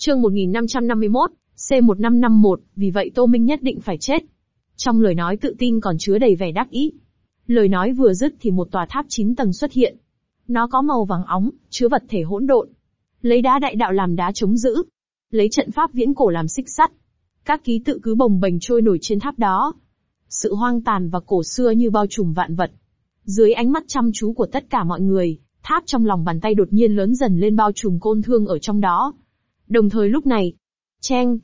Chương 1551, C1551, vì vậy Tô Minh nhất định phải chết. Trong lời nói tự tin còn chứa đầy vẻ đắc ý. Lời nói vừa dứt thì một tòa tháp 9 tầng xuất hiện. Nó có màu vàng óng, chứa vật thể hỗn độn. Lấy đá đại đạo làm đá chống giữ. Lấy trận pháp viễn cổ làm xích sắt. Các ký tự cứ bồng bềnh trôi nổi trên tháp đó. Sự hoang tàn và cổ xưa như bao trùm vạn vật. Dưới ánh mắt chăm chú của tất cả mọi người, tháp trong lòng bàn tay đột nhiên lớn dần lên bao trùm Côn Thương ở trong đó. Đồng thời lúc này, cheng,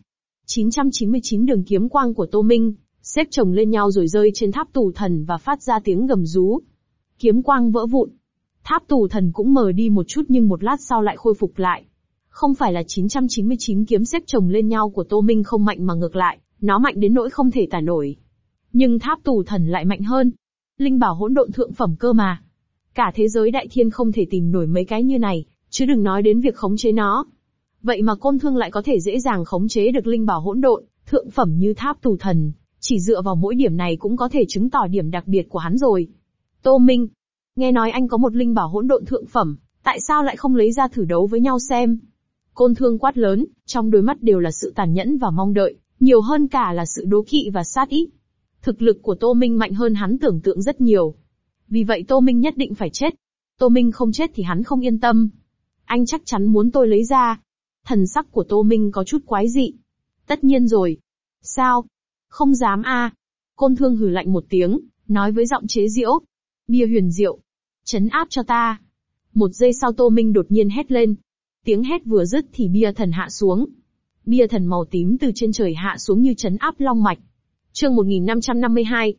999 đường kiếm quang của Tô Minh, xếp chồng lên nhau rồi rơi trên tháp tù thần và phát ra tiếng gầm rú. Kiếm quang vỡ vụn. Tháp tù thần cũng mờ đi một chút nhưng một lát sau lại khôi phục lại. Không phải là 999 kiếm xếp chồng lên nhau của Tô Minh không mạnh mà ngược lại, nó mạnh đến nỗi không thể tả nổi. Nhưng tháp tù thần lại mạnh hơn. Linh bảo hỗn độn thượng phẩm cơ mà. Cả thế giới đại thiên không thể tìm nổi mấy cái như này, chứ đừng nói đến việc khống chế nó. Vậy mà Côn Thương lại có thể dễ dàng khống chế được linh bảo hỗn độn, thượng phẩm như tháp tù thần. Chỉ dựa vào mỗi điểm này cũng có thể chứng tỏ điểm đặc biệt của hắn rồi. Tô Minh, nghe nói anh có một linh bảo hỗn độn thượng phẩm, tại sao lại không lấy ra thử đấu với nhau xem? Côn Thương quát lớn, trong đôi mắt đều là sự tàn nhẫn và mong đợi, nhiều hơn cả là sự đố kỵ và sát ý. Thực lực của Tô Minh mạnh hơn hắn tưởng tượng rất nhiều. Vì vậy Tô Minh nhất định phải chết. Tô Minh không chết thì hắn không yên tâm. Anh chắc chắn muốn tôi lấy ra. Thần sắc của Tô Minh có chút quái dị. Tất nhiên rồi. Sao? Không dám a? Côn Thương hừ lạnh một tiếng, nói với giọng chế giễu. Bia huyền diệu. Trấn áp cho ta. Một giây sau Tô Minh đột nhiên hét lên. Tiếng hét vừa dứt thì bia thần hạ xuống. Bia thần màu tím từ trên trời hạ xuống như trấn áp long mạch. Chương 1552,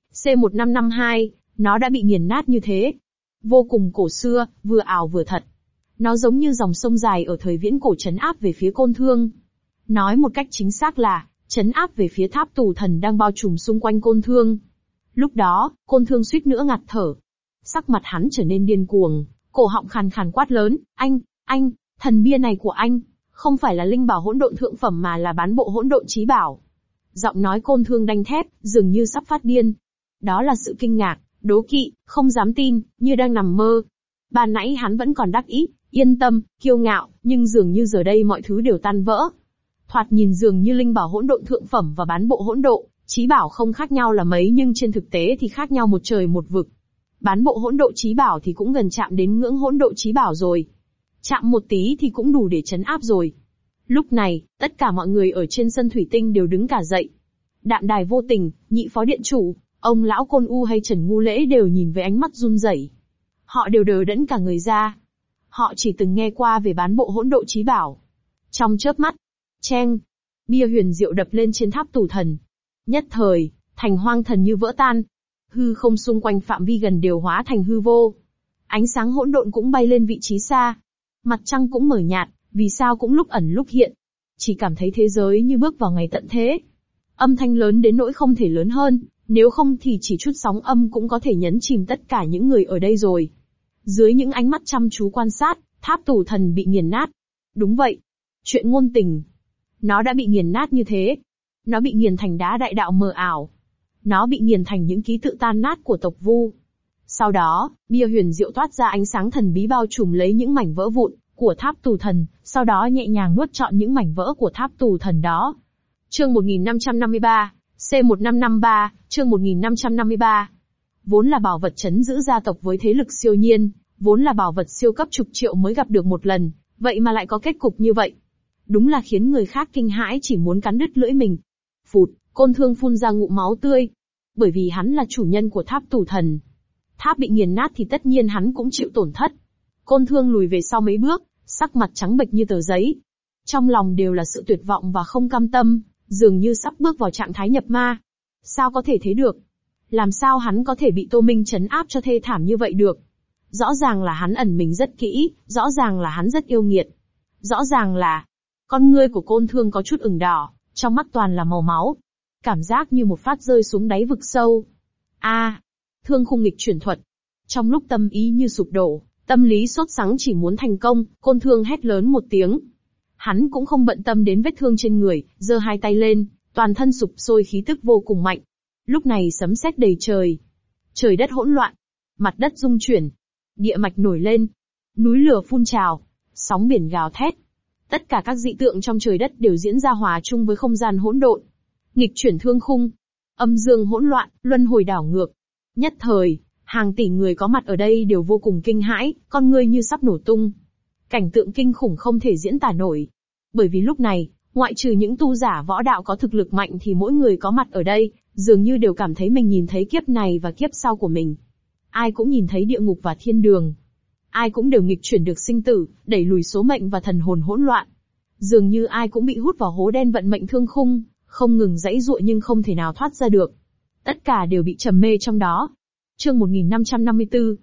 C1552, nó đã bị nghiền nát như thế. Vô cùng cổ xưa, vừa ảo vừa thật. Nó giống như dòng sông dài ở thời viễn cổ trấn áp về phía Côn Thương. Nói một cách chính xác là, trấn áp về phía tháp tù thần đang bao trùm xung quanh Côn Thương. Lúc đó, Côn Thương suýt nữa ngạt thở. Sắc mặt hắn trở nên điên cuồng, cổ họng khàn khàn quát lớn, anh, thần bia này của anh, không phải là linh bảo hỗn độn thượng phẩm mà là bán bộ hỗn độn chí bảo. Giọng nói Côn Thương đanh thép, dường như sắp phát điên. Đó là sự kinh ngạc, đố kỵ, không dám tin, như đang nằm mơ. Ban nãy hắn vẫn còn đắc ý, yên tâm, kiêu ngạo, nhưng dường như giờ đây mọi thứ đều tan vỡ. Thoạt nhìn dường như linh bảo hỗn độn thượng phẩm và bán bộ hỗn độn chí bảo không khác nhau là mấy nhưng trên thực tế thì khác nhau một trời một vực. Bán bộ hỗn độn chí bảo thì cũng gần chạm đến ngưỡng hỗn độn chí bảo rồi. Chạm một tí thì cũng đủ để trấn áp rồi. Lúc này, tất cả mọi người ở trên sân thủy tinh đều đứng cả dậy. Đạm Đài Vô Tình, Nhị Phó Điện Chủ, ông lão Côn U hay Trần Ngu Lễ đều nhìn với ánh mắt run rẩy. Họ đều đờ đẫn cả người ra. Họ chỉ từng nghe qua về bán bộ hỗn độn chí bảo. Trong chớp mắt, cheng, bia huyền diệu đập lên trên tháp tù thần. Nhất thời, thành hoang thần như vỡ tan. Hư không xung quanh phạm vi gần đều hóa thành hư vô. Ánh sáng hỗn độn cũng bay lên vị trí xa. Mặt trăng cũng mờ nhạt, vì sao cũng lúc ẩn lúc hiện. Chỉ cảm thấy thế giới như bước vào ngày tận thế. Âm thanh lớn đến nỗi không thể lớn hơn, nếu không thì chỉ chút sóng âm cũng có thể nhấn chìm tất cả những người ở đây rồi. Dưới những ánh mắt chăm chú quan sát, tháp tù thần bị nghiền nát. Đúng vậy. Chuyện ngôn tình. Nó đã bị nghiền nát như thế. Nó bị nghiền thành đá đại đạo mờ ảo. Nó bị nghiền thành những ký tự tan nát của tộc Vu. Sau đó, bia huyền diệu toát ra ánh sáng thần bí bao trùm lấy những mảnh vỡ vụn của tháp tù thần, sau đó nhẹ nhàng nuốt trọn những mảnh vỡ của tháp tù thần đó. Chương 1553, C1553, chương 1553. Vốn là bảo vật trấn giữ gia tộc với thế lực siêu nhiên, vốn là bảo vật siêu cấp chục triệu mới gặp được một lần, vậy mà lại có kết cục như vậy. Đúng là khiến người khác kinh hãi chỉ muốn cắn đứt lưỡi mình. Phụt, Côn Thương phun ra ngụm máu tươi. Bởi vì hắn là chủ nhân của tháp tù thần. Tháp bị nghiền nát thì tất nhiên hắn cũng chịu tổn thất. Côn Thương lùi về sau mấy bước, sắc mặt trắng bệch như tờ giấy. Trong lòng đều là sự tuyệt vọng và không cam tâm, dường như sắp bước vào trạng thái nhập ma. Sao có thể thế được? Làm sao hắn có thể bị Tô Minh trấn áp cho thê thảm như vậy được? Rõ ràng là hắn ẩn mình rất kỹ, rõ ràng là hắn rất yêu nghiệt. Rõ ràng là... Con ngươi của Côn Thương có chút ửng đỏ, trong mắt toàn là màu máu. Cảm giác như một phát rơi xuống đáy vực sâu. Thương khung nghịch chuyển thuật. Trong lúc tâm ý như sụp đổ, tâm lý sốt sắng chỉ muốn thành công, Côn Thương hét lớn một tiếng. Hắn cũng không bận tâm đến vết thương trên người, giơ hai tay lên, toàn thân sụp sôi khí tức vô cùng mạnh. Lúc này sấm sét đầy trời. Trời đất hỗn loạn. Mặt đất rung chuyển. Địa mạch nổi lên. Núi lửa phun trào. Sóng biển gào thét. Tất cả các dị tượng trong trời đất đều diễn ra hòa chung với không gian hỗn độn. Nghịch chuyển thương khung, âm dương hỗn loạn, luân hồi đảo ngược. Nhất thời, hàng tỷ người có mặt ở đây đều vô cùng kinh hãi, con ngươi như sắp nổ tung. Cảnh tượng kinh khủng không thể diễn tả nổi. Bởi vì lúc này, ngoại trừ những tu giả võ đạo có thực lực mạnh thì mỗi người có mặt ở đây, dường như đều cảm thấy mình nhìn thấy kiếp này và kiếp sau của mình. Ai cũng nhìn thấy địa ngục và thiên đường. Ai cũng đều nghịch chuyển được sinh tử, đẩy lùi số mệnh và thần hồn hỗn loạn. Dường như ai cũng bị hút vào hố đen vận mệnh thương khung, không ngừng giãy giụa nhưng không thể nào thoát ra được. Tất cả đều bị trầm mê trong đó. Chương 1554,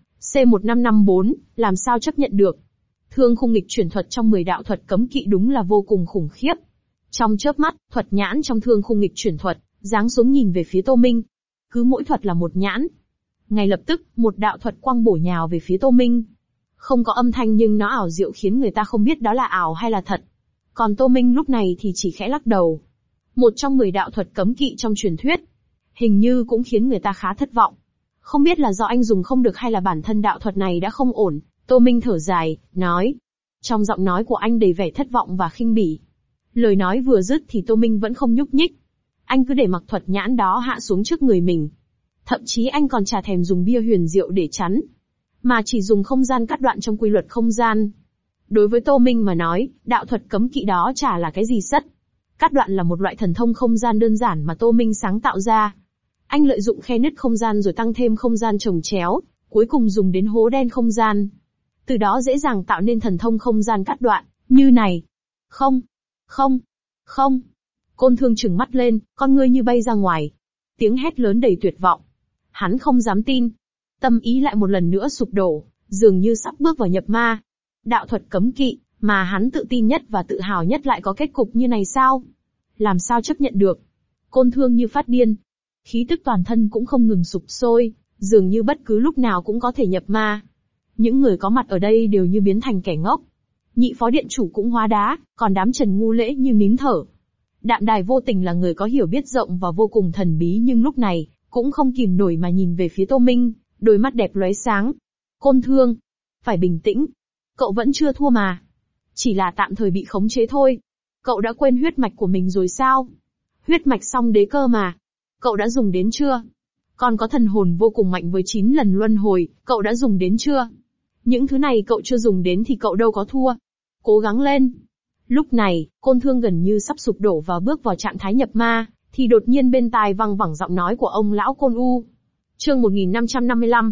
C1554, làm sao chấp nhận được. Thương khung nghịch chuyển thuật trong 10 đạo thuật cấm kỵ đúng là vô cùng khủng khiếp. Trong chớp mắt, thuật nhãn trong thương khung nghịch chuyển thuật, giáng xuống nhìn về phía Tô Minh. Cứ mỗi thuật là một nhãn. Ngay lập tức, một đạo thuật quang bổ nhào về phía Tô Minh. Không có âm thanh nhưng nó ảo diệu khiến người ta không biết đó là ảo hay là thật. Còn Tô Minh lúc này thì chỉ khẽ lắc đầu. Một trong 10 đạo thuật cấm kỵ trong truyền thuyết. Hình như cũng khiến người ta khá thất vọng. Không biết là do anh dùng không được hay là bản thân đạo thuật này đã không ổn. Tô Minh thở dài, nói. Trong giọng nói của anh đầy vẻ thất vọng và khinh bỉ. Lời nói vừa dứt thì Tô Minh vẫn không nhúc nhích. Anh cứ để mặc thuật nhãn đó hạ xuống trước người mình. Thậm chí anh còn chả thèm dùng bia huyền diệu để chắn. Mà chỉ dùng không gian cắt đoạn trong quy luật không gian. Đối với Tô Minh mà nói, đạo thuật cấm kỵ đó chả là cái gì sất. Cắt đoạn là một loại thần thông không gian đơn giản mà Tô Minh sáng tạo ra. Anh lợi dụng khe nứt không gian rồi tăng thêm không gian chồng chéo, cuối cùng dùng đến hố đen không gian. Từ đó dễ dàng tạo nên thần thông không gian cắt đoạn, như này. Không, không, không. Côn Thương trừng mắt lên, con ngươi như bay ra ngoài. Tiếng hét lớn đầy tuyệt vọng. Hắn không dám tin. Tâm ý lại một lần nữa sụp đổ, dường như sắp bước vào nhập ma. Đạo thuật cấm kỵ, mà hắn tự tin nhất và tự hào nhất lại có kết cục như này sao? Làm sao chấp nhận được? Côn Thương như phát điên. Khí tức toàn thân cũng không ngừng sụp sôi, dường như bất cứ lúc nào cũng có thể nhập ma. Những người có mặt ở đây đều như biến thành kẻ ngốc. Nhị phó điện chủ cũng hóa đá, còn đám Trần Ngu Lễ như nín thở. Đạm Đài Vô Tình là người có hiểu biết rộng và vô cùng thần bí nhưng lúc này, cũng không kìm nổi mà nhìn về phía Tô Minh, đôi mắt đẹp lóe sáng. Côn Thương, phải bình tĩnh. Cậu vẫn chưa thua mà. Chỉ là tạm thời bị khống chế thôi. Cậu đã quên huyết mạch của mình rồi sao? Huyết mạch song đế cơ mà. Cậu đã dùng đến chưa? Còn có thần hồn vô cùng mạnh với 9 lần luân hồi, cậu đã dùng đến chưa? Những thứ này cậu chưa dùng đến thì cậu đâu có thua. Cố gắng lên. Lúc này, Côn Thương gần như sắp sụp đổ và bước vào trạng thái nhập ma, thì đột nhiên bên tai vang vẳng giọng nói của ông lão Côn U. Chương 1555,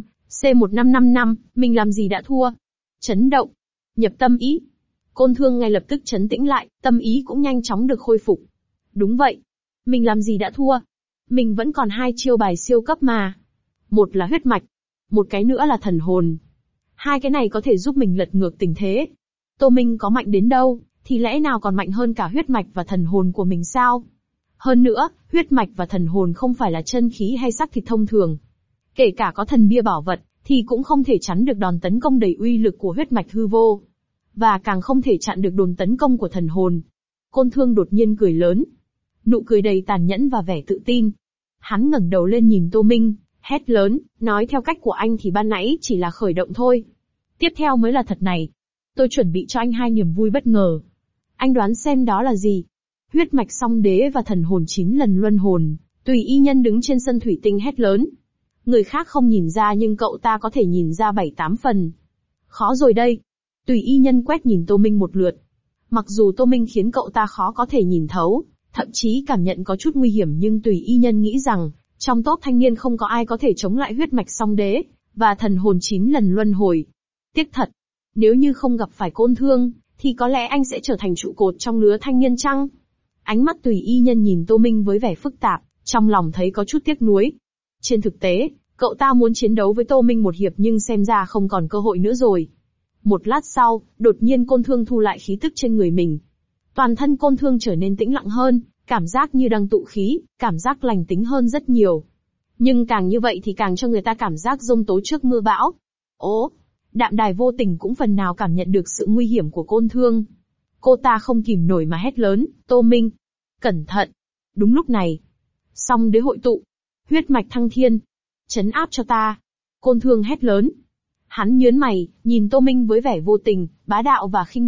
C1555, mình làm gì đã thua? Chấn động. Nhập tâm ý. Côn Thương ngay lập tức trấn tĩnh lại, tâm ý cũng nhanh chóng được khôi phục. Đúng vậy. Mình làm gì đã thua? Mình vẫn còn 2 chiêu bài siêu cấp mà. Một là huyết mạch, một cái nữa là thần hồn. 2 cái này có thể giúp mình lật ngược tình thế. Tô Minh có mạnh đến đâu, thì lẽ nào còn mạnh hơn cả huyết mạch và thần hồn của mình sao? Hơn nữa, huyết mạch và thần hồn không phải là chân khí hay xác thịt thông thường. Kể cả có thần bia bảo vật, thì cũng không thể chắn được đòn tấn công đầy uy lực của huyết mạch hư vô. Và càng không thể chặn được đòn tấn công của thần hồn. Côn Thương đột nhiên cười lớn. Nụ cười đầy tàn nhẫn và vẻ tự tin. Hắn ngẩng đầu lên nhìn Tô Minh, hét lớn, nói theo cách của anh thì ban nãy chỉ là khởi động thôi. Tiếp theo mới là thật này. Tôi chuẩn bị cho anh 2 niềm vui bất ngờ. Anh đoán xem đó là gì? Huyết mạch song đế và thần hồn 9 lần luân hồn. Tùy Y Nhân đứng trên sân thủy tinh hét lớn. Người khác không nhìn ra nhưng cậu ta có thể nhìn ra 7-8 phần. Khó rồi đây. Tùy Y Nhân quét nhìn Tô Minh một lượt. Mặc dù Tô Minh khiến cậu ta khó có thể nhìn thấu, thậm chí cảm nhận có chút nguy hiểm nhưng Tùy Y Nhân nghĩ rằng, trong top thanh niên không có ai có thể chống lại huyết mạch song đế, và thần hồn 9 lần luân hồi. Tiếc thật. Nếu như không gặp phải Côn Thương, thì có lẽ anh sẽ trở thành trụ cột trong lứa thanh niên chăng? Ánh mắt Tùy Y Nhân nhìn Tô Minh với vẻ phức tạp, trong lòng thấy có chút tiếc nuối. Trên thực tế, cậu ta muốn chiến đấu với Tô Minh một hiệp nhưng xem ra không còn cơ hội nữa rồi. Một lát sau, đột nhiên Côn Thương thu lại khí tức trên người mình. Toàn thân Côn Thương trở nên tĩnh lặng hơn, cảm giác như đang tụ khí, cảm giác lành tính hơn rất nhiều. Nhưng càng như vậy thì càng cho người ta cảm giác giông tố trước mưa bão. Ố! Đạm Đài Vô Tình cũng phần nào cảm nhận được sự nguy hiểm của Côn Thương. Cô ta không kìm nổi mà hét lớn, Tô Minh! Cẩn thận! Đúng lúc này. Song đế hội tụ. Huyết mạch thăng thiên. Trấn áp cho ta! Côn Thương hét lớn. Hắn nhớn mày, nhìn Tô Minh với vẻ vô tình, bá đạo và khinh bỉ,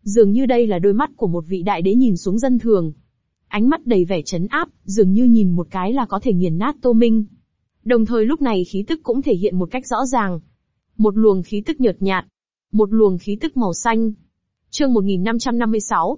Dường như đây là đôi mắt của một vị đại đế nhìn xuống dân thường. Ánh mắt đầy vẻ trấn áp, dường như nhìn một cái là có thể nghiền nát Tô Minh. Đồng thời lúc này khí tức cũng thể hiện một cách rõ ràng. Một luồng khí tức nhợt nhạt. Một luồng khí tức màu xanh. Chương 1556,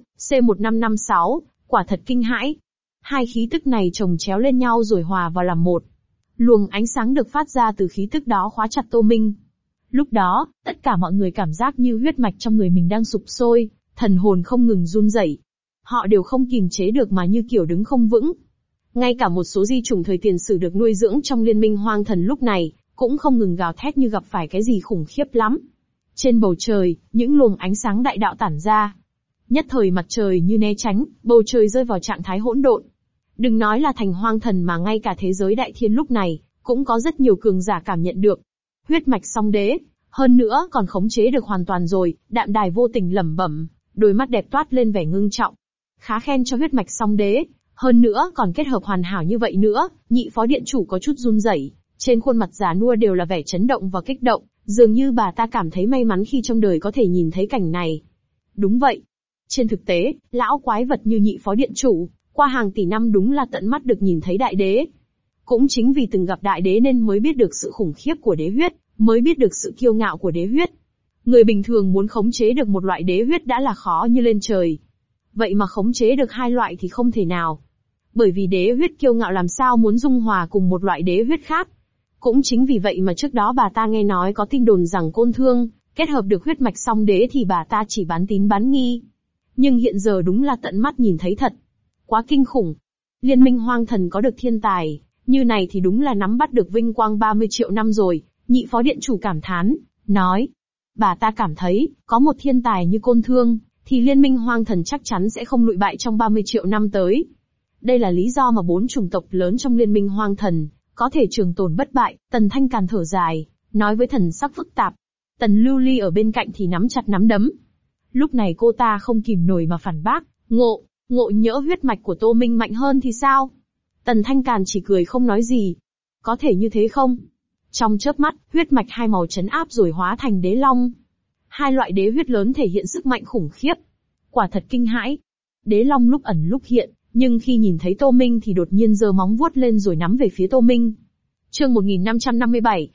C1556, quả thật kinh hãi. Hai khí tức này chồng chéo lên nhau rồi hòa vào làm một. Luồng ánh sáng được phát ra từ khí tức đó khóa chặt Tô Minh. Lúc đó, tất cả mọi người cảm giác như huyết mạch trong người mình đang sụp sôi, thần hồn không ngừng run rẩy. Họ đều không kìm chế được mà như kiểu đứng không vững. Ngay cả một số di chủng thời tiền sử được nuôi dưỡng trong liên minh hoang thần lúc này, cũng không ngừng gào thét như gặp phải cái gì khủng khiếp lắm. Trên bầu trời, những luồng ánh sáng đại đạo tản ra. Nhất thời mặt trời như né tránh, bầu trời rơi vào trạng thái hỗn độn. Đừng nói là thành hoang thần mà ngay cả thế giới đại thiên lúc này, cũng có rất nhiều cường giả cảm nhận được. Huyết mạch song đế, hơn nữa còn khống chế được hoàn toàn rồi, Đạm Đài vô tình lẩm bẩm, đôi mắt đẹp toát lên vẻ ngưng trọng. Khá khen cho huyết mạch song đế, hơn nữa còn kết hợp hoàn hảo như vậy nữa, nhị phó điện chủ có chút run rẩy, trên khuôn mặt già nua đều là vẻ chấn động và kích động, dường như bà ta cảm thấy may mắn khi trong đời có thể nhìn thấy cảnh này. Đúng vậy. Trên thực tế, lão quái vật như nhị phó điện chủ, qua hàng tỷ năm đúng là tận mắt được nhìn thấy đại đế. Cũng chính vì từng gặp đại đế nên mới biết được sự khủng khiếp của đế huyết, mới biết được sự kiêu ngạo của đế huyết. Người bình thường muốn khống chế được một loại đế huyết đã là khó như lên trời. Vậy mà khống chế được hai loại thì không thể nào. Bởi vì đế huyết kiêu ngạo làm sao muốn dung hòa cùng một loại đế huyết khác. Cũng chính vì vậy mà trước đó bà ta nghe nói có tin đồn rằng Côn Thương kết hợp được huyết mạch song đế thì bà ta chỉ bán tín bán nghi. Nhưng hiện giờ đúng là tận mắt nhìn thấy thật. Quá kinh khủng. Liên minh hoang thần có được thiên tài, như này thì đúng là nắm bắt được vinh quang 30 triệu năm rồi, nhị phó điện chủ cảm thán, nói. Bà ta cảm thấy, có một thiên tài như Côn Thương, thì liên minh hoang thần chắc chắn sẽ không lụi bại trong 30 triệu năm tới. Đây là lý do mà 4 chủng tộc lớn trong liên minh hoang thần, có thể trường tồn bất bại. Tần Thanh Càn thở dài, nói với thần sắc phức tạp. Tần Lưu Ly ở bên cạnh thì nắm chặt nắm đấm. Lúc này cô ta không kìm nổi mà phản bác, ngộ nhỡ huyết mạch của Tô Minh mạnh hơn thì sao? Tần Thanh Càn chỉ cười không nói gì. Có thể như thế không? Trong chớp mắt, huyết mạch hai màu chấn áp rồi hóa thành đế long. Hai loại đế huyết lớn thể hiện sức mạnh khủng khiếp. Quả thật kinh hãi. Đế long lúc ẩn lúc hiện, nhưng khi nhìn thấy Tô Minh thì đột nhiên giơ móng vuốt lên rồi nắm về phía Tô Minh. Chương 1557,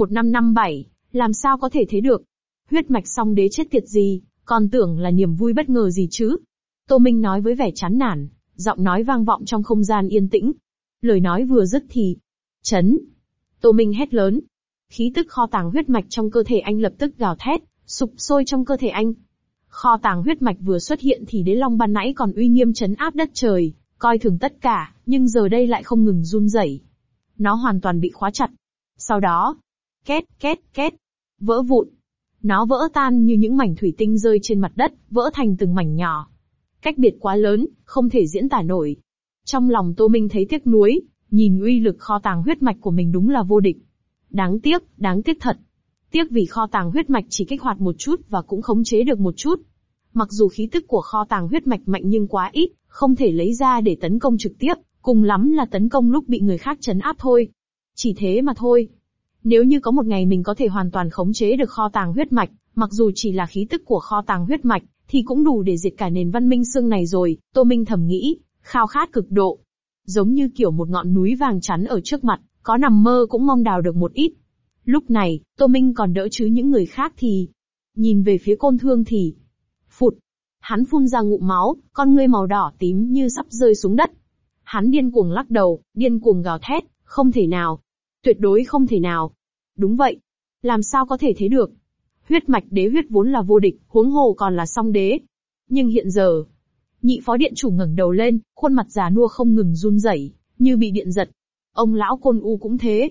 C1557, làm sao có thể thế được? Huyết mạch song đế chết tiệt gì, còn tưởng là niềm vui bất ngờ gì chứ? Tô Minh nói với vẻ chán nản, giọng nói vang vọng trong không gian yên tĩnh. Lời nói vừa dứt thì, chấn. Tô Minh hét lớn. Khí tức kho tàng huyết mạch trong cơ thể anh lập tức gào thét, sục sôi trong cơ thể anh. Kho tàng huyết mạch vừa xuất hiện thì đế long ban nãy còn uy nghiêm trấn áp đất trời, coi thường tất cả, nhưng giờ đây lại không ngừng run rẩy. Nó hoàn toàn bị khóa chặt. Sau đó, két, két, két, vỡ vụn. Nó vỡ tan như những mảnh thủy tinh rơi trên mặt đất, vỡ thành từng mảnh nhỏ. Cách biệt quá lớn, không thể diễn tả nổi. Trong lòng Tô Minh thấy tiếc nuối, nhìn uy lực kho tàng huyết mạch của mình đúng là vô địch. Đáng tiếc thật. Tiếc vì kho tàng huyết mạch chỉ kích hoạt một chút và cũng khống chế được một chút. Mặc dù khí tức của kho tàng huyết mạch mạnh nhưng quá ít, không thể lấy ra để tấn công trực tiếp, cùng lắm là tấn công lúc bị người khác trấn áp thôi. Chỉ thế mà thôi. Nếu như có một ngày mình có thể hoàn toàn khống chế được kho tàng huyết mạch, mặc dù chỉ là khí tức của kho tàng huyết mạch, thì cũng đủ để diệt cả nền văn minh xương này rồi, Tô Minh thầm nghĩ, khao khát cực độ. Giống như kiểu một ngọn núi vàng chắn ở trước mặt, có nằm mơ cũng mong đào được một ít. Lúc này, Tô Minh còn đỡ chứ những người khác thì... Nhìn về phía Côn Thương thì... Phụt! Hắn phun ra ngụm máu, con ngươi màu đỏ tím như sắp rơi xuống đất. Hắn điên cuồng lắc đầu, điên cuồng gào thét, không thể nào. Tuyệt đối không thể nào. Đúng vậy. Làm sao có thể thế được? Huyết mạch đế huyết vốn là vô địch, huống hồ còn là song đế. Nhưng hiện giờ... Nhị phó điện chủ ngẩng đầu lên, khuôn mặt già nua không ngừng run rẩy, như bị điện giật. Ông lão Côn U cũng thế.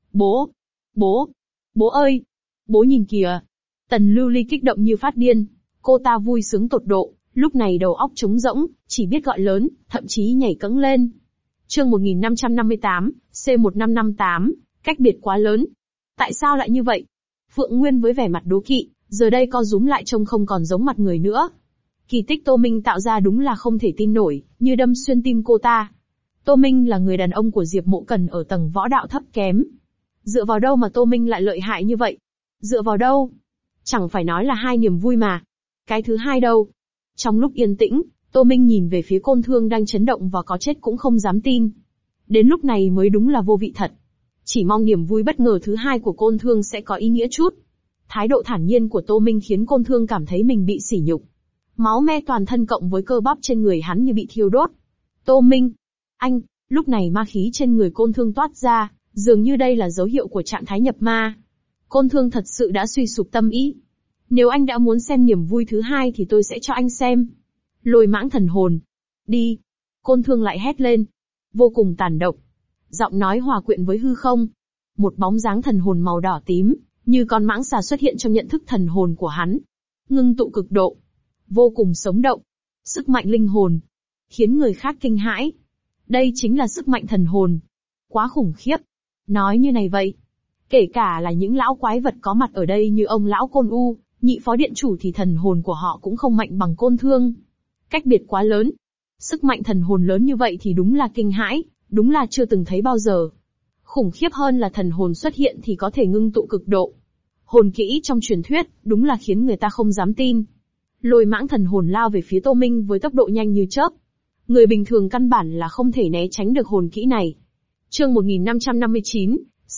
Bố ơi! Bố nhìn kìa! Tần Lưu Ly kích động như phát điên. Cô ta vui sướng tột độ, lúc này đầu óc trống rỗng, chỉ biết gọi lớn, thậm chí nhảy cẫng lên. Chương 1558, C1558, cách biệt quá lớn. Tại sao lại như vậy? Phượng Nguyên với vẻ mặt đố kỵ, giờ đây co rúm lại trông không còn giống mặt người nữa. Kỳ tích Tô Minh tạo ra đúng là không thể tin nổi, như đâm xuyên tim cô ta. Tô Minh là người đàn ông của Diệp Mộ Cần ở tầng võ đạo thấp kém. Dựa vào đâu mà Tô Minh lại lợi hại như vậy? Dựa vào đâu? Chẳng phải nói là hai niềm vui mà. Cái thứ hai đâu? Trong lúc yên tĩnh, Tô Minh nhìn về phía Côn Thương đang chấn động và có chết cũng không dám tin. Đến lúc này mới đúng là vô vị thật. Chỉ mong niềm vui bất ngờ thứ hai của Côn Thương sẽ có ý nghĩa chút. Thái độ thản nhiên của Tô Minh khiến Côn Thương cảm thấy mình bị sỉ nhục. Máu me toàn thân cộng với cơ bắp trên người hắn như bị thiêu đốt. Tô Minh! Anh! Lúc này ma khí trên người Côn Thương toát ra, dường như đây là dấu hiệu của trạng thái nhập ma. Côn Thương thật sự đã suy sụp tâm ý. Nếu anh đã muốn xem niềm vui thứ hai thì tôi sẽ cho anh xem. Lôi mãng thần hồn. Đi! Côn Thương lại hét lên. Vô cùng tàn độc. Giọng nói hòa quyện với hư không. Một bóng dáng thần hồn màu đỏ tím, như con mãng xà xuất hiện trong nhận thức thần hồn của hắn. Ngưng tụ cực độ. Vô cùng sống động. Sức mạnh linh hồn. Khiến người khác kinh hãi. Đây chính là sức mạnh thần hồn. Quá khủng khiếp. Nói như này vậy. Kể cả là những lão quái vật có mặt ở đây như ông lão Côn U, nhị phó điện chủ thì thần hồn của họ cũng không mạnh bằng Côn Thương. Cách biệt quá lớn. Sức mạnh thần hồn lớn như vậy thì đúng là kinh hãi, đúng là chưa từng thấy bao giờ. Khủng khiếp hơn là thần hồn xuất hiện thì có thể ngưng tụ cực độ. Hồn kỹ trong truyền thuyết, đúng là khiến người ta không dám tin. Lôi mãng thần hồn lao về phía Tô Minh với tốc độ nhanh như chớp. Người bình thường căn bản là không thể né tránh được hồn kỹ này. Chương 1559,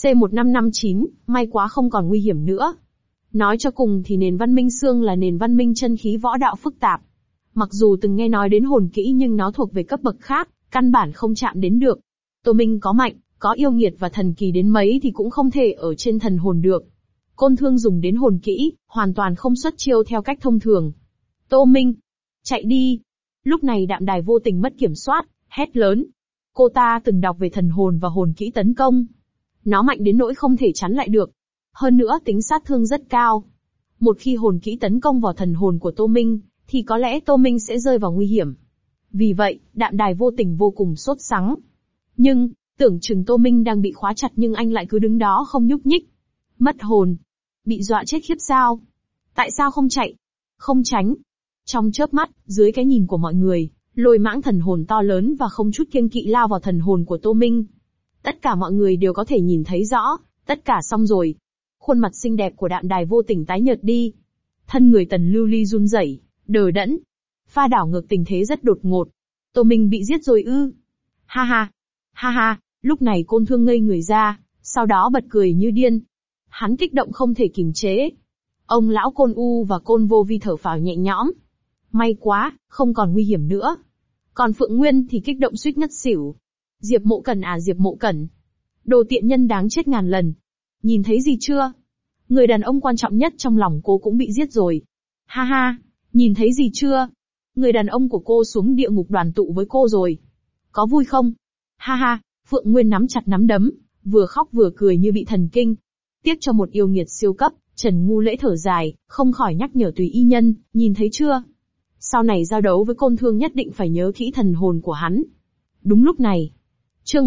C1559, may quá không còn nguy hiểm nữa. Nói cho cùng thì nền văn minh xương là nền văn minh chân khí võ đạo phức tạp. Mặc dù từng nghe nói đến hồn kỹ nhưng nó thuộc về cấp bậc khác, căn bản không chạm đến được. Tô Minh có mạnh, có yêu nghiệt và thần kỳ đến mấy thì cũng không thể ở trên thần hồn được. Côn Thương dùng đến hồn kỹ, hoàn toàn không xuất chiêu theo cách thông thường. Tô Minh! Chạy đi! Lúc này Đạm Đài vô tình mất kiểm soát, hét lớn. Cô ta từng đọc về thần hồn và hồn kỹ tấn công. Nó mạnh đến nỗi không thể chắn lại được. Hơn nữa tính sát thương rất cao. Một khi hồn kỹ tấn công vào thần hồn của Tô Minh, thì có lẽ Tô Minh sẽ rơi vào nguy hiểm. Vì vậy, Đạm Đài vô tình vô cùng sốt sắng. Nhưng, tưởng chừng Tô Minh đang bị khóa chặt nhưng anh lại cứ đứng đó không nhúc nhích. Mất hồn. Bị dọa chết khiếp sao? Tại sao không chạy? Không tránh? Trong chớp mắt, dưới cái nhìn của mọi người, lôi mãng thần hồn to lớn và không chút kiêng kỵ lao vào thần hồn của Tô Minh. Tất cả mọi người đều có thể nhìn thấy rõ, tất cả xong rồi. Khuôn mặt xinh đẹp của Đạm Đài vô tình tái nhợt đi. Thân người Tần Lưu Ly run rẩy, đờ đẫn. Pha đảo ngược tình thế rất đột ngột. Tô Minh bị giết rồi ư? Ha ha! Ha ha! Lúc này Côn Thương ngây người ra, sau đó bật cười như điên. Hắn kích động không thể kìm chế. Ông lão Côn U và Côn Vô Vi thở phào nhẹ nhõm. May quá, không còn nguy hiểm nữa. Còn Phượng Nguyên thì kích động suýt ngất xỉu. Diệp Mộ Cẩn à Diệp Mộ Cẩn. Đồ tiện nhân đáng chết ngàn lần. Nhìn thấy gì chưa? Người đàn ông quan trọng nhất trong lòng cô cũng bị giết rồi. Ha ha, nhìn thấy gì chưa? Người đàn ông của cô xuống địa ngục đoàn tụ với cô rồi. Có vui không? Ha ha, Phượng Nguyên nắm chặt nắm đấm, vừa khóc vừa cười như bị thần kinh. Tiếc cho một yêu nghiệt siêu cấp, Trần Ngu Lễ thở dài, không khỏi nhắc nhở Tùy Y Nhân, nhìn thấy chưa? Sau này giao đấu với Côn Thương nhất định phải nhớ kỹ thần hồn của hắn. Đúng lúc này, chương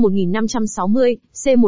1560,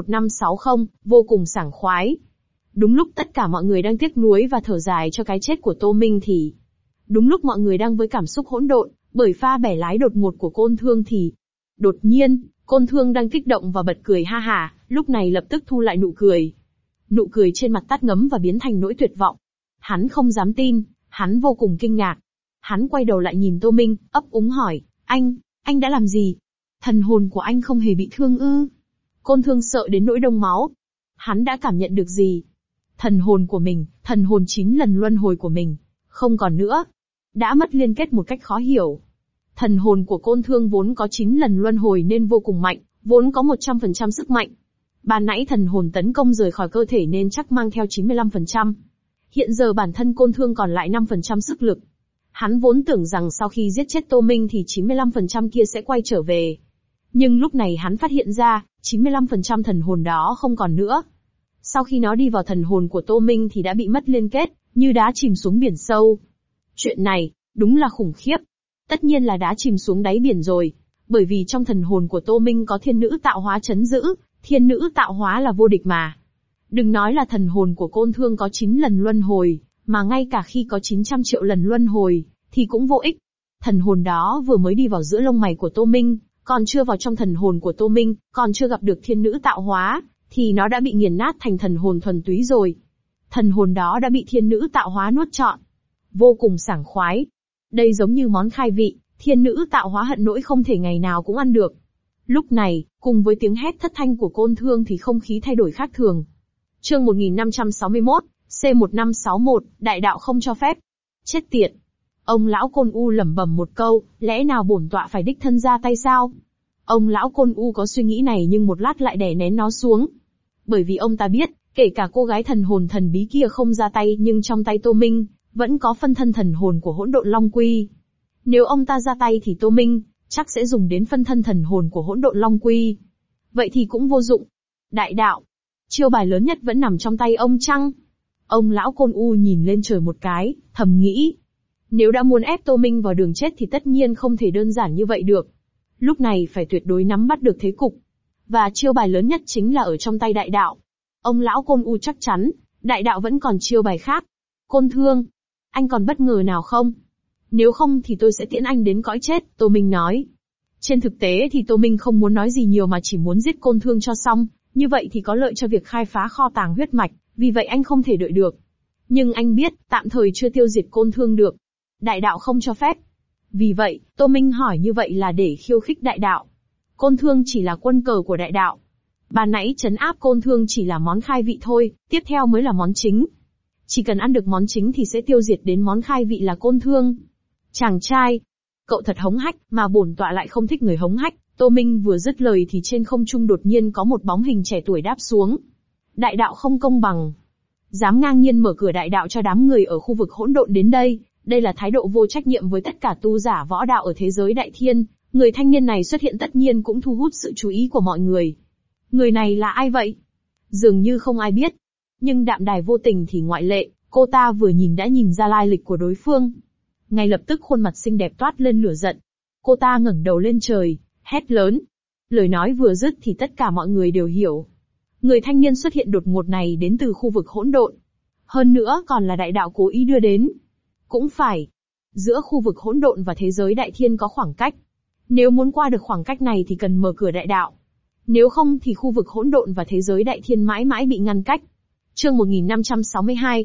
C1560, vô cùng sảng khoái. Đúng lúc tất cả mọi người đang tiếc nuối và thở dài cho cái chết của Tô Minh thì... Đúng lúc mọi người đang với cảm xúc hỗn độn, bởi pha bẻ lái đột ngột của Côn Thương thì... Đột nhiên, Côn Thương đang kích động và bật cười ha hả, lúc này lập tức thu lại nụ cười. Nụ cười trên mặt tắt ngấm và biến thành nỗi tuyệt vọng. Hắn không dám tin, hắn vô cùng kinh ngạc. Hắn quay đầu lại nhìn Tô Minh, ấp úng hỏi, anh đã làm gì? Thần hồn của anh không hề bị thương ư? Côn Thương sợ đến nỗi đông máu. Hắn đã cảm nhận được gì? Thần hồn của mình, thần hồn 9 lần luân hồi của mình, không còn nữa. Đã mất liên kết một cách khó hiểu. Thần hồn của Côn Thương vốn có 9 lần luân hồi nên vô cùng mạnh, vốn có 100% sức mạnh. Ban nãy thần hồn tấn công rời khỏi cơ thể nên chắc mang theo 95%. Hiện giờ bản thân Côn Thương còn lại 5% sức lực. Hắn vốn tưởng rằng sau khi giết chết Tô Minh thì 95% kia sẽ quay trở về. Nhưng lúc này hắn phát hiện ra, 95% thần hồn đó không còn nữa. Sau khi nó đi vào thần hồn của Tô Minh thì đã bị mất liên kết, như đá chìm xuống biển sâu. Chuyện này, đúng là khủng khiếp. Tất nhiên là đá chìm xuống đáy biển rồi. Bởi vì trong thần hồn của Tô Minh có thiên nữ tạo hóa trấn giữ, thiên nữ tạo hóa là vô địch mà. Đừng nói là thần hồn của Côn Thương có 9 lần luân hồi, mà ngay cả khi có 900 triệu lần luân hồi, thì cũng vô ích. Thần hồn đó vừa mới đi vào giữa lông mày của Tô Minh, còn chưa vào trong thần hồn của Tô Minh, còn chưa gặp được thiên nữ tạo hóa, thì nó đã bị nghiền nát thành thần hồn thuần túy rồi. Thần hồn đó đã bị thiên nữ tạo hóa nuốt trọn. Vô cùng sảng khoái. Đây giống như món khai vị, thiên nữ tạo hóa hận nỗi không thể ngày nào cũng ăn được. Lúc này, cùng với tiếng hét thất thanh của Côn Thương thì không khí thay đổi khác thường. Chương 1561, C1561, đại đạo không cho phép. Chết tiệt. Ông lão Côn U lẩm bẩm một câu, lẽ nào bổn tọa phải đích thân ra tay sao? Ông lão Côn U có suy nghĩ này nhưng một lát lại đè nén nó xuống. Bởi vì ông ta biết, kể cả cô gái thần hồn thần bí kia không ra tay nhưng trong tay Tô Minh, vẫn có phân thân thần hồn của hỗn độn Long Quy. Nếu ông ta ra tay thì Tô Minh, chắc sẽ dùng đến phân thân thần hồn của hỗn độn Long Quy. Vậy thì cũng vô dụng. Đại đạo. Chiêu bài lớn nhất vẫn nằm trong tay ông chăng? Ông lão Côn U nhìn lên trời một cái, thầm nghĩ. Nếu đã muốn ép Tô Minh vào đường chết thì tất nhiên không thể đơn giản như vậy được. Lúc này phải tuyệt đối nắm bắt được thế cục. Và chiêu bài lớn nhất chính là ở trong tay đại đạo. Ông lão Côn U chắc chắn, đại đạo vẫn còn chiêu bài khác. Côn Thương, anh còn bất ngờ nào không? Nếu không thì tôi sẽ tiễn anh đến cõi chết, Tô Minh nói. Trên thực tế thì Tô Minh không muốn nói gì nhiều mà chỉ muốn giết Côn Thương cho xong, như vậy thì có lợi cho việc khai phá kho tàng huyết mạch, vì vậy anh không thể đợi được. Nhưng anh biết, tạm thời chưa tiêu diệt Côn Thương được. Đại đạo không cho phép. Vì vậy, Tô Minh hỏi như vậy là để khiêu khích đại đạo. Côn Thương chỉ là quân cờ của đại đạo. Ban nãy trấn áp Côn Thương chỉ là món khai vị thôi, tiếp theo mới là món chính. Chỉ cần ăn được món chính thì sẽ tiêu diệt đến món khai vị là Côn Thương. Chàng trai, cậu thật hống hách, mà bổn tọa lại không thích người hống hách. Tô Minh vừa dứt lời thì trên không trung đột nhiên có một bóng hình trẻ tuổi đáp xuống. Đại đạo không công bằng. Dám ngang nhiên mở cửa đại đạo cho đám người ở khu vực hỗn độn đến đây, đây là thái độ vô trách nhiệm với tất cả tu giả võ đạo ở thế giới đại thiên. Người thanh niên này xuất hiện tất nhiên cũng thu hút sự chú ý của mọi người. Người này là ai vậy? Dường như không ai biết. Nhưng Đạm Đài vô tình thì ngoại lệ, cô ta vừa nhìn đã nhìn ra lai lịch của đối phương. Ngay lập tức khuôn mặt xinh đẹp toát lên lửa giận. Cô ta ngẩng đầu lên trời, hét lớn. Lời nói vừa dứt thì tất cả mọi người đều hiểu. Người thanh niên xuất hiện đột ngột này đến từ khu vực hỗn độn. Hơn nữa còn là đại đạo cố ý đưa đến. Cũng phải. Giữa khu vực hỗn độn và thế giới đại thiên có khoảng cách. Nếu muốn qua được khoảng cách này thì cần mở cửa đại đạo. Nếu không thì khu vực hỗn độn và thế giới đại thiên mãi mãi bị ngăn cách. Chương 1562,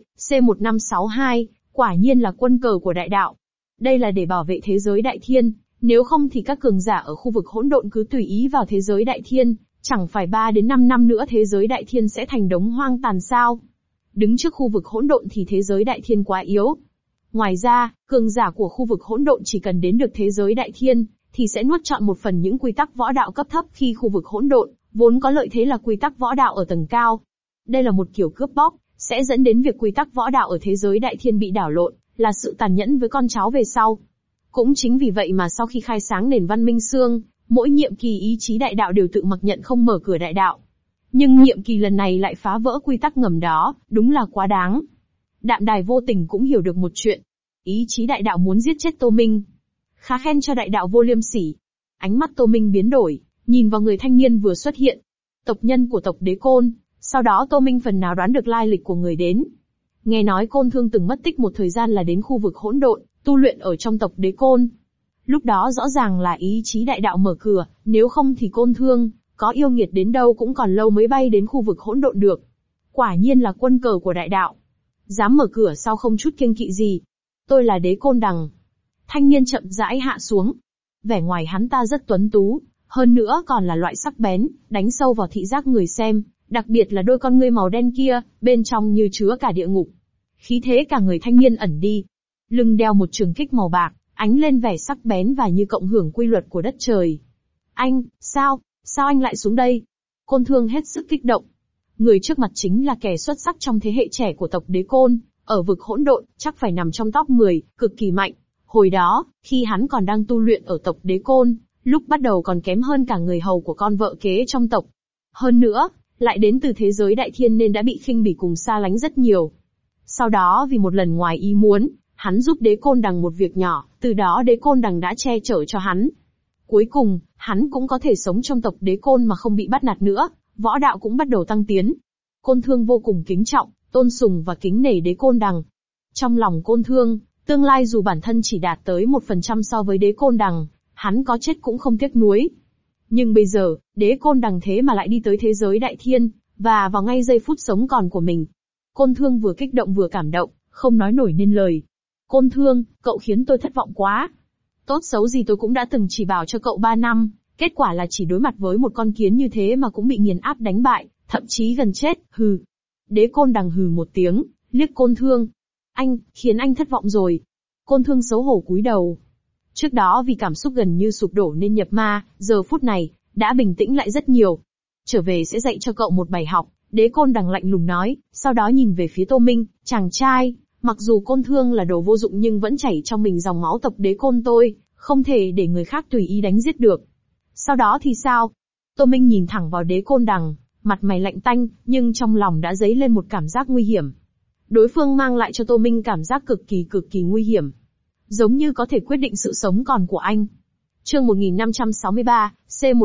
C1562, quả nhiên là quân cờ của đại đạo. Đây là để bảo vệ thế giới đại thiên, nếu không thì các cường giả ở khu vực hỗn độn cứ tùy ý vào thế giới đại thiên, chẳng phải 3 đến 5 năm nữa thế giới đại thiên sẽ thành đống hoang tàn sao? Đứng trước khu vực hỗn độn thì thế giới đại thiên quá yếu. Ngoài ra, cường giả của khu vực hỗn độn chỉ cần đến được thế giới đại thiên, thì sẽ nuốt trọn một phần những quy tắc võ đạo cấp thấp khi khu vực hỗn độn, vốn có lợi thế là quy tắc võ đạo ở tầng cao. Đây là một kiểu cướp bóc, sẽ dẫn đến việc quy tắc võ đạo ở thế giới đại thiên bị đảo lộn, là sự tàn nhẫn với con cháu về sau. Cũng chính vì vậy mà sau khi khai sáng nền văn minh xương, mỗi nhiệm kỳ ý chí đại đạo đều tự mặc nhận không mở cửa đại đạo. Nhưng nhiệm kỳ lần này lại phá vỡ quy tắc ngầm đó, đúng là quá đáng. Đạm Đài vô tình cũng hiểu được một chuyện. Ý chí đại đạo muốn giết chết Tô Minh. Khá khen cho đại đạo vô liêm sỉ. Ánh mắt Tô Minh biến đổi, nhìn vào người thanh niên vừa xuất hiện. Tộc nhân của tộc Đế Côn. Sau đó Tô Minh phần nào đoán được lai lịch của người đến. Nghe nói Côn Thương từng mất tích một thời gian là đến khu vực hỗn độn, tu luyện ở trong tộc Đế Côn. Lúc đó rõ ràng là ý chí đại đạo mở cửa, nếu không thì Côn Thương, có yêu nghiệt đến đâu cũng còn lâu mới bay đến khu vực hỗn độn được. Quả nhiên là quân cờ của đại đạo. Dám mở cửa sao không chút kiêng kỵ gì. Tôi là Đế Côn Đằng. Thanh niên chậm rãi hạ xuống. Vẻ ngoài hắn ta rất tuấn tú, hơn nữa còn là loại sắc bén, đánh sâu vào thị giác người xem, đặc biệt là đôi con ngươi màu đen kia, bên trong như chứa cả địa ngục. Khí thế cả người thanh niên ẩn đi. Lưng đeo một trường kích màu bạc, ánh lên vẻ sắc bén và như cộng hưởng quy luật của đất trời. Anh, sao anh lại xuống đây? Côn Thương hết sức kích động. Người trước mặt chính là kẻ xuất sắc trong thế hệ trẻ của tộc Đế Côn, ở vực hỗn độn, chắc phải nằm trong top 10, cực kỳ mạnh. Hồi đó, khi hắn còn đang tu luyện ở tộc Đế Côn, lúc bắt đầu còn kém hơn cả người hầu của con vợ kế trong tộc. Hơn nữa, lại đến từ thế giới đại thiên nên đã bị khinh bỉ cùng xa lánh rất nhiều. Sau đó vì một lần ngoài ý muốn, hắn giúp Đế Côn Đằng một việc nhỏ, từ đó Đế Côn Đằng đã che chở cho hắn. Cuối cùng, hắn cũng có thể sống trong tộc Đế Côn mà không bị bắt nạt nữa, võ đạo cũng bắt đầu tăng tiến. Côn Thương vô cùng kính trọng, tôn sùng và kính nể Đế Côn Đằng. Trong lòng Côn Thương, tương lai dù bản thân chỉ đạt tới 1% so với Đế Côn Đằng, hắn có chết cũng không tiếc nuối. Nhưng bây giờ, Đế Côn Đằng thế mà lại đi tới thế giới đại thiên, và vào ngay giây phút sống còn của mình. Côn Thương vừa kích động vừa cảm động, không nói nổi nên lời. Côn Thương, cậu khiến tôi thất vọng quá. Tốt xấu gì tôi cũng đã từng chỉ bảo cho cậu 3 năm, kết quả là chỉ đối mặt với một con kiến như thế mà cũng bị nghiền áp đánh bại, thậm chí gần chết, hừ. Đế Côn Đằng hừ một tiếng, liếc Côn Thương. Anh, khiến anh thất vọng rồi. Côn Thương xấu hổ cúi đầu. Trước đó vì cảm xúc gần như sụp đổ nên nhập ma, giờ phút này, đã bình tĩnh lại rất nhiều. Trở về sẽ dạy cho cậu một bài học, Đế Côn Đằng lạnh lùng nói, sau đó nhìn về phía Tô Minh, chàng trai, mặc dù Côn Thương là đồ vô dụng nhưng vẫn chảy trong mình dòng máu tộc Đế Côn tôi, không thể để người khác tùy ý đánh giết được. Sau đó thì sao? Tô Minh nhìn thẳng vào Đế Côn Đằng, mặt mày lạnh tanh, nhưng trong lòng đã dấy lên một cảm giác nguy hiểm. Đối phương mang lại cho Tô Minh cảm giác cực kỳ nguy hiểm. Giống như có thể quyết định sự sống còn của anh. Chương 1563,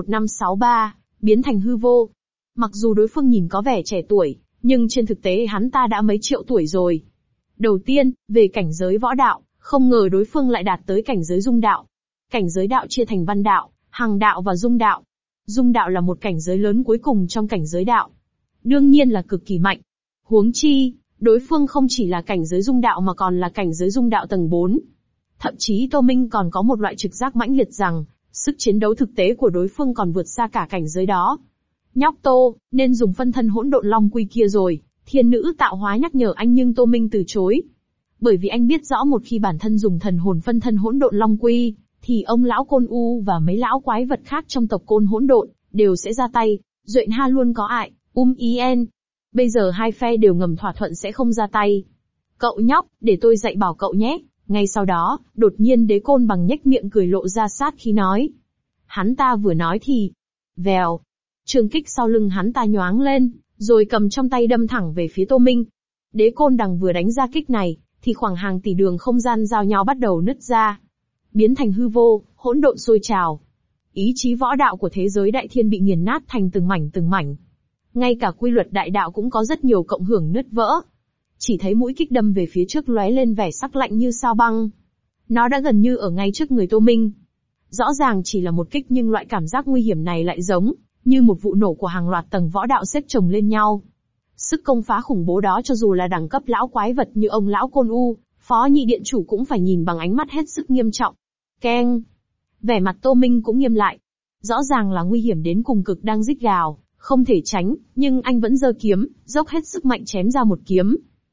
C1563, biến thành hư vô. Mặc dù đối phương nhìn có vẻ trẻ tuổi, nhưng trên thực tế hắn ta đã mấy triệu tuổi rồi. Đầu tiên, về cảnh giới võ đạo, không ngờ đối phương lại đạt tới cảnh giới dung đạo. Cảnh giới đạo chia thành văn đạo, hằng đạo và dung đạo. Dung đạo là một cảnh giới lớn cuối cùng trong cảnh giới đạo. Đương nhiên là cực kỳ mạnh. Huống chi, đối phương không chỉ là cảnh giới dung đạo mà còn là cảnh giới dung đạo tầng 4. Thậm chí Tô Minh còn có một loại trực giác mãnh liệt rằng, sức chiến đấu thực tế của đối phương còn vượt xa cả cảnh giới đó. Nhóc Tô, nên dùng phân thân hỗn độn long quy kia rồi, thiên nữ tạo hóa nhắc nhở anh nhưng Tô Minh từ chối. Bởi vì anh biết rõ một khi bản thân dùng thần hồn phân thân hỗn độn long quy, thì ông lão Côn U và mấy lão quái vật khác trong tộc Côn hỗn độn, đều sẽ ra tay, Duện Ha luôn có ại, Ien. Bây giờ hai phe đều ngầm thỏa thuận sẽ không ra tay. Cậu nhóc, để tôi dạy bảo cậu nhé. Ngay sau đó, đột nhiên Đế Côn Bằng nhếch miệng cười lộ ra sát khí nói. Hắn ta vừa nói thì, vèo, trường kích sau lưng hắn ta nhoáng lên, rồi cầm trong tay đâm thẳng về phía Tô Minh. Đế Côn Đằng vừa đánh ra kích này, thì khoảng hàng tỷ đường không gian giao nhau bắt đầu nứt ra, biến thành hư vô, hỗn độn sôi trào. Ý chí võ đạo của thế giới đại thiên bị nghiền nát thành từng mảnh. Ngay cả quy luật đại đạo cũng có rất nhiều cộng hưởng nứt vỡ. Chỉ thấy mũi kích đâm về phía trước lóe lên vẻ sắc lạnh như sao băng. Nó đã gần như ở ngay trước người Tô Minh. Rõ ràng chỉ là một kích nhưng loại cảm giác nguy hiểm này lại giống như một vụ nổ của hàng loạt tầng võ đạo xếp chồng lên nhau. Sức công phá khủng bố đó cho dù là đẳng cấp lão quái vật như ông lão Côn U, Phó Nhị Điện Chủ cũng phải nhìn bằng ánh mắt hết sức nghiêm trọng. Keng! Vẻ mặt Tô Minh cũng nghiêm lại. Rõ ràng là nguy hiểm đến cùng cực đang rít gào, không thể tránh, nhưng anh vẫn giơ kiếm, dốc hết sức mạnh chém ra một kiếm.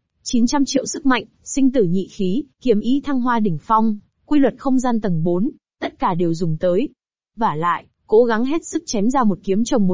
900 triệu sức mạnh, sinh tử nhị khí, kiếm ý thăng hoa đỉnh phong, quy luật không gian tầng 4, tất cả đều dùng tới. Vả lại, cố gắng hết sức chém ra một kiếm chồng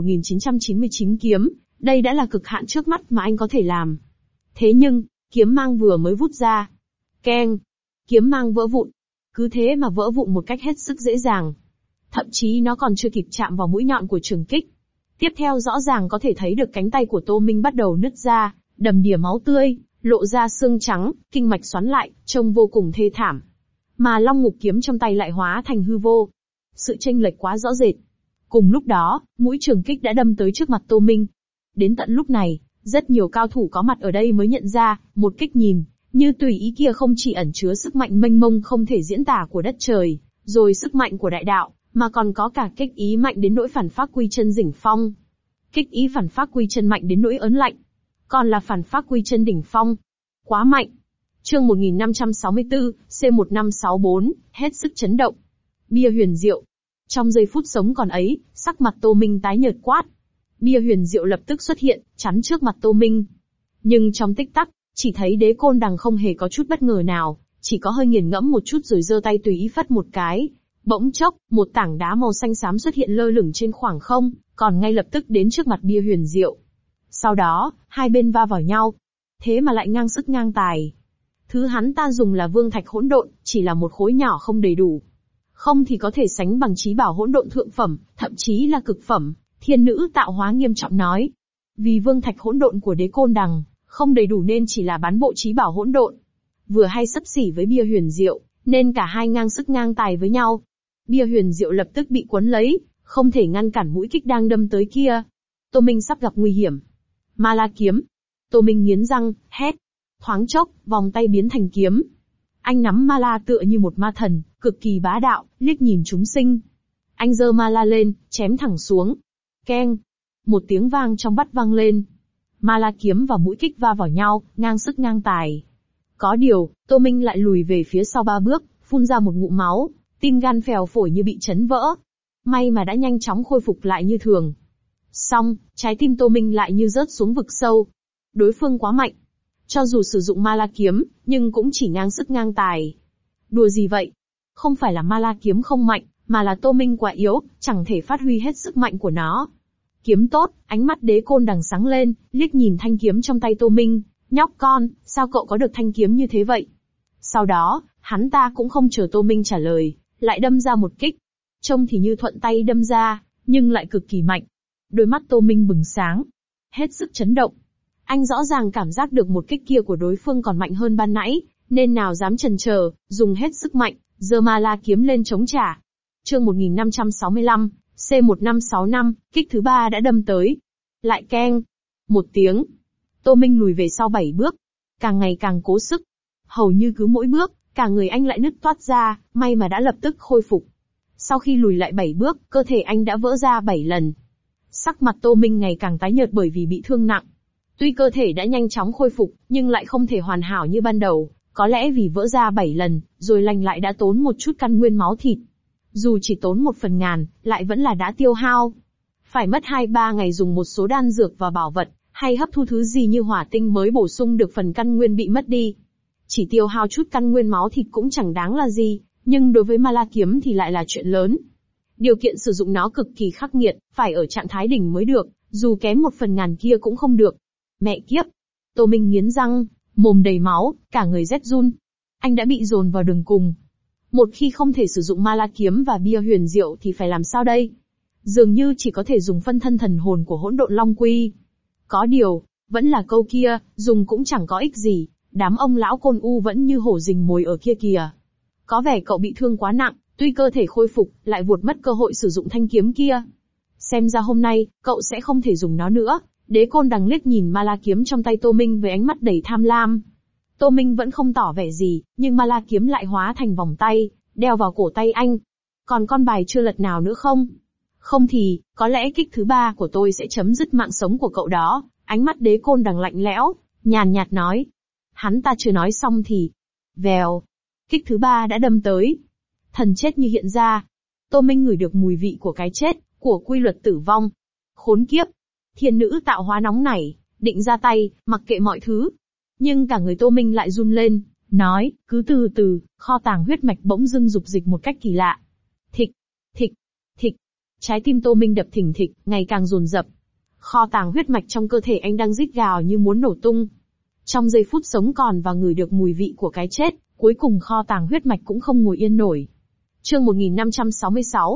1999 kiếm, đây đã là cực hạn trước mắt mà anh có thể làm. Thế nhưng, kiếm mang vừa mới vút ra. Keng! Kiếm mang vỡ vụn. Cứ thế mà vỡ vụn một cách hết sức dễ dàng. Thậm chí nó còn chưa kịp chạm vào mũi nhọn của trường kích. Tiếp theo rõ ràng có thể thấy được cánh tay của Tô Minh bắt đầu nứt ra, đầm đìa máu tươi, lộ ra xương trắng, kinh mạch xoắn lại, trông vô cùng thê thảm. Mà Long Ngục kiếm trong tay lại hóa thành hư vô. Sự chênh lệch quá rõ rệt. Cùng lúc đó, mũi trường kích đã đâm tới trước mặt Tô Minh. Đến tận lúc này, rất nhiều cao thủ có mặt ở đây mới nhận ra, một kích nhìn, như tùy ý kia không chỉ ẩn chứa sức mạnh mênh mông không thể diễn tả của đất trời, rồi sức mạnh của đại đạo, mà còn có cả kích ý mạnh đến nỗi phản phác quy chân đỉnh phong. Kích ý phản phác quy chân mạnh đến nỗi ớn lạnh. Còn là phản phác quy chân đỉnh phong. Quá mạnh. Chương 1564, C1564, hết sức chấn động. Bia huyền diệu. Trong giây phút sống còn ấy, sắc mặt Tô Minh tái nhợt quát. Bia huyền diệu lập tức xuất hiện, chắn trước mặt Tô Minh. Nhưng trong tích tắc, chỉ thấy Đế Côn Đằng không hề có chút bất ngờ nào, chỉ có hơi nghiền ngẫm một chút rồi giơ tay tùy ý phất một cái. Bỗng chốc, một tảng đá màu xanh xám xuất hiện lơ lửng trên khoảng không, còn ngay lập tức đến trước mặt bia huyền diệu. Sau đó, hai bên va vào nhau. Thế mà lại ngang sức ngang tài. Thứ hắn ta dùng là vương thạch hỗn độn, chỉ là một khối nhỏ không đầy đủ. Không thì có thể sánh bằng chí bảo hỗn độn thượng phẩm, thậm chí là cực phẩm, thiên nữ tạo hóa nghiêm trọng nói. Vì vương thạch hỗn độn của Đế Côn Đằng không đầy đủ nên chỉ là bán bộ chí bảo hỗn độn. Vừa hay xấp xỉ với bia huyền diệu, nên cả hai ngang sức ngang tài với nhau. Bia huyền diệu lập tức bị quấn lấy, không thể ngăn cản mũi kích đang đâm tới kia. Tô Minh sắp gặp nguy hiểm. Ma La kiếm. Tô Minh nghiến răng, hét. Thoáng chốc, vòng tay biến thành kiếm. Anh nắm Ma La tựa như một ma thần, cực kỳ bá đạo, liếc nhìn chúng sinh. Anh giơ Ma La lên, chém thẳng xuống. Keng. Một tiếng vang trong vắt vang lên. Ma La kiếm và mũi kích va vào nhau, ngang sức ngang tài. Có điều, Tô Minh lại lùi về phía sau 3 bước, phun ra một ngụm máu, tim gan phèo phổi như bị chấn vỡ. May mà đã nhanh chóng khôi phục lại như thường. Xong, trái tim Tô Minh lại như rớt xuống vực sâu. Đối phương quá mạnh. Cho dù sử dụng ma la kiếm, nhưng cũng chỉ ngang sức ngang tài. Đùa gì vậy? Không phải là ma la kiếm không mạnh, mà là Tô Minh quá yếu, chẳng thể phát huy hết sức mạnh của nó. Kiếm tốt, ánh mắt Đế Côn Đằng sáng lên, liếc nhìn thanh kiếm trong tay Tô Minh. Nhóc con, sao cậu có được thanh kiếm như thế vậy? Sau đó, hắn ta cũng không chờ Tô Minh trả lời, lại đâm ra một kích. Trông thì như thuận tay đâm ra, nhưng lại cực kỳ mạnh. Đôi mắt Tô Minh bừng sáng, hết sức chấn động. Anh rõ ràng cảm giác được một kích kia của đối phương còn mạnh hơn ban nãy, nên nào dám chần chờ, dùng hết sức mạnh, giơ ma la kiếm lên chống trả. Chương 1565, C1565, kích thứ 3 đã đâm tới. Lại keng. Một tiếng. Tô Minh lùi về sau 7 bước. Càng ngày càng cố sức. Hầu như cứ mỗi bước, cả người anh lại nứt toát ra, may mà đã lập tức khôi phục. Sau khi lùi lại 7 bước, cơ thể anh đã vỡ ra 7 lần. Sắc mặt Tô Minh ngày càng tái nhợt bởi vì bị thương nặng. Tuy cơ thể đã nhanh chóng khôi phục, nhưng lại không thể hoàn hảo như ban đầu, có lẽ vì vỡ ra 7 lần, rồi lành lại đã tốn một chút căn nguyên máu thịt. Dù chỉ tốn 1/1000, lại vẫn là đã tiêu hao. Phải mất 2-3 ngày dùng một số đan dược và bảo vật, hay hấp thu thứ gì như hỏa tinh mới bổ sung được phần căn nguyên bị mất đi. Chỉ tiêu hao chút căn nguyên máu thịt cũng chẳng đáng là gì, nhưng đối với ma la kiếm thì lại là chuyện lớn. Điều kiện sử dụng nó cực kỳ khắc nghiệt, phải ở trạng thái đỉnh mới được, dù kém 1/1000 kia cũng không được. Mẹ kiếp! Tô Minh nghiến răng, mồm đầy máu, cả người rét run. Anh đã bị dồn vào đường cùng. Một khi không thể sử dụng ma la kiếm và bia huyền diệu thì phải làm sao đây? Dường như chỉ có thể dùng phân thân thần hồn của hỗn độn long quy. Có điều, vẫn là câu kia, dùng cũng chẳng có ích gì, đám ông lão côn u vẫn như hổ rình mồi ở kia kìa. Có vẻ cậu bị thương quá nặng, tuy cơ thể khôi phục, lại vuột mất cơ hội sử dụng thanh kiếm kia. Xem ra hôm nay, cậu sẽ không thể dùng nó nữa. Đế Côn Đằng liếc nhìn ma la kiếm trong tay Tô Minh với ánh mắt đầy tham lam. Tô Minh vẫn không tỏ vẻ gì, nhưng ma la kiếm lại hóa thành vòng tay, đeo vào cổ tay anh. Còn con bài chưa lật nào nữa không? Không thì, có lẽ kích thứ 3 của tôi sẽ chấm dứt mạng sống của cậu đó. Ánh mắt Đế Côn Đằng lạnh lẽo, nhàn nhạt nói. Hắn ta chưa nói xong thì... Vèo. Kích thứ 3 đã đâm tới. Thần chết như hiện ra. Tô Minh ngửi được mùi vị của cái chết, của quy luật tử vong. Khốn kiếp. Thiên nữ tạo hóa nóng nảy, định ra tay, mặc kệ mọi thứ. Nhưng cả người Tô Minh lại run lên, nói, cứ từ từ, kho tàng huyết mạch bỗng dưng dục dịch một cách kỳ lạ. Thịch, thịch, thịch. Trái tim Tô Minh đập thình thịch, ngày càng dồn dập. Kho tàng huyết mạch trong cơ thể anh đang rít gào như muốn nổ tung. Trong giây phút sống còn và ngửi được mùi vị của cái chết, cuối cùng kho tàng huyết mạch cũng không ngồi yên nổi. Chương 1566,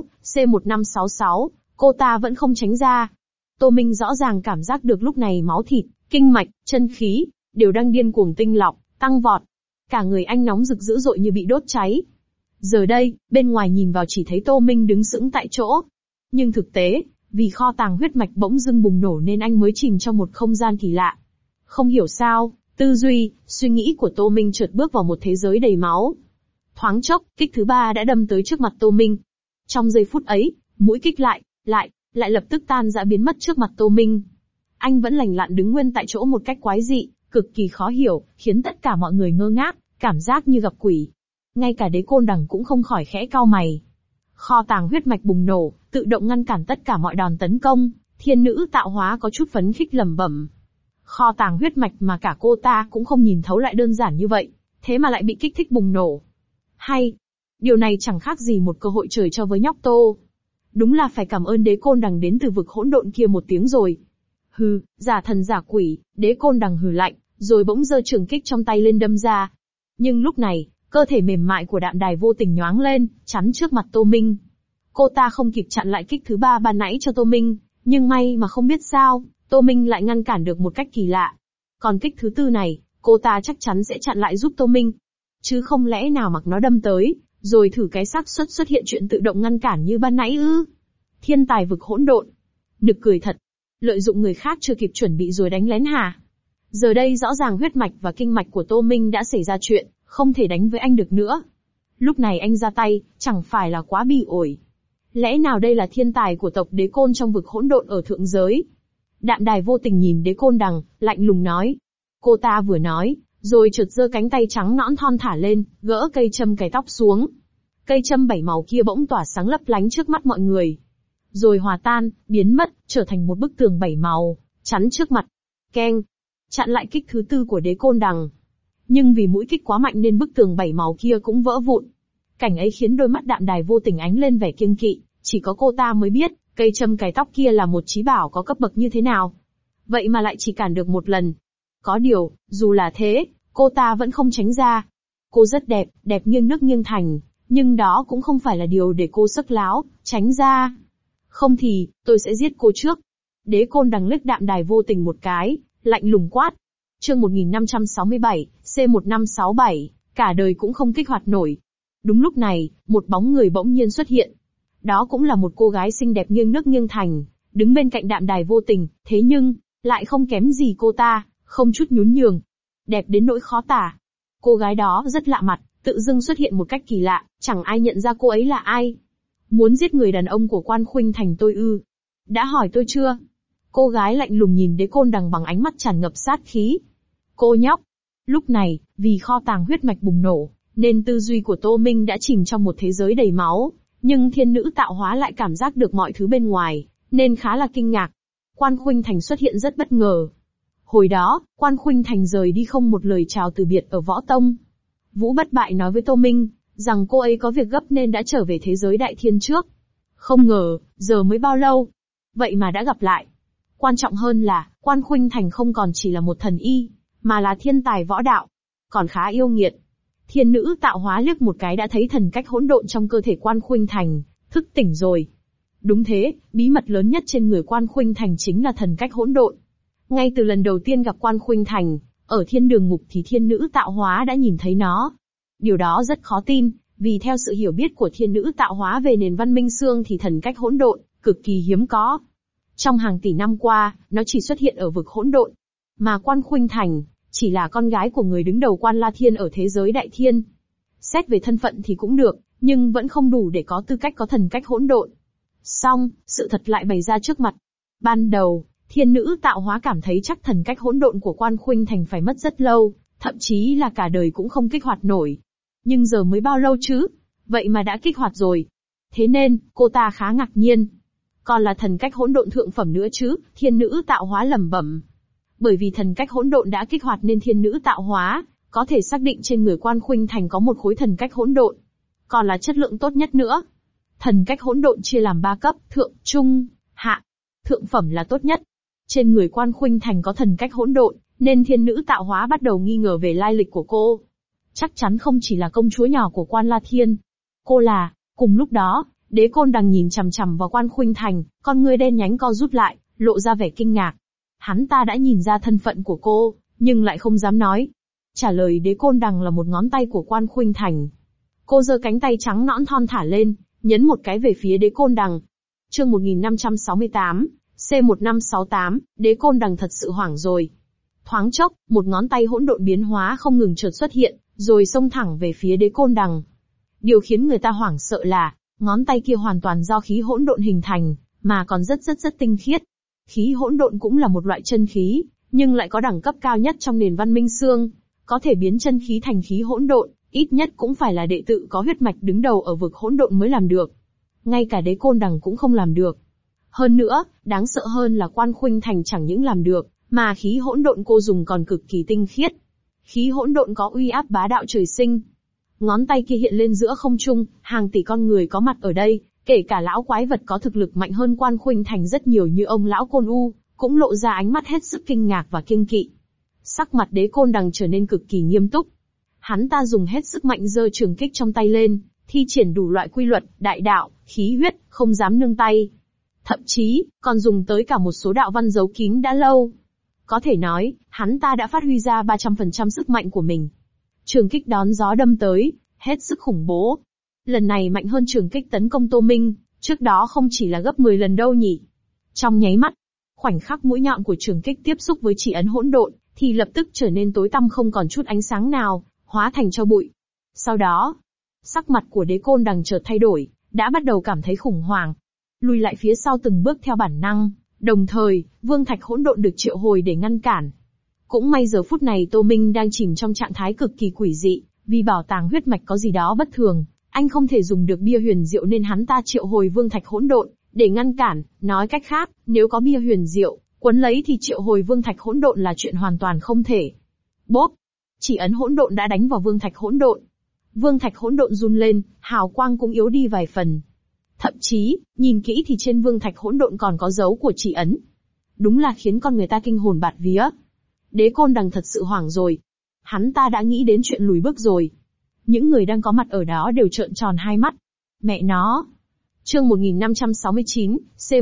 C1566, cô ta vẫn không tránh ra. Tô Minh rõ ràng cảm giác được lúc này máu thịt, kinh mạch, chân khí, đều đang điên cuồng tinh lọc, tăng vọt. Cả người anh nóng rực dữ dội như bị đốt cháy. Giờ đây, bên ngoài nhìn vào chỉ thấy Tô Minh đứng sững tại chỗ. Nhưng thực tế, vì kho tàng huyết mạch bỗng dưng bùng nổ nên anh mới chìm trong một không gian kỳ lạ. Không hiểu sao, tư duy, suy nghĩ của Tô Minh chợt bước vào một thế giới đầy máu. Thoáng chốc, kích thứ 3 đã đâm tới trước mặt Tô Minh. Trong giây phút ấy, mũi kích lại lập tức tan rã biến mất trước mặt Tô Minh. Anh vẫn lành lặn đứng nguyên tại chỗ một cách quái dị, cực kỳ khó hiểu, khiến tất cả mọi người ngơ ngác, cảm giác như gặp quỷ. Ngay cả Đế Côn Đằng cũng không khỏi khẽ cau mày. Kho tàng huyết mạch bùng nổ, tự động ngăn cản tất cả mọi đòn tấn công, thiên nữ tạo hóa có chút phấn khích lẩm bẩm. Kho tàng huyết mạch mà cả cô ta cũng không nhìn thấu lại đơn giản như vậy, thế mà lại bị kích thích bùng nổ. Hay, điều này chẳng khác gì một cơ hội trời cho với nhóc Tô. Đúng là phải cảm ơn Đế Côn Đằng đến từ vực hỗn độn kia một tiếng rồi. Hừ, giả thần giả quỷ, Đế Côn Đằng hừ lạnh, rồi bỗng giơ trường kích trong tay lên đâm ra. Nhưng lúc này, cơ thể mềm mại của Đạm Đài vô tình nhoáng lên, chắn trước mặt Tô Minh. Cô ta không kịp chặn lại kích thứ 3 ban nãy cho Tô Minh, nhưng may mà không biết sao, Tô Minh lại ngăn cản được một cách kỳ lạ. Còn kích thứ 4 này, cô ta chắc chắn sẽ chặn lại giúp Tô Minh. Chứ không lẽ nào mặc nó đâm tới, rồi thử cái xác suất xuất hiện chuyện tự động ngăn cản như ban nãy ư? Thiên tài vực hỗn độn. Nực cười thật. Lợi dụng người khác chưa kịp chuẩn bị rồi đánh lén hả? Giờ đây rõ ràng huyết mạch và kinh mạch của Tô Minh đã xảy ra chuyện, không thể đánh với anh được nữa. Lúc này anh ra tay, chẳng phải là quá bi ổi. Lẽ nào đây là thiên tài của tộc Đế Côn trong vực hỗn độn ở thượng giới? Đạm Đài vô tình nhìn Đế Côn Đằng, lạnh lùng nói. Cô ta vừa nói, rồi chợt giơ cánh tay trắng nõn thon thả lên, gỡ cây châm cài tóc xuống. Cây châm 7 màu kia bỗng tỏa sáng lấp lánh trước mắt mọi người. Rồi hòa tan, biến mất, trở thành một bức tường 7 màu, chắn trước mặt. Keng! Chặn lại kích thứ 4 của Đế Côn Đằng. Nhưng vì mũi kích quá mạnh nên bức tường 7 màu kia cũng vỡ vụn. Cảnh ấy khiến đôi mắt Đạm Đài vô tình ánh lên vẻ kiêng kỵ, chỉ có cô ta mới biết, cây châm cài tóc kia là một chí bảo có cấp bậc như thế nào. Vậy mà lại chỉ cản được một lần. Có điều, dù là thế, cô ta vẫn không tránh ra. Cô rất đẹp, đẹp nghiêng nước nghiêng thành, nhưng đó cũng không phải là điều để cô sấc láo, tránh ra. Không thì, tôi sẽ giết cô trước. Đế Côn Đằng liếc Đạm Đài vô tình một cái, lạnh lùng quát. Chương 1567, C1567, cả đời cũng không kích hoạt nổi. Đúng lúc này, một bóng người bỗng nhiên xuất hiện. Đó cũng là một cô gái xinh đẹp nghiêng nước nghiêng thành, đứng bên cạnh Đạm Đài vô tình, thế nhưng, lại không kém gì cô ta, không chút nhún nhường. Đẹp đến nỗi khó tả. Cô gái đó rất lạ mặt, tự dưng xuất hiện một cách kỳ lạ, chẳng ai nhận ra cô ấy là ai. Muốn giết người đàn ông của Quan Khuynh Thành tôi ư? Đã hỏi tôi chưa? Cô gái lạnh lùng nhìn Đế Côn Đằng bằng ánh mắt tràn ngập sát khí. Cô nhóc. Lúc này, vì kho tàng huyết mạch bùng nổ, nên tư duy của Tô Minh đã chìm trong một thế giới đầy máu, nhưng thiên nữ tạo hóa lại cảm giác được mọi thứ bên ngoài, nên khá là kinh ngạc. Quan Khuynh Thành xuất hiện rất bất ngờ. Hồi đó, Quan Khuynh Thành rời đi không một lời chào từ biệt ở Võ Tông. Vũ Bất Bại nói với Tô Minh, rằng cô ấy có việc gấp nên đã trở về thế giới đại thiên trước. Không ngờ, giờ mới bao lâu. Vậy mà đã gặp lại. Quan trọng hơn là, Quan Khuynh Thành không còn chỉ là một thần y, mà là thiên tài võ đạo. Còn khá yêu nghiệt. Thiên nữ tạo hóa liếc một cái đã thấy thần cách hỗn độn trong cơ thể Quan Khuynh Thành, thức tỉnh rồi. Đúng thế, bí mật lớn nhất trên người Quan Khuynh Thành chính là thần cách hỗn độn. Ngay từ lần đầu tiên gặp Quan Khuynh Thành, ở thiên đường ngục thì thiên nữ tạo hóa đã nhìn thấy nó. Điều đó rất khó tin, vì theo sự hiểu biết của thiên nữ tạo hóa về nền văn minh xương thì thần cách hỗn độn, cực kỳ hiếm có. Trong hàng tỷ năm qua, nó chỉ xuất hiện ở vực hỗn độn. Mà Quan Khuynh Thành, chỉ là con gái của người đứng đầu Quan La Thiên ở thế giới đại thiên. Xét về thân phận thì cũng được, nhưng vẫn không đủ để có tư cách có thần cách hỗn độn. Song, sự thật lại bày ra trước mặt. Ban đầu, thiên nữ tạo hóa cảm thấy chắc thần cách hỗn độn của Quan Khuynh Thành phải mất rất lâu, thậm chí là cả đời cũng không kích hoạt nổi. Nhưng giờ mới bao lâu chứ? Vậy mà đã kích hoạt rồi. Thế nên, cô ta khá ngạc nhiên. Còn là thần cách hỗn độn thượng phẩm nữa chứ, thiên nữ tạo hóa lẩm bẩm. Bởi vì thần cách hỗn độn đã kích hoạt nên thiên nữ tạo hóa có thể xác định trên người Quan Khuynh Thành có một khối thần cách hỗn độn. Còn là chất lượng tốt nhất nữa. Thần cách hỗn độn chia làm 3 cấp, thượng, trung, hạ. Thượng phẩm là tốt nhất. Trên người Quan Khuynh Thành có thần cách hỗn độn, nên thiên nữ tạo hóa bắt đầu nghi ngờ về lai lịch của cô. Chắc chắn không chỉ là công chúa nhỏ của Quan La Thiên. Cô là, cùng lúc đó, Đế Côn Đằng nhìn chằm chằm vào Quan Khuynh Thành, con ngươi đen nhánh co rút lại, lộ ra vẻ kinh ngạc. Hắn ta đã nhìn ra thân phận của cô, nhưng lại không dám nói. Trả lời Đế Côn Đằng là một ngón tay của Quan Khuynh Thành. Cô giơ cánh tay trắng nõn thon thả lên, nhấn một cái về phía Đế Côn Đằng. Chương 1568, C1568, Đế Côn Đằng thật sự hoảng rồi. Thoáng chốc, một ngón tay hỗn độn biến hóa không ngừng chợt xuất hiện, rồi xông thẳng về phía Đế Côn Đằng. Điều khiến người ta hoảng sợ là, ngón tay kia hoàn toàn do khí hỗn độn hình thành, mà còn rất tinh khiết. Khí hỗn độn cũng là một loại chân khí, nhưng lại có đẳng cấp cao nhất trong nền văn minh xương. Có thể biến chân khí thành khí hỗn độn, ít nhất cũng phải là đệ tử có huyết mạch đứng đầu ở vực hỗn độn mới làm được. Ngay cả Đế Côn Đằng cũng không làm được. Hơn nữa, đáng sợ hơn là Quan Khuynh Thành chẳng những làm được, mà khí hỗn độn cô dùng còn cực kỳ tinh khiết. Khí hỗn độn có uy áp bá đạo trời sinh. Ngón tay kia hiện lên giữa không trung, hàng tỷ con người có mặt ở đây, kể cả lão quái vật có thực lực mạnh hơn Quan Khuynh Thành rất nhiều như ông lão Côn U, cũng lộ ra ánh mắt hết sức kinh ngạc và kiêng kỵ. Sắc mặt Đế Côn Đằng trở nên cực kỳ nghiêm túc. Hắn ta dùng hết sức mạnh giơ trường kích trong tay lên, thi triển đủ loại quy luật, đại đạo, khí huyết, không dám nương tay. Thậm chí, còn dùng tới cả một số đạo văn giấu kín đã lâu. Có thể nói, hắn ta đã phát huy ra 300% sức mạnh của mình. Trường kích đón gió đâm tới, hết sức khủng bố. Lần này mạnh hơn trường kích tấn công Tô Minh, trước đó không chỉ là gấp 10 lần đâu nhỉ. Trong nháy mắt, khoảnh khắc mũi nhọn của trường kích tiếp xúc với chỉ ấn hỗn độn, thì lập tức trở nên tối tăm không còn chút ánh sáng nào, hóa thành tro bụi. Sau đó, sắc mặt của Đế Côn Đằng chợt thay đổi, đã bắt đầu cảm thấy khủng hoảng. Lùi lại phía sau từng bước theo bản năng, đồng thời, vương thạch hỗn độn được triệu hồi để ngăn cản. Cũng may giờ phút này Tô Minh đang chìm trong trạng thái cực kỳ quỷ dị, vì bảo tàng huyết mạch có gì đó bất thường, anh không thể dùng được bia huyền diệu nên hắn ta triệu hồi vương thạch hỗn độn để ngăn cản. Nói cách khác, nếu có bia huyền diệu quấn lấy thì triệu hồi vương thạch hỗn độn là chuyện hoàn toàn không thể. Bốp! Chỉ ấn hỗn độn đã đánh vào vương thạch hỗn độn. Vương thạch hỗn độn run lên, hào quang cũng yếu đi vài phần. Thậm chí, nhìn kỹ thì trên vương thạch hỗn độn còn có dấu của chỉ ấn. Đúng là khiến con người ta kinh hồn bạt vía. Đế Côn Đằng thật sự hoảng rồi. Hắn ta đã nghĩ đến chuyện lùi bước rồi. Những người đang có mặt ở đó đều trợn tròn hai mắt. Mẹ nó! Chương 1569,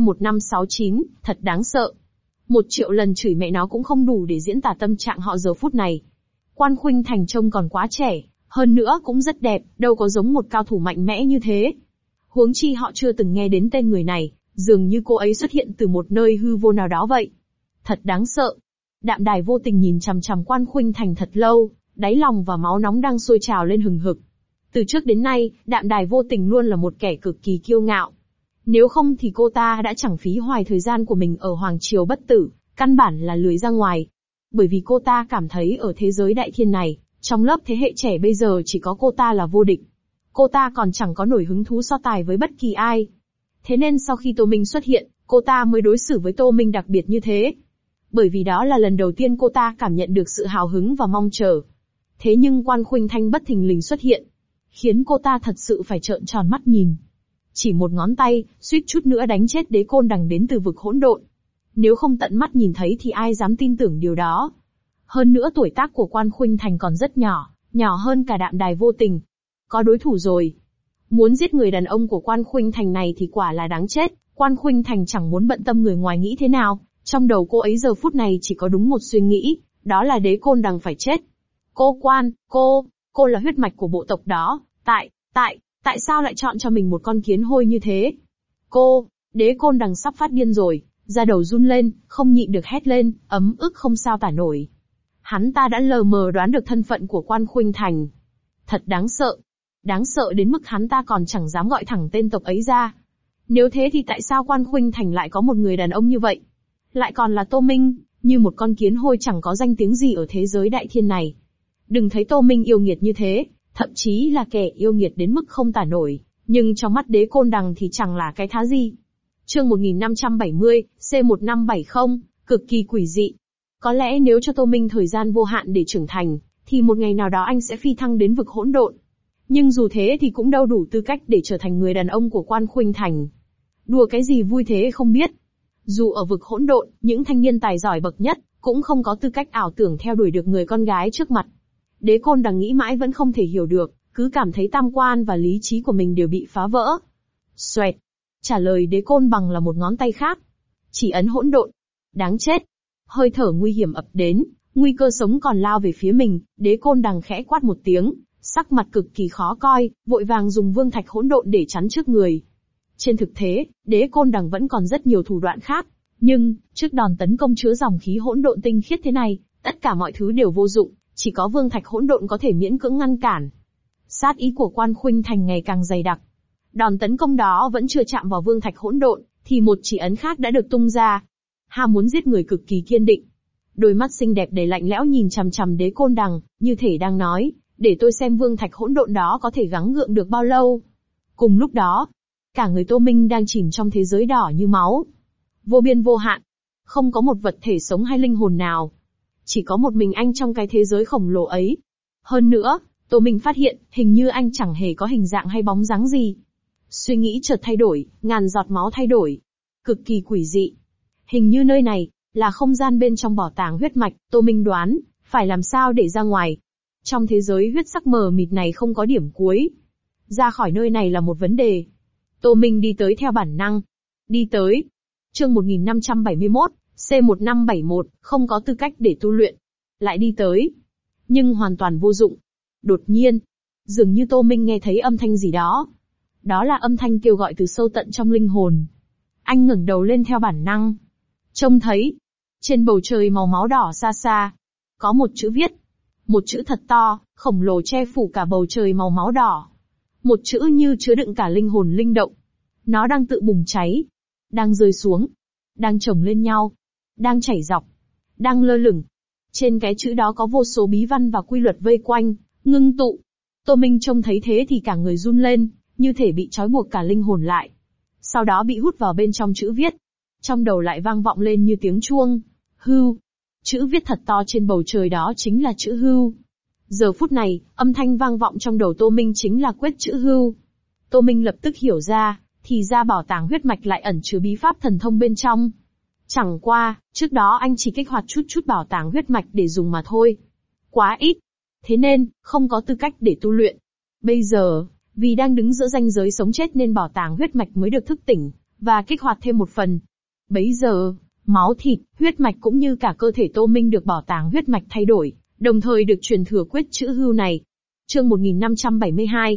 C1569, thật đáng sợ. 1.000.000 lần chửi mẹ nó cũng không đủ để diễn tả tâm trạng họ giờ phút này. Quan Khuynh Thành trông còn quá trẻ, hơn nữa cũng rất đẹp, đâu có giống một cao thủ mạnh mẽ như thế. Huống chi họ chưa từng nghe đến tên người này, dường như cô ấy xuất hiện từ một nơi hư vô nào đó vậy. Thật đáng sợ. Đạm Đài vô tình nhìn chằm chằm Quan Khuynh Thành thật lâu, đáy lòng và máu nóng đang sôi trào lên hừng hực. Từ trước đến nay, Đạm Đài vô tình luôn là một kẻ cực kỳ kiêu ngạo. Nếu không thì cô ta đã chẳng phí hoài thời gian của mình ở Hoàng Triều Bất Tử, căn bản là lười ra ngoài. Bởi vì cô ta cảm thấy ở thế giới đại thiên này, trong lớp thế hệ trẻ bây giờ chỉ có cô ta là vô địch. Cô ta còn chẳng có nổi hứng thú so tài với bất kỳ ai. Thế nên sau khi Tô Minh xuất hiện, cô ta mới đối xử với Tô Minh đặc biệt như thế. Bởi vì đó là lần đầu tiên cô ta cảm nhận được sự hào hứng và mong chờ. Thế nhưng Quan Khuynh Thành bất thình lình xuất hiện, khiến cô ta thật sự phải trợn tròn mắt nhìn. Chỉ một ngón tay, suýt chút nữa đánh chết Đế Côn Đằng đến từ vực hỗn độn. Nếu không tận mắt nhìn thấy thì ai dám tin tưởng điều đó. Hơn nữa tuổi tác của Quan Khuynh Thành còn rất nhỏ, nhỏ hơn cả Đạm Đài vô tình. Có đối thủ rồi. Muốn giết người đàn ông của Quan Khuynh Thành này thì quả là đáng chết. Quan Khuynh Thành chẳng muốn bận tâm người ngoài nghĩ thế nào. Trong đầu cô ấy giờ phút này chỉ có đúng một suy nghĩ, đó là Đế Côn Đằng phải chết. Cô là huyết mạch của bộ tộc đó. Tại sao lại chọn cho mình một con kiến hôi như thế? Đế Côn Đằng sắp phát điên rồi, da đầu run lên, không nhịn được hét lên, ấm ức không sao tả nổi. Hắn ta đã lờ mờ đoán được thân phận của Quan Khuynh Thành. Thật đáng sợ. Đáng sợ đến mức hắn ta còn chẳng dám gọi thẳng tên tộc ấy ra. Nếu thế thì tại sao Quan Khuynh Thành lại có một người đàn ông như vậy? Lại còn là Tô Minh, như một con kiến hôi chẳng có danh tiếng gì ở thế giới đại thiên này. Đừng thấy Tô Minh yêu nghiệt như thế, thậm chí là kẻ yêu nghiệt đến mức không tả nổi, nhưng trong mắt Đế Côn Đằng thì chẳng là cái thá gì. Chương 1570, C1570, cực kỳ quỷ dị. Có lẽ nếu cho Tô Minh thời gian vô hạn để trưởng thành, thì một ngày nào đó anh sẽ phi thăng đến vực hỗn độn. Nhưng dù thế thì cũng đâu đủ tư cách để trở thành người đàn ông của Quan Khuynh Thành. Đùa cái gì vui thế không biết. Dù ở vực hỗn độn, những thanh niên tài giỏi bậc nhất, cũng không có tư cách ảo tưởng theo đuổi được người con gái trước mặt. Đế Côn Đằng nghĩ mãi vẫn không thể hiểu được, cứ cảm thấy tam quan và lý trí của mình đều bị phá vỡ. Xoẹt. Trả lời Đế Côn Bằng là một ngón tay khác. Chỉ ấn hỗn độn. Đáng chết. Hơi thở nguy hiểm ập đến, nguy cơ sống còn lao về phía mình, Đế Côn Đằng khẽ quát một tiếng, sắc mặt cực kỳ khó coi, vội vàng dùng vương thạch hỗn độn để chắn trước người. Trên thực tế, Đế Côn Đằng vẫn còn rất nhiều thủ đoạn khác, nhưng, trước đòn tấn công chứa dòng khí hỗn độn tinh khiết thế này, tất cả mọi thứ đều vô dụng, chỉ có vương thạch hỗn độn có thể miễn cưỡng ngăn cản. Sát ý của Quan Khuynh Thành ngày càng dày đặc. Đòn tấn công đó vẫn chưa chạm vào vương thạch hỗn độn, thì một chỉ ấn khác đã được tung ra. Ham muốn giết người cực kỳ kiên định. Đôi mắt xinh đẹp đầy lạnh lẽo nhìn chằm chằm Đế Côn Đằng, như thể đang nói, để tôi xem vương thạch hỗn độn đó có thể gắng gượng được bao lâu. Cùng lúc đó, cả người Tô Minh đang chìm trong thế giới đỏ như máu. Vô biên vô hạn. Không có một vật thể sống hay linh hồn nào. Chỉ có một mình anh trong cái thế giới khổng lồ ấy. Hơn nữa, Tô Minh phát hiện, hình như anh chẳng hề có hình dạng hay bóng dáng gì. Suy nghĩ chợt thay đổi, ngàn giọt máu thay đổi. Cực kỳ quỷ dị. Hình như nơi này, là không gian bên trong bảo tàng huyết mạch, Tô Minh đoán, phải làm sao để ra ngoài. Trong thế giới huyết sắc mờ mịt này không có điểm cuối. Ra khỏi nơi này là một vấn đề. Tô Minh đi tới theo bản năng. Đi tới. Chương 1571, C1571, không có tư cách để tu luyện. Lại đi tới. Nhưng hoàn toàn vô dụng. Đột nhiên, dường như Tô Minh nghe thấy âm thanh gì đó. Đó là âm thanh kêu gọi từ sâu tận trong linh hồn. Anh ngẩng đầu lên theo bản năng. Trông thấy, trên bầu trời màu máu đỏ xa xa, có một chữ viết. Một chữ thật to, khổng lồ che phủ cả bầu trời màu máu đỏ. Một chữ như chứa đựng cả linh hồn linh động. Nó đang tự bùng cháy. Đang rơi xuống. Đang chồng lên nhau. Đang chảy dọc. Đang lơ lửng. Trên cái chữ đó có vô số bí văn và quy luật vây quanh, ngưng tụ. Tô Minh trông thấy thế thì cả người run lên, như thể bị trói buộc cả linh hồn lại. Sau đó bị hút vào bên trong chữ viết. Trong đầu lại vang vọng lên như tiếng chuông. Hưu. Chữ viết thật to trên bầu trời đó chính là chữ hưu. Giờ phút này, âm thanh vang vọng trong đầu Tô Minh chính là quyết chữ hưu. Tô Minh lập tức hiểu ra, thì ra bảo tàng huyết mạch lại ẩn chứa bí pháp thần thông bên trong. Chẳng qua, trước đó anh chỉ kích hoạt chút chút bảo tàng huyết mạch để dùng mà thôi. Quá ít. Thế nên, không có tư cách để tu luyện. Bây giờ, vì đang đứng giữa ranh giới sống chết nên bảo tàng huyết mạch mới được thức tỉnh, và kích hoạt thêm một phần. Bấy giờ, máu thịt, huyết mạch cũng như cả cơ thể Tô Minh được bảo tàng huyết mạch thay đổi, đồng thời được truyền thừa quyết chữ hưu này. Chương 1572,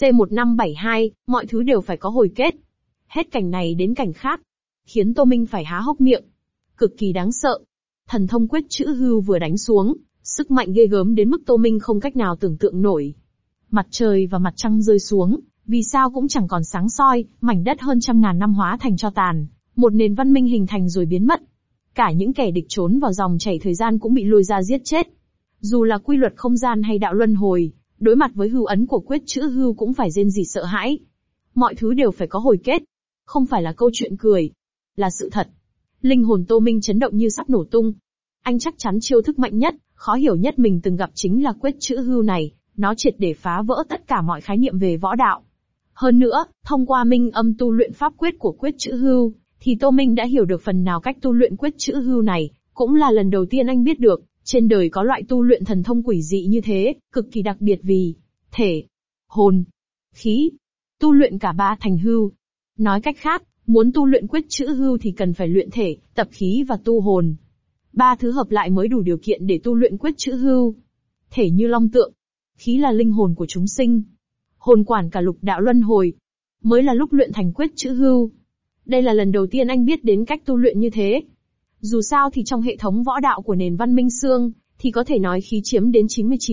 C1572, mọi thứ đều phải có hồi kết. Hết cảnh này đến cảnh khác, khiến Tô Minh phải há hốc miệng. Cực kỳ đáng sợ. Thần thông quyết chữ hưu vừa đánh xuống, sức mạnh ghê gớm đến mức Tô Minh không cách nào tưởng tượng nổi. Mặt trời và mặt trăng rơi xuống, vì sao cũng chẳng còn sáng soi, mảnh đất hơn 100.000 năm hóa thành tro tàn, một nền văn minh hình thành rồi biến mất. Cả những kẻ địch trốn vào dòng chảy thời gian cũng bị lôi ra giết chết. Dù là quy luật không gian hay đạo luân hồi, đối mặt với hưu ấn của quyết chữ hưu cũng phải rên rỉ sợ hãi. Mọi thứ đều phải có hồi kết. Không phải là câu chuyện cười, là sự thật. Linh hồn Tô Minh chấn động như sắp nổ tung. Anh chắc chắn chiêu thức mạnh nhất, khó hiểu nhất mình từng gặp chính là quyết chữ hưu này, nó triệt để phá vỡ tất cả mọi khái niệm về võ đạo. Hơn nữa, thông qua minh âm tu luyện pháp quyết của quyết chữ hưu, thì Tô Minh đã hiểu được phần nào cách tu luyện quyết chữ hưu này, cũng là lần đầu tiên anh biết được, trên đời có loại tu luyện thần thông quỷ dị như thế, cực kỳ đặc biệt vì thể, hồn, khí, tu luyện cả ba thành hưu. Nói cách khác, muốn tu luyện quyết chữ hưu thì cần phải luyện thể, tập khí và tu hồn. Ba thứ hợp lại mới đủ điều kiện để tu luyện quyết chữ hưu. Thể như long tượng, khí là linh hồn của chúng sinh, hồn quản cả lục đạo luân hồi, mới là lúc luyện thành quyết chữ hưu. Đây là lần đầu tiên anh biết đến cách tu luyện như thế. Dù sao thì trong hệ thống võ đạo của nền văn minh xương, thì có thể nói khí chiếm đến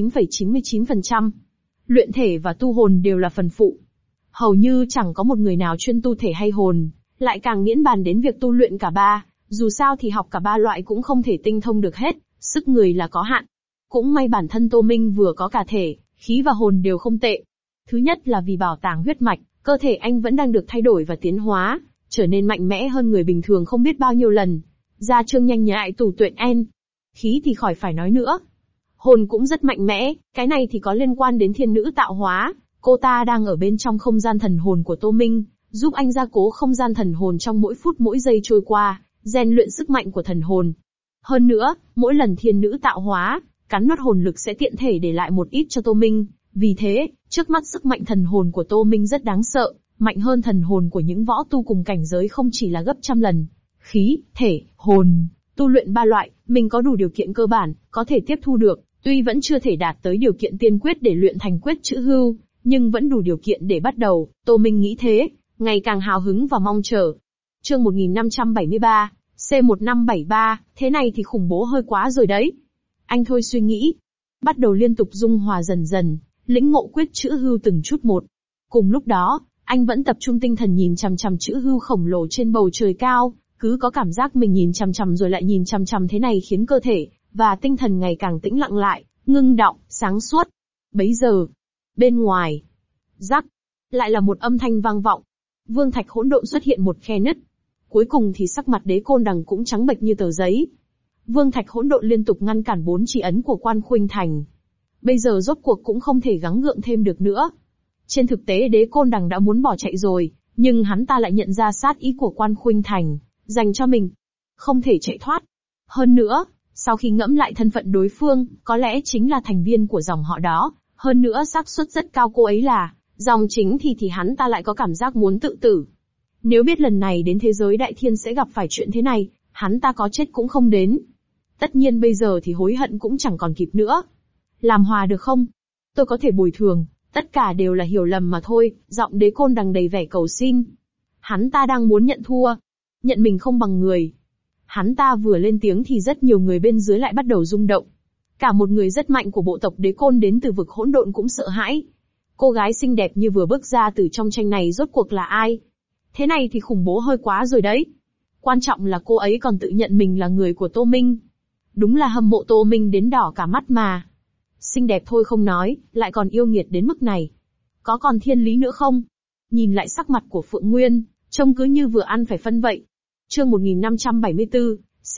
99,99%. Luyện thể và tu hồn đều là phần phụ. Hầu như chẳng có một người nào chuyên tu thể hay hồn, lại càng miễn bàn đến việc tu luyện cả ba. Dù sao thì học cả ba loại cũng không thể tinh thông được hết, sức người là có hạn. Cũng may bản thân Tô Minh vừa có cả thể, khí và hồn đều không tệ. Thứ nhất là vì bảo tàng huyết mạch, cơ thể anh vẫn đang được thay đổi và tiến hóa, trở nên mạnh mẽ hơn người bình thường không biết bao nhiêu lần. Gia trương nhanh nhạy tủ tuyệt en. Khí thì khỏi phải nói nữa. Hồn cũng rất mạnh mẽ, cái này thì có liên quan đến thiên nữ tạo hóa. Cô ta đang ở bên trong không gian thần hồn của Tô Minh, giúp anh gia cố không gian thần hồn trong mỗi phút mỗi giây trôi qua, rèn luyện sức mạnh của thần hồn. Hơn nữa, mỗi lần thiên nữ tạo hóa, cắn nuốt hồn lực sẽ tiện thể để lại một ít cho Tô Minh. Vì thế, trước mắt sức mạnh thần hồn của Tô Minh rất đáng sợ, mạnh hơn thần hồn của những võ tu cùng cảnh giới không chỉ là gấp trăm lần. Khí, thể, hồn, tu luyện ba loại, mình có đủ điều kiện cơ bản, có thể tiếp thu được, tuy vẫn chưa thể đạt tới điều kiện tiên quyết để luyện thành quyết chữ hưu, nhưng vẫn đủ điều kiện để bắt đầu, Tô Minh nghĩ thế, ngày càng hào hứng và mong chờ. Chương 1573, C1573, thế này thì khủng bố hơi quá rồi đấy. Anh thôi suy nghĩ, bắt đầu liên tục dung hòa dần dần, lĩnh ngộ quyết chữ hưu từng chút một. Cùng lúc đó, anh vẫn tập trung tinh thần nhìn chằm chằm chữ hưu khổng lồ trên bầu trời cao, cứ có cảm giác mình nhìn chằm chằm rồi lại nhìn chằm chằm thế này khiến cơ thể và tinh thần ngày càng tĩnh lặng lại, ngưng đọng, sáng suốt. Bấy giờ, bên ngoài, rắc, lại là một âm thanh vang vọng. Vương thạch hỗn độn xuất hiện một khe nứt. Cuối cùng thì sắc mặt Đế Côn Đằng cũng trắng bệch như tờ giấy. Vương thạch hỗn độn liên tục ngăn cản 4 chỉ ấn của Quan Khuynh Thành. Bây giờ rốt cuộc cũng không thể gắng gượng thêm được nữa. Trên thực tế Đế Côn Đằng đã muốn bỏ chạy rồi, nhưng hắn ta lại nhận ra sát ý của Quan Khuynh Thành dành cho mình, không thể chạy thoát. Hơn nữa, sau khi ngẫm lại thân phận đối phương, có lẽ chính là thành viên của dòng họ đó. Hơn nữa xác suất rất cao cô ấy là dòng chính thì hắn ta lại có cảm giác muốn tự tử. Nếu biết lần này đến thế giới đại thiên sẽ gặp phải chuyện thế này, hắn ta có chết cũng không đến. Tất nhiên bây giờ thì hối hận cũng chẳng còn kịp nữa. Làm hòa được không? Tôi có thể bồi thường, tất cả đều là hiểu lầm mà thôi, giọng Đế Côn Đằng đầy vẻ cầu xin. Hắn ta đang muốn nhận thua, nhận mình không bằng người. Hắn ta vừa lên tiếng thì rất nhiều người bên dưới lại bắt đầu rung động. Cả một người rất mạnh của bộ tộc Đế Côn đến từ vực hỗn độn cũng sợ hãi. Cô gái xinh đẹp như vừa bước ra từ trong tranh này rốt cuộc là ai? Thế này thì khủng bố hơi quá rồi đấy. Quan trọng là cô ấy còn tự nhận mình là người của Tô Minh. Đúng là hâm mộ Tô Minh đến đỏ cả mắt mà. Xinh đẹp thôi không nói, lại còn yêu nghiệt đến mức này. Có còn thiên lý nữa không? Nhìn lại sắc mặt của Phượng Nguyên, trông cứ như vừa ăn phải phân vậy. Chương 1574,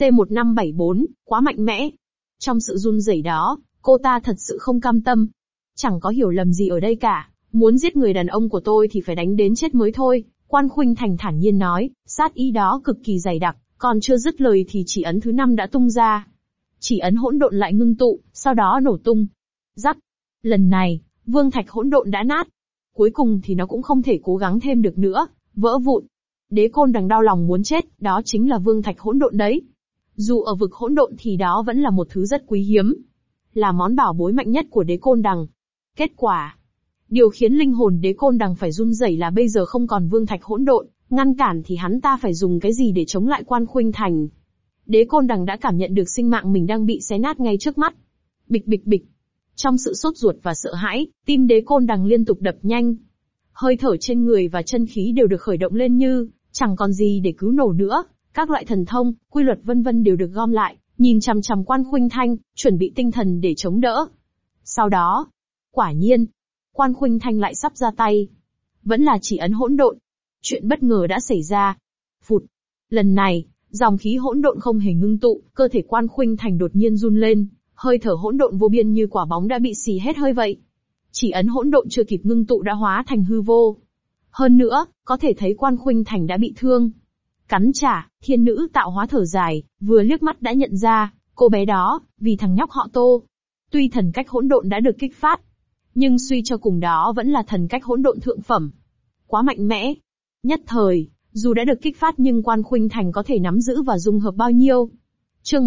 C1574, quá mạnh mẽ. Trong sự run rẩy đó, cô ta thật sự không cam tâm. Chẳng có hiểu lầm gì ở đây cả, muốn giết người đàn ông của tôi thì phải đánh đến chết mới thôi. Quan Khuynh Thành thản nhiên nói, sát ý đó cực kỳ dày đặc, còn chưa dứt lời thì chỉ ấn thứ 5 đã tung ra. Chỉ ấn hỗn độn lại ngưng tụ, sau đó nổ tung. Rắc. Lần này, vương thạch hỗn độn đã nát. Cuối cùng thì nó cũng không thể cố gắng thêm được nữa, vỡ vụn. Đế Côn Đằng đau lòng muốn chết, đó chính là vương thạch hỗn độn đấy. Dù ở vực hỗn độn thì đó vẫn là một thứ rất quý hiếm, là món bảo bối mạnh nhất của Đế Côn Đằng. Kết quả, điều khiến linh hồn Đế Côn Đằng phải run rẩy là bây giờ không còn vương thạch hỗn độn, ngăn cản thì hắn ta phải dùng cái gì để chống lại Quan Khuynh Thành. Đế Côn Đằng đã cảm nhận được sinh mạng mình đang bị xé nát ngay trước mắt. Bịch bịch bịch. Trong sự sốt ruột và sợ hãi, tim Đế Côn Đằng liên tục đập nhanh. Hơi thở trên người và chân khí đều được khởi động lên như chẳng còn gì để cứu nổ nữa. Các loại thần thông, quy luật vân vân đều được gom lại, nhìn chằm chằm Quan Khuynh Thành, chuẩn bị tinh thần để chống đỡ. Sau đó, quả nhiên, Quan Khuynh Thành lại sắp ra tay. Vẫn là chỉ ấn hỗn độn. Chuyện bất ngờ đã xảy ra. Phụt. Lần này, dòng khí hỗn độn không hề ngưng tụ, cơ thể Quan Khuynh Thành đột nhiên run lên, hơi thở hỗn độn vô biên như quả bóng đã bị xì hết hơi vậy. Chỉ ấn hỗn độn chưa kịp ngưng tụ đã hóa thành hư vô. Hơn nữa, có thể thấy Quan Khuynh Thành đã bị thương. Cắn trả, thiên nữ tạo hóa thở dài, vừa liếc mắt đã nhận ra, cô bé đó, vì thằng nhóc họ Tô. Tuy thần cách hỗn độn đã được kích phát, nhưng suy cho cùng đó vẫn là thần cách hỗn độn thượng phẩm. Quá mạnh mẽ. Nhất thời, dù đã được kích phát nhưng Quan Khuynh Thành có thể nắm giữ và dung hợp bao nhiêu. Chương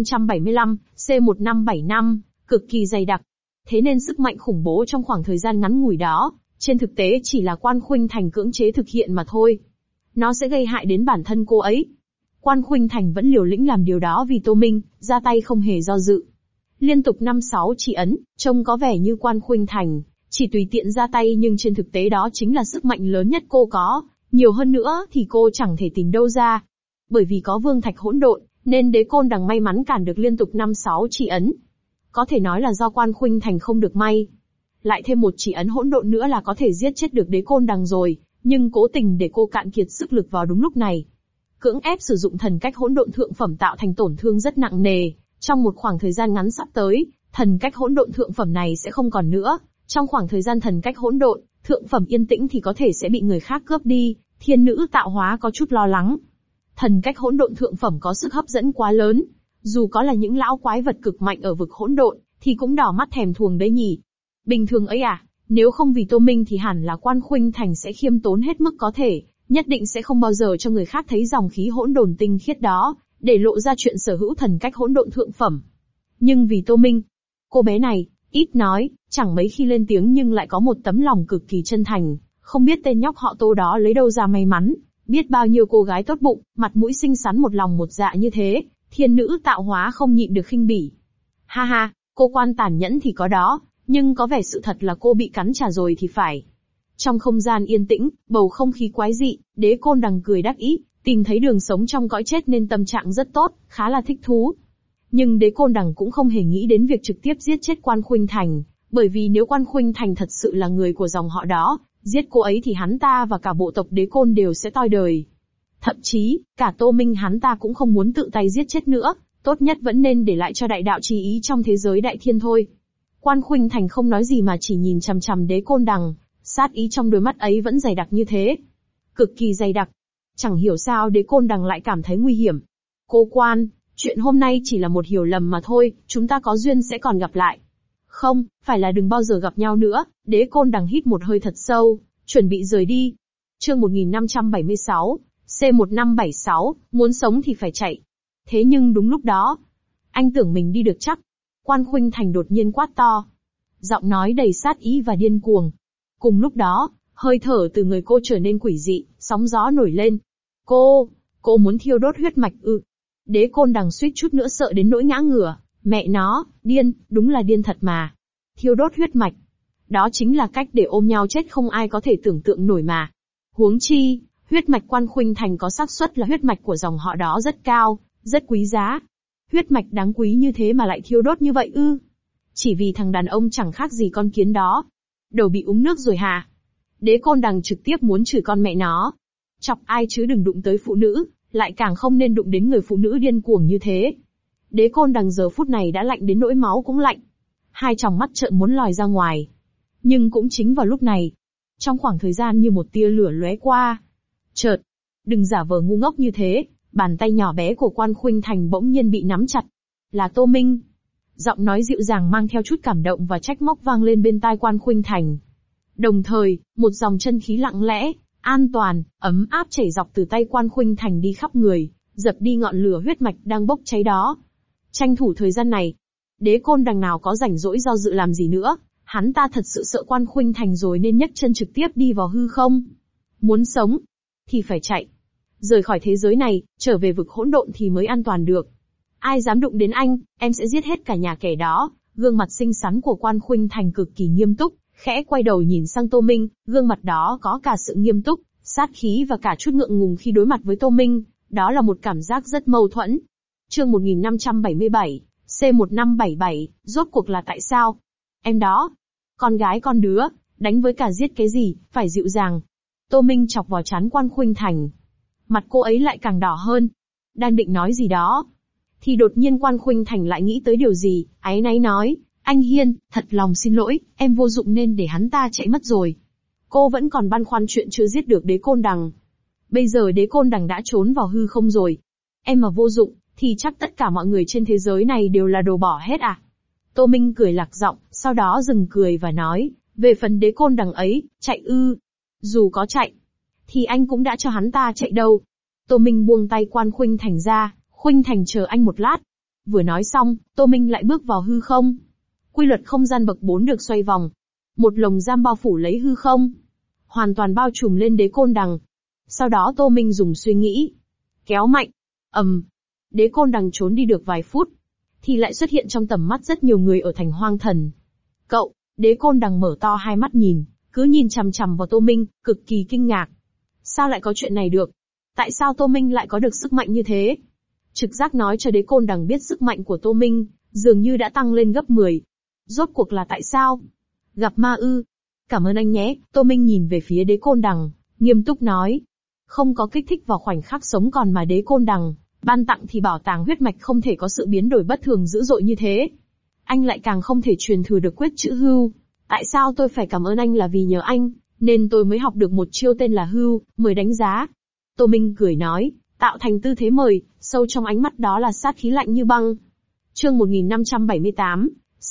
1575, C1575, cực kỳ dày đặc. Thế nên sức mạnh khủng bố trong khoảng thời gian ngắn ngủi đó, trên thực tế chỉ là Quan Khuynh Thành cưỡng chế thực hiện mà thôi. Nó sẽ gây hại đến bản thân cô ấy. Quan Khuynh Thành vẫn liều lĩnh làm điều đó vì Tô Minh, ra tay không hề do dự. Liên tục 5-6 chỉ ấn, trông có vẻ như Quan Khuynh Thành chỉ tùy tiện ra tay nhưng trên thực tế đó chính là sức mạnh lớn nhất cô có, nhiều hơn nữa thì cô chẳng thể tìm đâu ra. Bởi vì có vương thạch hỗn độn, nên Đế Côn Đằng may mắn cản được liên tục 5-6 chỉ ấn. Có thể nói là do Quan Khuynh Thành không được may. Lại thêm một chỉ ấn hỗn độn nữa là có thể giết chết được Đế Côn Đằng rồi, nhưng cố tình để cô cạn kiệt sức lực vào đúng lúc này. Cưỡng ép sử dụng thần cách hỗn độn thượng phẩm tạo thành tổn thương rất nặng nề, trong một khoảng thời gian ngắn sắp tới, thần cách hỗn độn thượng phẩm này sẽ không còn nữa, trong khoảng thời gian thần cách hỗn độn thượng phẩm yên tĩnh thì có thể sẽ bị người khác cướp đi, thiên nữ tạo hóa có chút lo lắng. Thần cách hỗn độn thượng phẩm có sức hấp dẫn quá lớn, dù có là những lão quái vật cực mạnh ở vực hỗn độn, thì cũng đỏ mắt thèm thuồng đấy nhỉ. Bình thường ấy à, nếu không vì Tô Minh thì hẳn là Quan Khuynh Thành sẽ khiêm tốn hết mức có thể, nhất định sẽ không bao giờ cho người khác thấy dòng khí hỗn độn tinh khiết đó, để lộ ra chuyện sở hữu thần cách hỗn độn thượng phẩm. Nhưng vì Tô Minh, cô bé này, ít nói, chẳng mấy khi lên tiếng nhưng lại có một tấm lòng cực kỳ chân thành, không biết tên nhóc họ Tô đó lấy đâu ra may mắn, biết bao nhiêu cô gái tốt bụng, mặt mũi xinh xắn một lòng một dạ như thế, thiên nữ tạo hóa không nhịn được khinh bỉ. Ha ha, cô Quan tàn nhẫn thì có đó, nhưng có vẻ sự thật là cô bị cắn trả rồi thì phải. Trong không gian yên tĩnh, bầu không khí quái dị, Đế Côn Đằng cười đắc ý, tìm thấy đường sống trong cõi chết nên tâm trạng rất tốt, khá là thích thú. Nhưng Đế Côn Đằng cũng không hề nghĩ đến việc trực tiếp giết chết Quan Khuynh Thành, bởi vì nếu Quan Khuynh Thành thật sự là người của dòng họ đó, giết cô ấy thì hắn ta và cả bộ tộc Đế Côn đều sẽ toi đời. Thậm chí, cả Tô Minh hắn ta cũng không muốn tự tay giết chết nữa, tốt nhất vẫn nên để lại cho đại đạo chi ý trong thế giới đại thiên thôi. Quan Khuynh Thành không nói gì mà chỉ nhìn chằm chằm Đế Côn Đằng, sát ý trong đôi mắt ấy vẫn dày đặc như thế. Cực kỳ dày đặc. Chẳng hiểu sao Đế Côn Đằng lại cảm thấy nguy hiểm. Cô Quan, chuyện hôm nay chỉ là một hiểu lầm mà thôi, chúng ta có duyên sẽ còn gặp lại. Không, phải là đừng bao giờ gặp nhau nữa. Đế Côn Đằng hít một hơi thật sâu, chuẩn bị rời đi. Chương 1576, C1576, muốn sống thì phải chạy. Thế nhưng đúng lúc đó, anh tưởng mình đi được chắc. Quan Khuynh Thành đột nhiên quát to. Giọng nói đầy sát ý và điên cuồng. Cùng lúc đó, hơi thở từ người cô trở nên quỷ dị, sóng gió nổi lên. Cô muốn thiêu đốt huyết mạch ư? Đế Côn Đằng suýt chút nữa sợ đến nỗi ngã ngửa. Mẹ nó, điên, đúng là điên thật mà. Thiêu đốt huyết mạch. Đó chính là cách để ôm nhau chết không ai có thể tưởng tượng nổi mà. Huống chi, huyết mạch Quan Khuynh Thành có xác suất là huyết mạch của dòng họ đó rất cao, rất quý giá. huyết mạch đáng quý như thế mà lại thiêu đốt như vậy ư? Chỉ vì thằng đàn ông chẳng khác gì con kiến đó. Đầu bị uống nước rồi hả? Đế Côn Đằng trực tiếp muốn chửi con mẹ nó. Chọc ai chứ đừng đụng tới phụ nữ, lại càng không nên đụng đến người phụ nữ điên cuồng như thế. Đế Côn Đằng giờ phút này đã lạnh đến nỗi máu cũng lạnh. Hai tròng mắt trợn muốn lòi ra ngoài. Nhưng cũng chính vào lúc này, trong khoảng thời gian như một tia lửa lóe qua. Chợt, đừng giả vờ ngu ngốc như thế, bàn tay nhỏ bé của Quan Khuynh Thành bỗng nhiên bị nắm chặt. Là Tô Minh. Giọng nói dịu dàng mang theo chút cảm động và trách móc vang lên bên tai Quan Khuynh Thành. Đồng thời, một dòng chân khí lặng lẽ, an toàn, ấm áp chảy dọc từ tay Quan Khuynh Thành đi khắp người, dập đi ngọn lửa huyết mạch đang bốc cháy đó. Tranh thủ thời gian này, Đế Côn Đằng nào có rảnh rỗi do dự làm gì nữa, hắn ta thật sự sợ Quan Khuynh Thành rồi nên nhấc chân trực tiếp đi vào hư không. Muốn sống, thì phải chạy. Rời khỏi thế giới này, trở về vực hỗn độn thì mới an toàn được. Ai dám đụng đến anh, em sẽ giết hết cả nhà kẻ đó. Gương mặt xinh xắn của Quan Khuynh Thành cực kỳ nghiêm túc, khẽ quay đầu nhìn sang Tô Minh, gương mặt đó có cả sự nghiêm túc, sát khí và cả chút ngượng ngùng khi đối mặt với Tô Minh, đó là một cảm giác rất mâu thuẫn. Chương 1577, C1577, rốt cuộc là tại sao? Em đó, con gái con đứa, đánh với cả giết cái gì, phải dịu dàng. Tô Minh chọc vào trán Quan Khuynh Thành. Mặt cô ấy lại càng đỏ hơn. Đang định nói gì đó, thì đột nhiên Quan Khuynh Thành lại nghĩ tới điều gì, áy náy nói, anh Hiên, thật lòng xin lỗi, em vô dụng nên để hắn ta chạy mất rồi. Cô vẫn còn băn khoăn chuyện chưa giết được Đế Côn Đằng. Bây giờ Đế Côn Đằng đã trốn vào hư không rồi. Em mà vô dụng, thì chắc tất cả mọi người trên thế giới này đều là đồ bỏ hết à? Tô Minh cười lạc giọng, sau đó dừng cười và nói, về phần Đế Côn Đằng ấy, chạy ư? Dù có chạy, thì anh cũng đã cho hắn ta chạy đâu. Tô Minh buông tay Quan Khuynh Thành ra, Khuynh Thành chờ anh một lát. Vừa nói xong, Tô Minh lại bước vào hư không. Quy luật không gian bậc 4 được xoay vòng. Một lồng giam bao phủ lấy hư không, hoàn toàn bao trùm lên Đế Côn Đằng. Sau đó Tô Minh dùng suy nghĩ, kéo mạnh. Đế Côn Đằng trốn đi được vài phút, thì lại xuất hiện trong tầm mắt rất nhiều người ở thành Hoang Thần. Cậu, Đế Côn Đằng mở to hai mắt nhìn, cứ nhìn chằm chằm vào Tô Minh, cực kỳ kinh ngạc. Sao lại có chuyện này được? Tại sao Tô Minh lại có được sức mạnh như thế? Trực giác nói cho Đế Côn Đằng biết sức mạnh của Tô Minh dường như đã tăng lên gấp 10. Rốt cuộc là tại sao? Gặp ma ư? Cảm ơn anh nhé. Tô Minh nhìn về phía Đế Côn Đằng, nghiêm túc nói. Không có kích thích vào khoảnh khắc sống còn mà Đế Côn Đằng ban tặng thì bảo tàng huyết mạch không thể có sự biến đổi bất thường dữ dội như thế. Anh lại càng không thể truyền thừa được quyết chữ hưu. Tại sao tôi phải cảm ơn anh là vì nhờ anh, nên tôi mới học được một chiêu tên là hưu, mời đánh giá. Tô Minh cười nói, tạo thành tư thế mời, sâu trong ánh mắt đó là sát khí lạnh như băng. Chương 1578,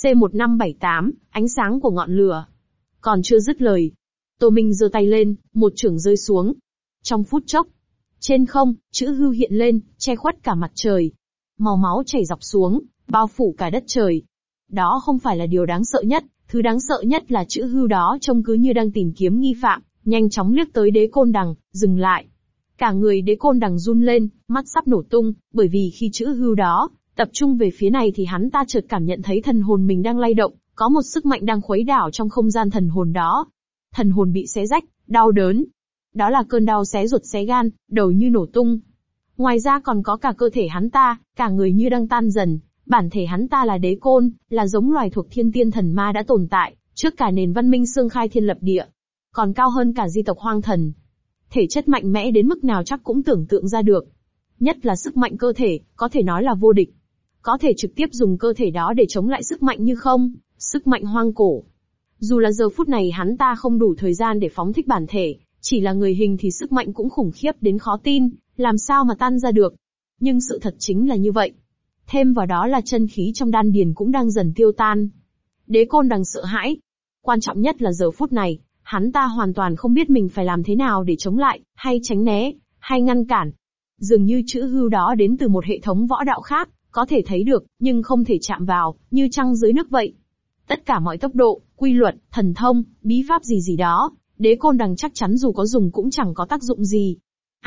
C1578, ánh sáng của ngọn lửa. Còn chưa dứt lời, Tô Minh giơ tay lên, một chưởng rơi xuống. Trong phút chốc, trên không, chữ hưu hiện lên, che khuất cả mặt trời. Màu máu chảy dọc xuống, bao phủ cả đất trời. Đó không phải là điều đáng sợ nhất, thứ đáng sợ nhất là chữ hưu đó trông cứ như đang tìm kiếm nghi phạm, nhanh chóng liếc tới Đế Côn Đằng, dừng lại. Cả người Đế Côn Đằng run lên, mắt sắp nổ tung, bởi vì khi chữ hưu đó tập trung về phía này thì hắn ta chợt cảm nhận thấy thần hồn mình đang lay động, có một sức mạnh đang khuấy đảo trong không gian thần hồn đó. Thần hồn bị xé rách, đau đớn. Đó là cơn đau xé ruột xé gan, đầu như nổ tung. Ngoài ra còn có cả cơ thể hắn ta, cả người như đang tan dần. Bản thể hắn ta là Đế Côn, là giống loài thuộc thiên tiên thần ma đã tồn tại trước cả nền văn minh xương khai thiên lập địa, còn cao hơn cả di tộc Hoang Thần. Thể chất mạnh mẽ đến mức nào chắc cũng tưởng tượng ra được. Nhất là sức mạnh cơ thể, có thể nói là vô địch. Có thể trực tiếp dùng cơ thể đó để chống lại sức mạnh như không, sức mạnh hoang cổ. Dù là giờ phút này hắn ta không đủ thời gian để phóng thích bản thể, chỉ là người hình thì sức mạnh cũng khủng khiếp đến khó tin, làm sao mà tan ra được. Nhưng sự thật chính là như vậy. Thêm vào đó là chân khí trong đan điền cũng đang dần tiêu tan. Đế Côn Đằng sợ hãi. Quan trọng nhất là giờ phút này, hắn ta hoàn toàn không biết mình phải làm thế nào để chống lại, hay tránh né, hay ngăn cản. Dường như chữ hưu đó đến từ một hệ thống võ đạo khác, có thể thấy được, nhưng không thể chạm vào, như trăng dưới nước vậy. Tất cả mọi tốc độ, quy luật, thần thông, bí pháp gì gì đó, Đế Côn Đằng chắc chắn dù có dùng cũng chẳng có tác dụng gì.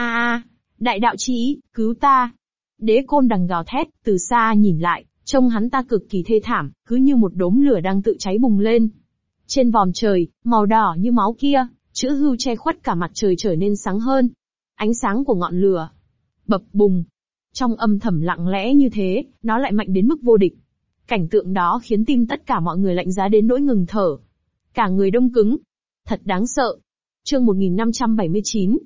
Đại đạo chi ý, cứu ta. Đế Côn Đằng gào thét, từ xa nhìn lại, trông hắn ta cực kỳ thê thảm, cứ như một đốm lửa đang tự cháy bùng lên. Trên vòm trời, màu đỏ như máu kia, chữ hưu che khuất cả mặt trời trở nên sáng hơn. Ánh sáng của ngọn lửa. Bập bùng. Trong âm thầm lặng lẽ như thế, nó lại mạnh đến mức vô địch. Cảnh tượng đó khiến tim tất cả mọi người lạnh giá đến nỗi ngừng thở. Cả người đông cứng. Thật đáng sợ. Chương 1579,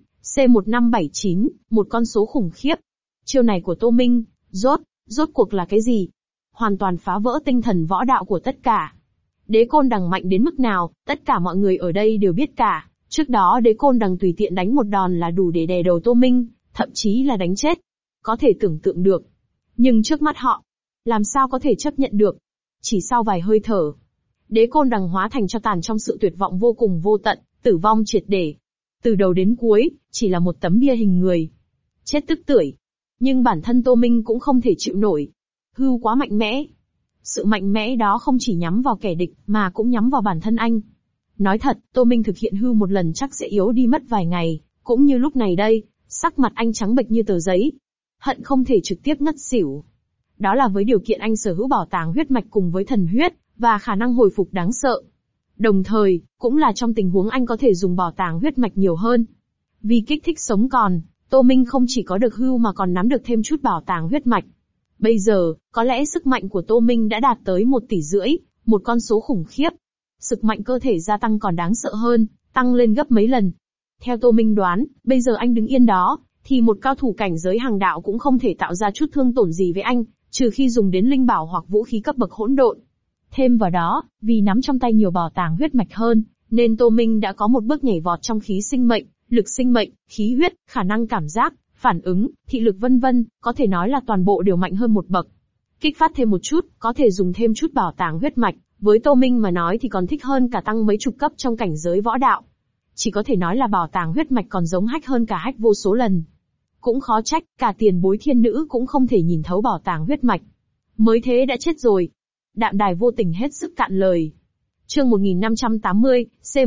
C1579, một con số khủng khiếp. Chiêu này của Tô Minh, rốt cuộc là cái gì? Hoàn toàn phá vỡ tinh thần võ đạo của tất cả. Đế Côn Đằng mạnh đến mức nào, tất cả mọi người ở đây đều biết cả. Trước đó Đế Côn Đằng tùy tiện đánh một đòn là đủ để đè đầu Tô Minh, thậm chí là đánh chết. Có thể tưởng tượng được. Nhưng trước mắt họ, làm sao có thể chấp nhận được? Chỉ sau vài hơi thở, Đế Côn Đằng hóa thành tro tàn trong sự tuyệt vọng vô cùng vô tận, tử vong triệt để. Từ đầu đến cuối, chỉ là một tấm bia hình người. Chết tức tưởi. Nhưng bản thân Tô Minh cũng không thể chịu nổi. Hưu quá mạnh mẽ. Sự mạnh mẽ đó không chỉ nhắm vào kẻ địch, mà cũng nhắm vào bản thân anh. Nói thật, Tô Minh thực hiện hưu một lần chắc sẽ yếu đi mất vài ngày, cũng như lúc này đây, sắc mặt anh trắng bệch như tờ giấy. Hận không thể trực tiếp ngất xỉu. Đó là với điều kiện anh sở hữu bảo tàng huyết mạch cùng với thần huyết, và khả năng hồi phục đáng sợ. Đồng thời, cũng là trong tình huống anh có thể dùng bảo tàng huyết mạch nhiều hơn. Vì kích thích sống còn, Tô Minh không chỉ có được hưu mà còn nắm được thêm chút bảo tàng huyết mạch. Bây giờ, có lẽ sức mạnh của Tô Minh đã đạt tới 1,5 tỷ, một con số khủng khiếp. Sức mạnh cơ thể gia tăng còn đáng sợ hơn, tăng lên gấp mấy lần. Theo Tô Minh đoán, bây giờ anh đứng yên đó, thì một cao thủ cảnh giới hàng đạo cũng không thể tạo ra chút thương tổn gì với anh, trừ khi dùng đến linh bảo hoặc vũ khí cấp bậc hỗn độn. Thêm vào đó, vì nắm trong tay nhiều bảo tàng huyết mạch hơn, nên Tô Minh đã có một bước nhảy vọt trong khí sinh mệnh, lực sinh mệnh, khí huyết, khả năng cảm giác, phản ứng, thị lực vân vân, có thể nói là toàn bộ đều mạnh hơn một bậc. Kích phát thêm một chút, có thể dùng thêm chút bảo tàng huyết mạch, với Tô Minh mà nói thì còn thích hơn cả tăng mấy chục cấp trong cảnh giới võ đạo. Chỉ có thể nói là bảo tàng huyết mạch còn giống hách hơn cả hách vô số lần. Cũng khó trách, cả tiền bối thiên nữ cũng không thể nhìn thấu bảo tàng huyết mạch. Mới thế đã chết rồi. Đạm Đài vô tình hết sức cạn lời. Chương 1580,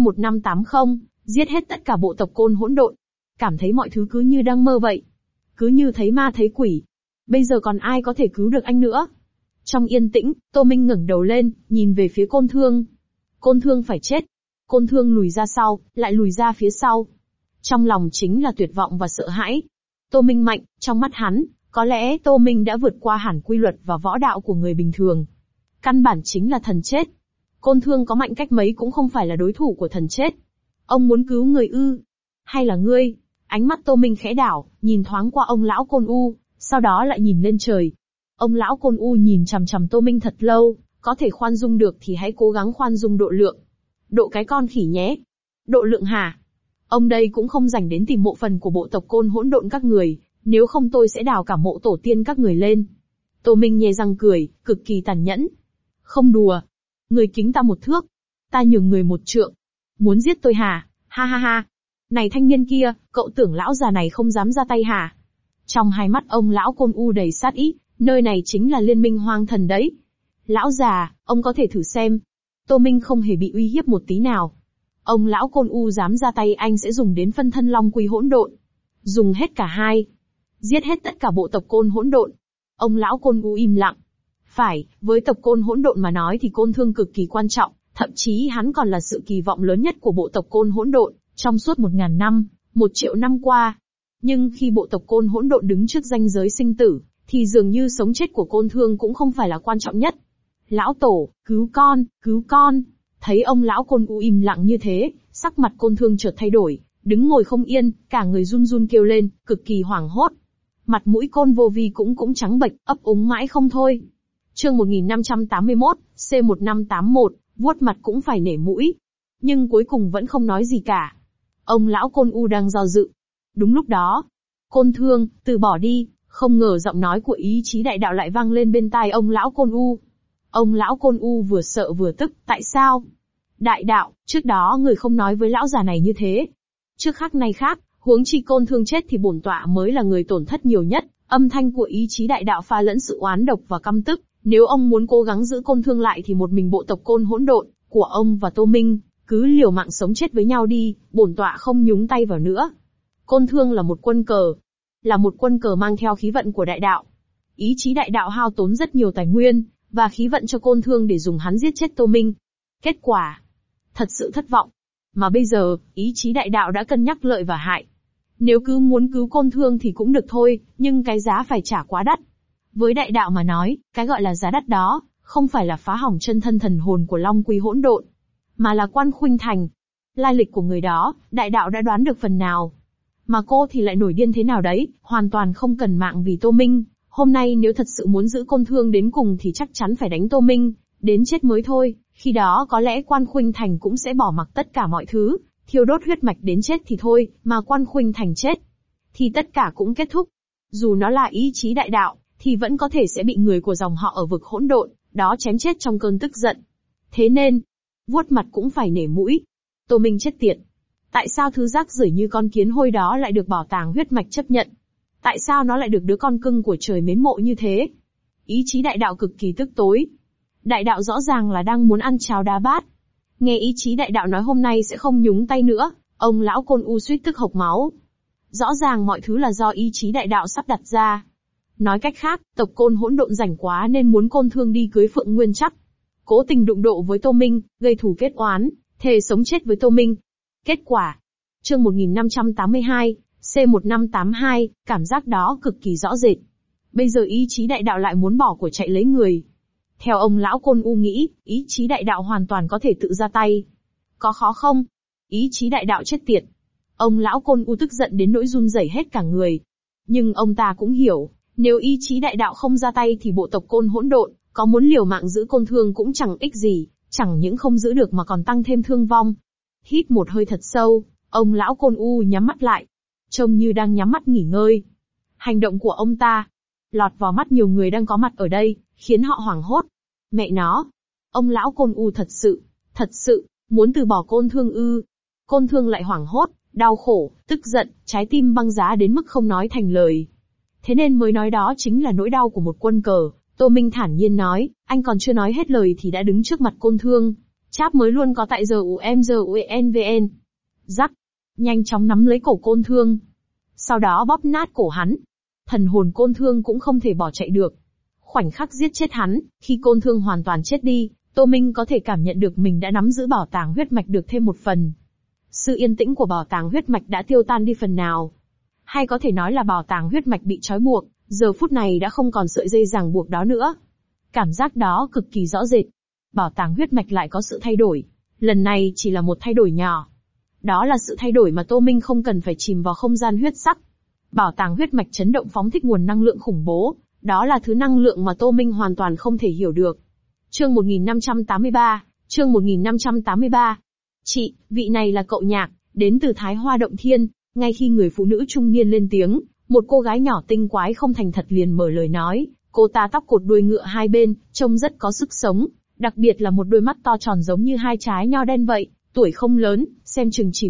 C1580, giết hết tất cả bộ tộc Côn hỗn độn. Cảm thấy mọi thứ cứ như đang mơ vậy. Cứ như thấy ma thấy quỷ. Bây giờ còn ai có thể cứu được anh nữa? Trong yên tĩnh, Tô Minh ngẩng đầu lên, nhìn về phía Côn Thương. Côn Thương phải chết. Côn Thương lùi ra sau, lại lùi ra phía sau. Trong lòng chính là tuyệt vọng và sợ hãi. Tô Minh mạnh, trong mắt hắn, có lẽ Tô Minh đã vượt qua hẳn quy luật và võ đạo của người bình thường. Căn bản chính là thần chết. Côn Thương có mạnh cách mấy cũng không phải là đối thủ của thần chết. Ông muốn cứu người ư? Hay là ngươi? Ánh mắt Tô Minh khẽ đảo, nhìn thoáng qua ông lão Côn U, sau đó lại nhìn lên trời. Ông lão Côn U nhìn chằm chằm Tô Minh thật lâu, có thể khoan dung được thì hãy cố gắng khoan dung độ lượng. Độ cái con khỉ nhé. Độ lượng hả? Ông đây cũng không dành đến tìm mộ phần của bộ tộc Côn hỗn độn các người, nếu không tôi sẽ đào cả mộ tổ tiên các người lên. Tô Minh nhe răng cười, cực kỳ tàn nhẫn. Không đùa. Người kính ta 1 thước. Ta nhường người 1 trượng. Muốn giết tôi hả? Ha ha ha. Này thanh niên kia, cậu tưởng lão già này không dám ra tay hả? Trong hai mắt ông lão Côn U đầy sát ý, nơi này chính là liên minh hoang thần đấy. Lão già, ông có thể thử xem. Tô Minh không hề bị uy hiếp một tí nào. Ông lão Côn U dám ra tay anh sẽ dùng đến phân thân long quy hỗn độn. Dùng hết cả hai. Giết hết tất cả bộ tộc Côn hỗn độn. Ông lão Côn U im lặng. Phải, với tộc Côn hỗn độn mà nói thì Côn Thương cực kỳ quan trọng, thậm chí hắn còn là sự kỳ vọng lớn nhất của bộ tộc Côn hỗn độn, trong suốt 1000 năm, 1 triệu năm qua. Nhưng khi bộ tộc Côn hỗn độn đứng trước ranh giới sinh tử, thì dường như sống chết của Côn Thương cũng không phải là quan trọng nhất. Lão tổ, cứu con, cứu con. Thấy ông lão Côn U im lặng như thế, sắc mặt Côn Thương chợt thay đổi, đứng ngồi không yên, cả người run run kêu lên, cực kỳ hoảng hốt. Mặt mũi Côn Vô Vi cũng trắng bệch, ấp úng mãi không thôi. Chương 1581, C1581, vuốt mặt cũng phải nể mũi. Nhưng cuối cùng vẫn không nói gì cả. Ông lão Côn U đang do dự. Đúng lúc đó, Côn Thương, từ bỏ đi, không ngờ giọng nói của ý chí đại đạo lại vang lên bên tai ông lão Côn U. Ông lão Côn U vừa sợ vừa tức, tại sao? Đại đạo, trước đó người không nói với lão già này như thế. Trước khác nay khác, huống chi Côn Thương chết thì bổn tọa mới là người tổn thất nhiều nhất. Âm thanh của ý chí đại đạo pha lẫn sự oán độc và căm tức. Nếu ông muốn cố gắng giữ Côn Thương lại thì một mình bộ tộc Côn hỗn độn của ông và Tô Minh cứ liều mạng sống chết với nhau đi, bổn tọa không nhúng tay vào nữa. Côn Thương là một quân cờ, mang theo khí vận của đại đạo. Ý chí đại đạo hao tốn rất nhiều tài nguyên và khí vận cho Côn Thương để dùng hắn giết chết Tô Minh. Kết quả, thật sự thất vọng. Mà bây giờ, ý chí đại đạo đã cân nhắc lợi và hại. Nếu cứ muốn cứu Côn Thương thì cũng được thôi, nhưng cái giá phải trả quá đắt. Với đại đạo mà nói, cái gọi là giá đắt đó, không phải là phá hỏng chân thân thần hồn của Long Quy hỗn độn, mà là Quan Khuynh Thành. Lai lịch của người đó, đại đạo đã đoán được phần nào. Mà cô thì lại nổi điên thế nào đấy, hoàn toàn không cần mạng vì Tô Minh. Hôm nay nếu thật sự muốn giữ Côn Thương đến cùng thì chắc chắn phải đánh Tô Minh, đến chết mới thôi. Khi đó có lẽ Quan Khuynh Thành cũng sẽ bỏ mặc tất cả mọi thứ, thiêu đốt huyết mạch đến chết thì thôi, mà Quan Khuynh Thành chết, thì tất cả cũng kết thúc. Dù nó là ý chí đại đạo, thì vẫn có thể sẽ bị người của dòng họ ở vực hỗn độn đó chém chết trong cơn tức giận. Thế nên, vuốt mặt cũng phải nể mũi. Tô Minh chết tiệt. Tại sao thứ rác rưởi như con kiến hôi đó lại được bảo tàng huyết mạch chấp nhận? Tại sao nó lại được đứa con cưng của trời mến mộ như thế? Ý chí đại đạo cực kỳ tức tối. Đại đạo rõ ràng là đang muốn ăn cháo đá bát. Nghe ý chí đại đạo nói hôm nay sẽ không nhúng tay nữa, ông lão Côn U suýt tức hộc máu. Rõ ràng mọi thứ là do ý chí đại đạo sắp đặt ra. Nói cách khác, tộc Côn hỗn độn rảnh quá nên muốn Côn Thương đi cưới Phượng Nguyên Trắc. Cố tình đụng độ với Tô Minh, gây thù kết oán, thề sống chết với Tô Minh. Kết quả. Chương 1582, C1582, cảm giác đó cực kỳ rõ rệt. Bây giờ ý chí đại đạo lại muốn bỏ của chạy lấy người. Theo ông lão Côn U nghĩ, ý chí đại đạo hoàn toàn có thể tự ra tay. Có khó không? Ý chí đại đạo chết tiệt. Ông lão Côn U tức giận đến nỗi run rẩy hết cả người. Nhưng ông ta cũng hiểu, nếu ý chí đại đạo không ra tay thì bộ tộc Côn hỗn độn, có muốn liều mạng giữ Côn Thương cũng chẳng ích gì, chẳng những không giữ được mà còn tăng thêm thương vong. Hít một hơi thật sâu, ông lão Côn U nhắm mắt lại. Trông như đang nhắm mắt nghỉ ngơi. Hành động của ông ta, lọt vào mắt nhiều người đang có mặt ở đây, khiến họ hoảng hốt. Mẹ nó! Ông lão Côn U thật sự, muốn từ bỏ Côn Thương ư. Côn Thương lại hoảng hốt, đau khổ, tức giận, trái tim băng giá đến mức không nói thành lời. Thế nên mới nói đó chính là nỗi đau của một quân cờ. Tô Minh thản nhiên nói, anh còn chưa nói hết lời thì đã đứng trước mặt Côn Thương. Cháp mới luôn có tại giờ UMGUENVN. Rắc! Nhanh chóng nắm lấy cổ Côn Thương. Sau đó bóp nát cổ hắn. Thần hồn Côn Thương cũng không thể bỏ chạy được. Khoảnh khắc giết chết hắn, khi Côn Thương hoàn toàn chết đi, Tô Minh có thể cảm nhận được mình đã nắm giữ bảo tàng huyết mạch được thêm một phần. Sự yên tĩnh của bảo tàng huyết mạch đã tiêu tan đi phần nào. Hay có thể nói là bảo tàng huyết mạch bị trói buộc, giờ phút này đã không còn sợi dây ràng buộc đó nữa. Cảm giác đó cực kỳ rõ rệt. Bảo tàng huyết mạch lại có sự thay đổi. Lần này chỉ là một thay đổi nhỏ. Đó là sự thay đổi mà Tô Minh không cần phải chìm vào không gian huyết sắc. Bảo tàng huyết mạch chấn động phóng thích nguồn năng lượng khủng bố. Đó là thứ năng lượng mà Tô Minh hoàn toàn không thể hiểu được. Chương 1583. Chị, vị này là cậu Nhạc, đến từ Thái Hoa Động Thiên. Ngay khi người phụ nữ trung niên lên tiếng, một cô gái nhỏ tinh quái không thành thật liền mở lời nói. Cô ta tóc cột đuôi ngựa hai bên, trông rất có sức sống. Đặc biệt là một đôi mắt to tròn giống như hai trái nho đen vậy. Tuổi không lớn, xem chừng chỉ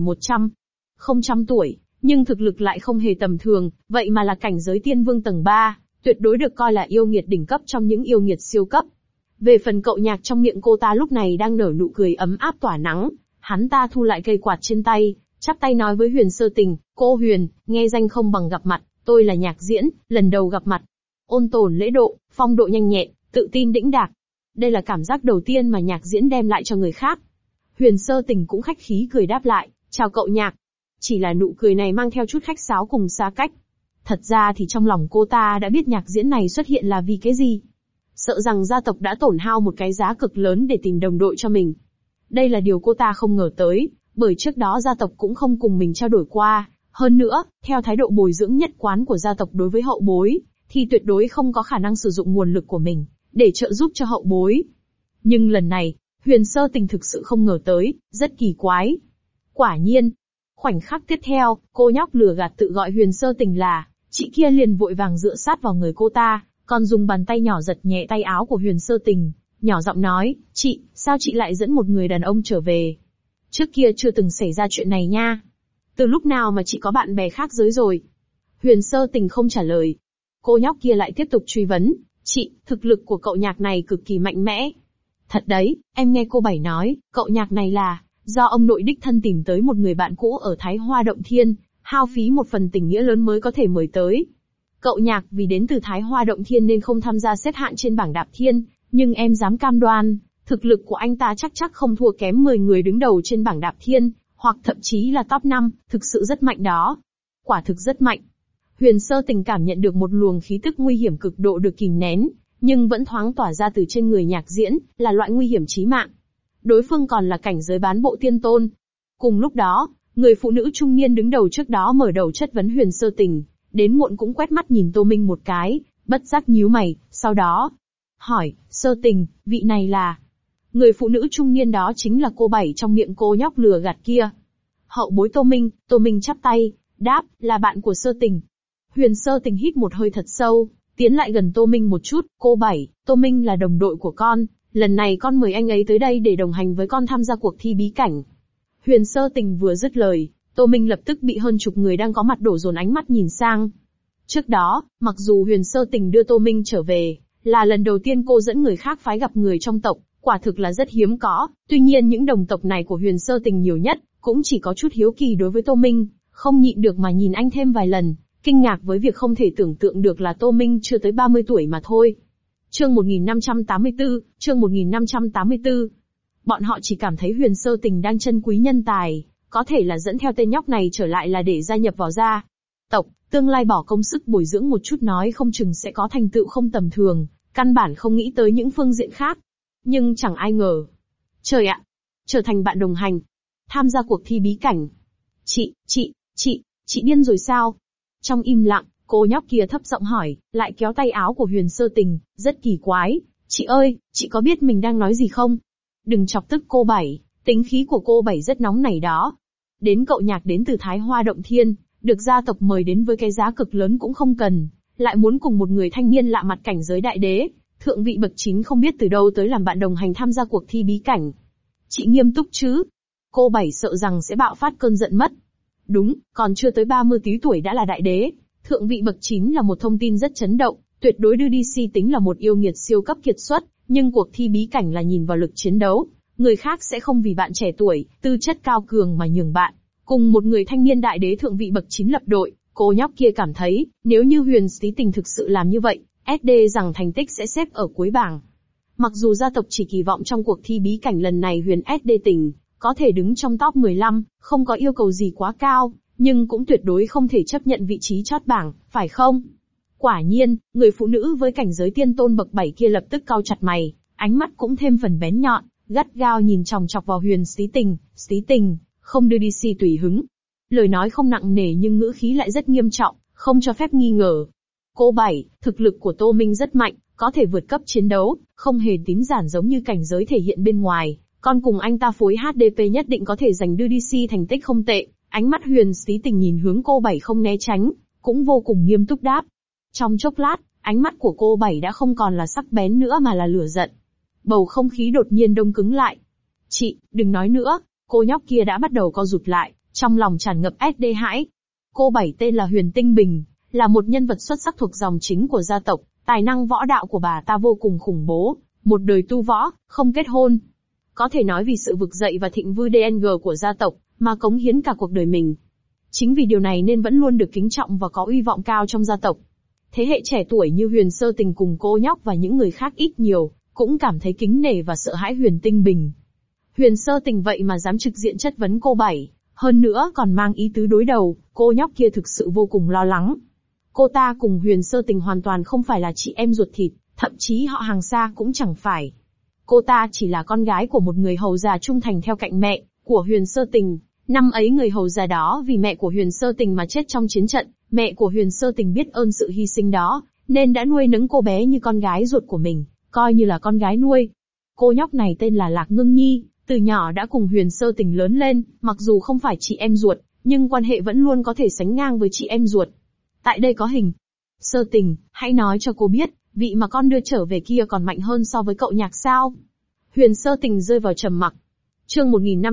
100 tuổi, nhưng thực lực lại không hề tầm thường, vậy mà là cảnh giới tiên vương tầng 3, tuyệt đối được coi là yêu nghiệt đỉnh cấp trong những yêu nghiệt siêu cấp. Về phần cậu Nhạc, trong miệng cô ta lúc này đang nở nụ cười ấm áp tỏa nắng, hắn ta thu lại cây quạt trên tay, chắp tay nói với Huyền Sơ Tình, cô Huyền, nghe danh không bằng gặp mặt, tôi là Nhạc Diễn, lần đầu gặp mặt. Ôn tồn lễ độ, phong độ nhanh nhẹn, tự tin đĩnh đạc. Đây là cảm giác đầu tiên mà Nhạc Diễn đem lại cho người khác. Huyền Sơ Tình cũng khách khí cười đáp lại, chào cậu Nhạc. Chỉ là nụ cười này mang theo chút khách sáo cùng xa cách. Thật ra thì trong lòng cô ta đã biết Nhạc Diễn này xuất hiện là vì cái gì. Sợ rằng gia tộc đã tổn hao một cái giá cực lớn để tìm đồng đội cho mình. Đây là điều cô ta không ngờ tới, bởi trước đó gia tộc cũng không cùng mình trao đổi qua. Hơn nữa, theo thái độ bồi dưỡng nhất quán của gia tộc đối với hậu bối, thì tuyệt đối không có khả năng sử dụng nguồn lực của mình để trợ giúp cho hậu bối. Nhưng lần này, Huyền Sơ Tình thực sự không ngờ tới, rất kỳ quái. Quả nhiên, khoảnh khắc tiếp theo, cô nhóc lừa gạt tự gọi Huyền Sơ Tình là chị kia liền vội vàng dựa sát vào người cô ta, còn dùng bàn tay nhỏ giật nhẹ tay áo của Huyền Sơ Tình, nhỏ giọng nói, chị, sao chị lại dẫn một người đàn ông trở về? Trước kia chưa từng xảy ra chuyện này nha. Từ lúc nào mà chị có bạn bè khác giới rồi? Huyền Sơ Tình không trả lời. Cô nhóc kia lại tiếp tục truy vấn, chị, thực lực của cậu Nhạc này cực kỳ mạnh mẽ. Thật đấy, em nghe cô Bảy nói, cậu Nhạc này là do ông nội đích thân tìm tới một người bạn cũ ở Thái Hoa Động Thiên, hao phí một phần tình nghĩa lớn mới có thể mời tới. Cậu Nhạc vì đến từ Thái Hoa Động Thiên nên không tham gia xếp hạng trên bảng đạp thiên, nhưng em dám cam đoan, thực lực của anh ta chắc không thua kém 10 người đứng đầu trên bảng đạp thiên, hoặc thậm chí là top 5, thực sự rất mạnh đó. quả thực rất mạnh. Huyền Sơ Tình cảm nhận được một luồng khí tức nguy hiểm cực độ được kìm nén, nhưng vẫn thoáng tỏa ra từ trên người Nhạc Diễn, là loại nguy hiểm chí mạng. Đối phương còn là cảnh giới bán bộ tiên tôn. Cùng lúc đó, người phụ nữ trung niên đứng đầu trước đó mở đầu chất vấn Huyền Sơ Tình, đến muộn cũng quét mắt nhìn Tô Minh một cái, bất giác nhíu mày, sau đó hỏi, Sơ Tình, vị này là... Người phụ nữ trung niên đó chính là cô Bảy trong miệng cô nhóc lừa gạt kia. Hậu bối Tô Minh chắp tay, đáp, là bạn của Sơ Tình. Huyền Sơ Tình hít một hơi thật sâu, tiến lại gần Tô Minh một chút, cô Bảy, Tô Minh là đồng đội của con, lần này con mời anh ấy tới đây để đồng hành với con tham gia cuộc thi bí cảnh. Huyền Sơ Tình vừa dứt lời, Tô Minh lập tức bị hơn chục người đang có mặt đổ dồn ánh mắt nhìn sang. Trước đó, mặc dù Huyền Sơ Tình đưa Tô Minh trở về, là lần đầu tiên cô dẫn người khác phái gặp người trong tộc, quả thực là rất hiếm có, tuy nhiên những đồng tộc này của Huyền Sơ Tình nhiều nhất, cũng chỉ có chút hiếu kỳ đối với Tô Minh, không nhịn được mà nhìn anh thêm vài lần, kinh ngạc với việc không thể tưởng tượng được là Tô Minh chưa tới 30 tuổi mà thôi. Chương 1584. Bọn họ chỉ cảm thấy Huyền Sơ Tình đang trân quý nhân tài, có thể là dẫn theo tên nhóc này trở lại là để gia nhập vào gia tộc, tương lai bỏ công sức bồi dưỡng một chút nói không chừng sẽ có thành tựu không tầm thường, căn bản không nghĩ tới những phương diện khác. Nhưng chẳng ai ngờ. Trời ạ! Trở thành bạn đồng hành. Tham gia cuộc thi bí cảnh. Chị điên rồi sao? Trong im lặng, cô nhóc kia thấp giọng hỏi, lại kéo tay áo của Huyền Sơ Tình, rất kỳ quái. Chị ơi, chị có biết mình đang nói gì không? Đừng chọc tức cô Bảy, tính khí của cô Bảy rất nóng nảy đó. Đến cậu Nhạc đến từ Thái Hoa Động Thiên, được gia tộc mời đến với cái giá cực lớn cũng không cần, lại muốn cùng một người thanh niên lạ mặt cảnh giới đại đế, thượng vị bậc 9 không biết từ đâu tới làm bạn đồng hành tham gia cuộc thi bí cảnh. Chị nghiêm túc chứ? Cô Bảy sợ rằng sẽ bạo phát cơn giận mất. Đúng, còn chưa tới 30 tí tuổi đã là đại đế, thượng vị bậc 9 là một thông tin rất chấn động, tuyệt đối đưa DC tính là một yêu nghiệt siêu cấp kiệt xuất, nhưng cuộc thi bí cảnh là nhìn vào lực chiến đấu, người khác sẽ không vì bạn trẻ tuổi, tư chất cao cường mà nhường bạn. Cùng một người thanh niên đại đế thượng vị bậc 9 lập đội, cô nhóc kia cảm thấy, nếu như Huyền Tí Tình thực sự làm như vậy, SD rằng thành tích sẽ xếp ở cuối bảng. Mặc dù gia tộc chỉ kỳ vọng trong cuộc thi bí cảnh lần này Huyền SD Tình có thể đứng trong top 15, không có yêu cầu gì quá cao, nhưng cũng tuyệt đối không thể chấp nhận vị trí chót bảng, phải không? Quả nhiên, người phụ nữ với cảnh giới tiên tôn bậc 7 kia lập tức cau chặt mày, ánh mắt cũng thêm phần bén nhọn, gắt gao nhìn chòng chọc vào Huyền Tí Tình, không đưa DC tùy hứng. Lời nói không nặng nề nhưng ngữ khí lại rất nghiêm trọng, không cho phép nghi ngờ. Cô Bảy, thực lực của Tô Minh rất mạnh, có thể vượt cấp chiến đấu, không hề tín giản giống như cảnh giới thể hiện bên ngoài. Con cùng anh ta phối HDP nhất định có thể giành đưa DC thành tích không tệ. Ánh mắt Huyền Tí Tình nhìn hướng cô Bảy không né tránh, cũng vô cùng nghiêm túc đáp. Trong chốc lát, ánh mắt của cô Bảy đã không còn là sắc bén nữa mà là lửa giận. Bầu không khí đột nhiên đông cứng lại. Chị, đừng nói nữa, cô nhóc kia đã bắt đầu co rụt lại, trong lòng tràn ngập SD hãi. Cô Bảy tên là Huyền Tinh Bình, là một nhân vật xuất sắc thuộc dòng chính của gia tộc, tài năng võ đạo của bà ta vô cùng khủng bố, một đời tu võ, không kết hôn. Có thể nói vì sự vực dậy và thịnh vư DNG của gia tộc, mà cống hiến cả cuộc đời mình. Chính vì điều này nên vẫn luôn được kính trọng và có uy vọng cao trong gia tộc. Thế hệ trẻ tuổi như Huyền Sơ Tình cùng cô nhóc và những người khác ít nhiều, cũng cảm thấy kính nể và sợ hãi Huyền Tinh Bình. Huyền Sơ Tình vậy mà dám trực diện chất vấn cô Bảy, hơn nữa còn mang ý tứ đối đầu, cô nhóc kia thực sự vô cùng lo lắng. Cô ta cùng Huyền Sơ Tình hoàn toàn không phải là chị em ruột thịt, thậm chí họ hàng xa cũng chẳng phải. Cô ta chỉ là con gái của một người hầu già trung thành theo cạnh mẹ của Huyền Sơ Tình. Năm ấy người hầu già đó vì mẹ của Huyền Sơ Tình mà chết trong chiến trận, mẹ của Huyền Sơ Tình biết ơn sự hy sinh đó, nên đã nuôi nấng cô bé như con gái ruột của mình, coi như là con gái nuôi. Cô nhóc này tên là Lạc Ngưng Nhi, từ nhỏ đã cùng Huyền Sơ Tình lớn lên, mặc dù không phải chị em ruột, nhưng quan hệ vẫn luôn có thể sánh ngang với chị em ruột. Tại đây có hình. Sơ Tình, hãy nói cho cô biết, vị mà con đưa trở về kia còn mạnh hơn so với cậu Nhạc sao? Huyền Sơ Tình rơi vào trầm mặc. Chương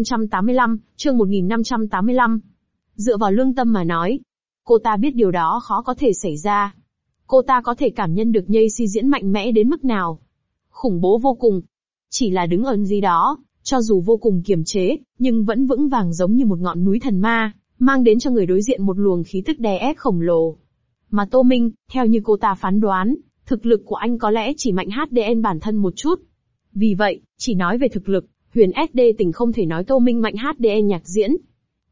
1585. Dựa vào lương tâm mà nói, cô ta biết điều đó khó có thể xảy ra. Cô ta có thể cảm nhận được Nhây Si diễn mạnh mẽ đến mức nào. Khủng bố vô cùng. Chỉ là đứng ở gì đó, cho dù vô cùng kiềm chế, nhưng vẫn vững vàng giống như một ngọn núi thần ma, mang đến cho người đối diện một luồng khí tức đè ép khổng lồ. Mà Tô Minh, theo như cô ta phán đoán, thực lực của anh có lẽ chỉ mạnh HDN bản thân một chút. Vì vậy, chỉ nói về thực lực, Huyền SD Tình không thể nói Tô Minh mạnh HDN Nhạc Diễn.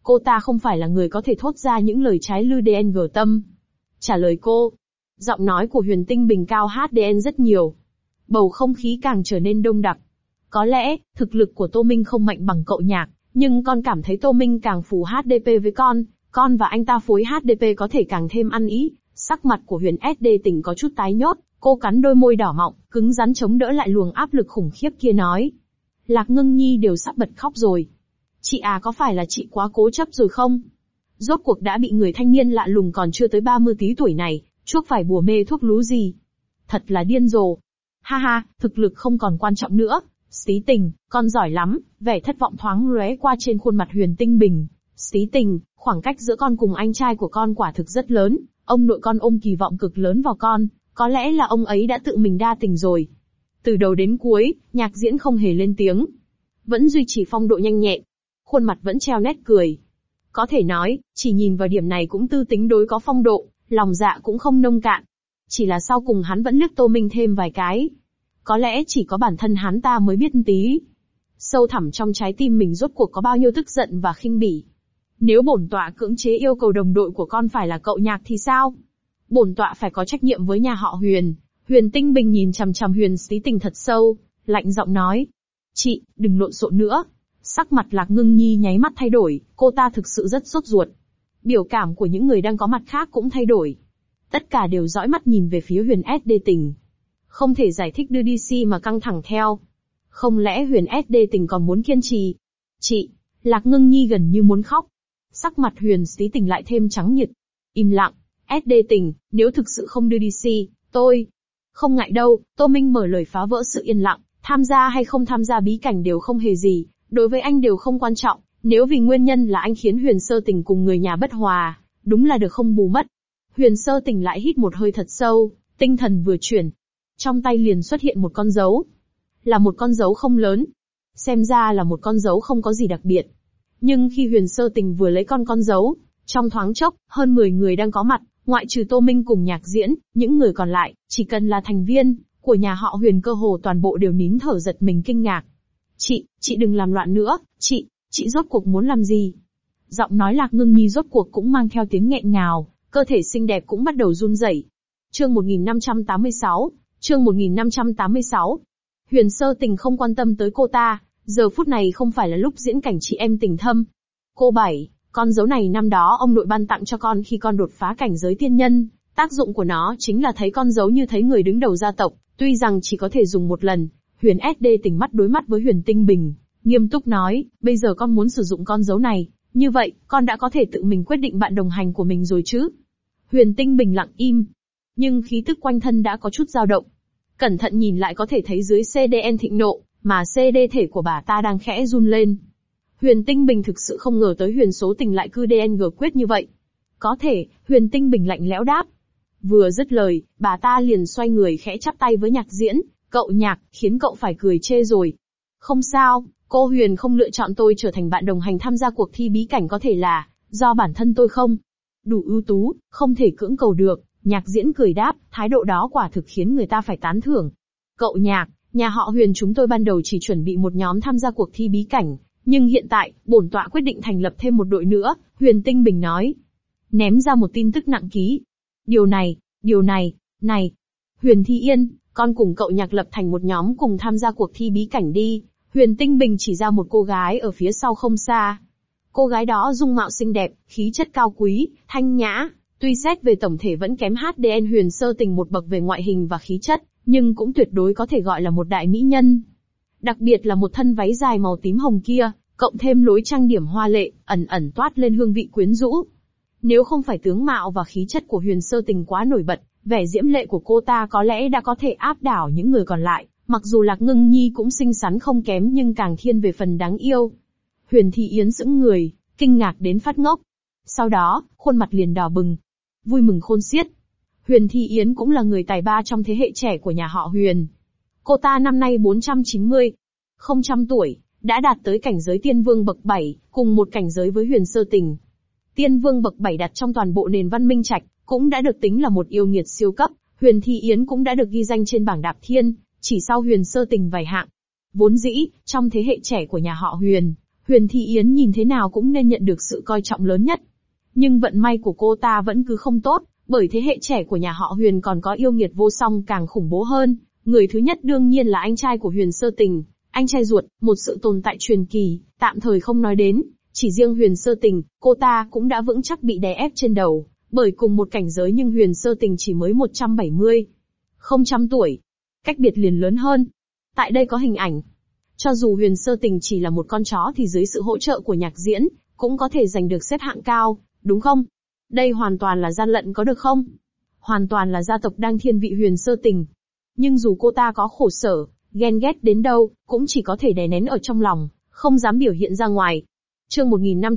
cô ta không phải là người có thể thốt ra những lời trái lư DN tâm. Trả lời cô, giọng nói của Huyền Tinh Bình cao HDN rất nhiều. Bầu không khí càng trở nên đông đặc. Có lẽ, thực lực của Tô Minh không mạnh bằng cậu Nhạc, nhưng con cảm thấy Tô Minh càng phù HDP với con và anh ta phối HDP có thể càng thêm ăn ý. Sắc mặt của Huyền SD Tình có chút tái nhợt, cô cắn đôi môi đỏ mọng, cứng rắn chống đỡ lại luồng áp lực khủng khiếp kia nói. Lạc Ngưng Nhi đều sắp bật khóc rồi. Chị à, có phải là chị quá cố chấp rồi không? Rốt cuộc đã bị người thanh niên lạ lùng còn chưa tới 30 tí tuổi này, chuốc phải bùa mê thuốc lú gì? Thật là điên rồ. Ha ha, thực lực không còn quan trọng nữa. Xí Tình, con giỏi lắm. Vẻ thất vọng thoáng lóe qua trên khuôn mặt Huyền Tinh Bình. Xí Tình, khoảng cách giữa con cùng anh trai của con quả thực rất lớn. Ông nội con ôm kỳ vọng cực lớn vào con, có lẽ là ông ấy đã tự mình đa tình rồi. Từ đầu đến cuối, Nhạc Diễn không hề lên tiếng. Vẫn duy trì phong độ nhanh nhẹn. Khuôn mặt vẫn treo nét cười. Có thể nói, chỉ nhìn vào điểm này cũng tư tính đối có phong độ, lòng dạ cũng không nông cạn. Chỉ là sau cùng hắn vẫn liếc Tô Minh thêm vài cái. Có lẽ chỉ có bản thân hắn ta mới biết tí. Sâu thẳm trong trái tim mình rốt cuộc có bao nhiêu tức giận và khinh bỉ. Nếu bổn tọa cưỡng chế yêu cầu đồng đội của con phải là cậu Nhạc thì sao? Bổn tọa phải có trách nhiệm với nhà họ Huyền. Huyền Tinh Bình nhìn chằm chằm Huyền Xí Tình thật sâu, lạnh giọng nói. Chị, đừng lộn xộn nữa. Sắc mặt Lạc Ngưng Nhi nháy mắt thay đổi, cô ta thực sự rất sốt ruột. Biểu cảm của những người đang có mặt khác cũng thay đổi. Tất cả đều dõi mắt nhìn về phía Huyền SD Tình. Không thể giải thích đưa DC mà căng thẳng theo. Không lẽ Huyền SD Tình còn muốn kiên trì? Chị, Lạc Ngưng Nhi gần như muốn khóc. Sắc mặt Huyền Xí Tình lại thêm trắng nhật. Im lặng, SD Tình, nếu thực sự không đưa DC, tôi... Không ngại đâu, Tô Minh mở lời phá vỡ sự yên lặng, tham gia hay không tham gia bí cảnh đều không hề gì, đối với anh đều không quan trọng, nếu vì nguyên nhân là anh khiến Huyền Sơ Tình cùng người nhà bất hòa, đúng là được không bù mất. Huyền Sơ Tình lại hít một hơi thật sâu, tinh thần vừa chuyển. Trong tay liền xuất hiện một con dấu. Là một con dấu không lớn. Xem ra là một con dấu không có gì đặc biệt. Nhưng khi Huyền Sơ Tình vừa lấy con dấu, trong thoáng chốc, hơn 10 người đang có mặt, ngoại trừ Tô Minh cùng Nhạc Diễn, những người còn lại, chỉ cần là thành viên của nhà họ Huyền cơ hồ toàn bộ đều nín thở giật mình kinh ngạc. Chị đừng làm loạn nữa, chị rốt cuộc muốn làm gì? Giọng nói Lạc Ngưng Nhi rốt cuộc cũng mang theo tiếng nghẹn ngào, cơ thể xinh đẹp cũng bắt đầu run rẩy. Chương 1586. Huyền Sơ Tình không quan tâm tới cô ta, giờ phút này không phải là lúc diễn cảnh chị em tình thâm. Cô Bảy, con dấu này năm đó ông nội ban tặng cho con khi con đột phá cảnh giới tiên nhân, tác dụng của nó chính là thấy con dấu như thấy người đứng đầu gia tộc, tuy rằng chỉ có thể dùng một lần. Huyền SD Tình mắt đối mắt với Huyền Tinh Bình, nghiêm túc nói, bây giờ con muốn sử dụng con dấu này, như vậy, con đã có thể tự mình quyết định bạn đồng hành của mình rồi chứ? Huyền Tinh Bình lặng im, nhưng khí tức quanh thân đã có chút dao động. Cẩn thận nhìn lại có thể thấy dưới CDN thịnh nộ, mà CD thể của bà ta đang khẽ run lên. Huyền Tinh Bình thực sự không ngờ tới Huyền Số Tình lại cư DNG quyết như vậy. Có thể, Huyền Tinh Bình lạnh lẽo đáp. Vừa dứt lời, bà ta liền xoay người khẽ chắp tay với Nhạc Diễn, cậu Nhạc, khiến cậu phải cười chê rồi. Không sao, cô Huyền không lựa chọn tôi trở thành bạn đồng hành tham gia cuộc thi bí cảnh có thể là do bản thân tôi không đủ ưu tú, không thể cưỡng cầu được. Nhạc Diễn cười đáp, thái độ đó quả thực khiến người ta phải tán thưởng. Cậu Nhạc, nhà họ Huyền chúng tôi ban đầu chỉ chuẩn bị một nhóm tham gia cuộc thi bí cảnh, nhưng hiện tại, bổn tọa quyết định thành lập thêm một đội nữa, Huyền Tinh Bình nói. Ném ra một tin tức nặng ký. Điều này, Huyền Thi Yên, con cùng cậu Nhạc lập thành một nhóm cùng tham gia cuộc thi bí cảnh đi. Huyền Tinh Bình chỉ ra một cô gái ở phía sau không xa. Cô gái đó dung mạo xinh đẹp, khí chất cao quý, thanh nhã. Tuy xét về tổng thể vẫn kém HDN Huyền Sơ Tình một bậc về ngoại hình và khí chất, nhưng cũng tuyệt đối có thể gọi là một đại mỹ nhân. Đặc biệt là một thân váy dài màu tím hồng kia, cộng thêm lối trang điểm hoa lệ, ẩn ẩn toát lên hương vị quyến rũ. Nếu không phải tướng mạo và khí chất của Huyền Sơ Tình quá nổi bật, vẻ diễm lệ của cô ta có lẽ đã có thể áp đảo những người còn lại, mặc dù Lạc Ngưng Nhi cũng xinh xắn không kém nhưng càng thiên về phần đáng yêu. Huyền Thi Yến sững người, kinh ngạc đến phát ngốc. Sau đó, khuôn mặt liền đỏ bừng, vui mừng khôn xiết. Huyền Thi Yến cũng là người tài ba trong thế hệ trẻ của nhà họ Huyền. Cô ta năm nay 490 tuổi, đã đạt tới cảnh giới tiên vương bậc 7, cùng một cảnh giới với Huyền Sơ Tình. Tiên vương bậc 7 đặt trong toàn bộ nền văn minh trạch, cũng đã được tính là một yêu nghiệt siêu cấp. Huyền Thi Yến cũng đã được ghi danh trên bảng đạp thiên, chỉ sau Huyền Sơ Tình vài hạng. Vốn dĩ, trong thế hệ trẻ của nhà họ Huyền, Huyền Thị Yến nhìn thế nào cũng nên nhận được sự coi trọng lớn nhất. Nhưng vận may của cô ta vẫn cứ không tốt, bởi thế hệ trẻ của nhà họ Huyền còn có yêu nghiệt vô song càng khủng bố hơn. Người thứ nhất đương nhiên là anh trai của Huyền Sơ Tình, anh trai ruột, một sự tồn tại truyền kỳ, tạm thời không nói đến. Chỉ riêng Huyền Sơ Tình, cô ta cũng đã vững chắc bị đè ép trên đầu, bởi cùng một cảnh giới nhưng Huyền Sơ Tình chỉ mới 170 tuổi. Cách biệt liền lớn hơn. Tại đây có hình ảnh. Cho dù Huyền Sơ Tình chỉ là một con chó thì dưới sự hỗ trợ của Nhạc Diễn, cũng có thể giành được xếp hạng cao, đúng không? Đây hoàn toàn là gian lận có được không? Hoàn toàn là gia tộc đang thiên vị Huyền Sơ Tình. Nhưng dù cô ta có khổ sở, ghen ghét đến đâu, cũng chỉ có thể đè nén ở trong lòng, không dám biểu hiện ra ngoài. Chương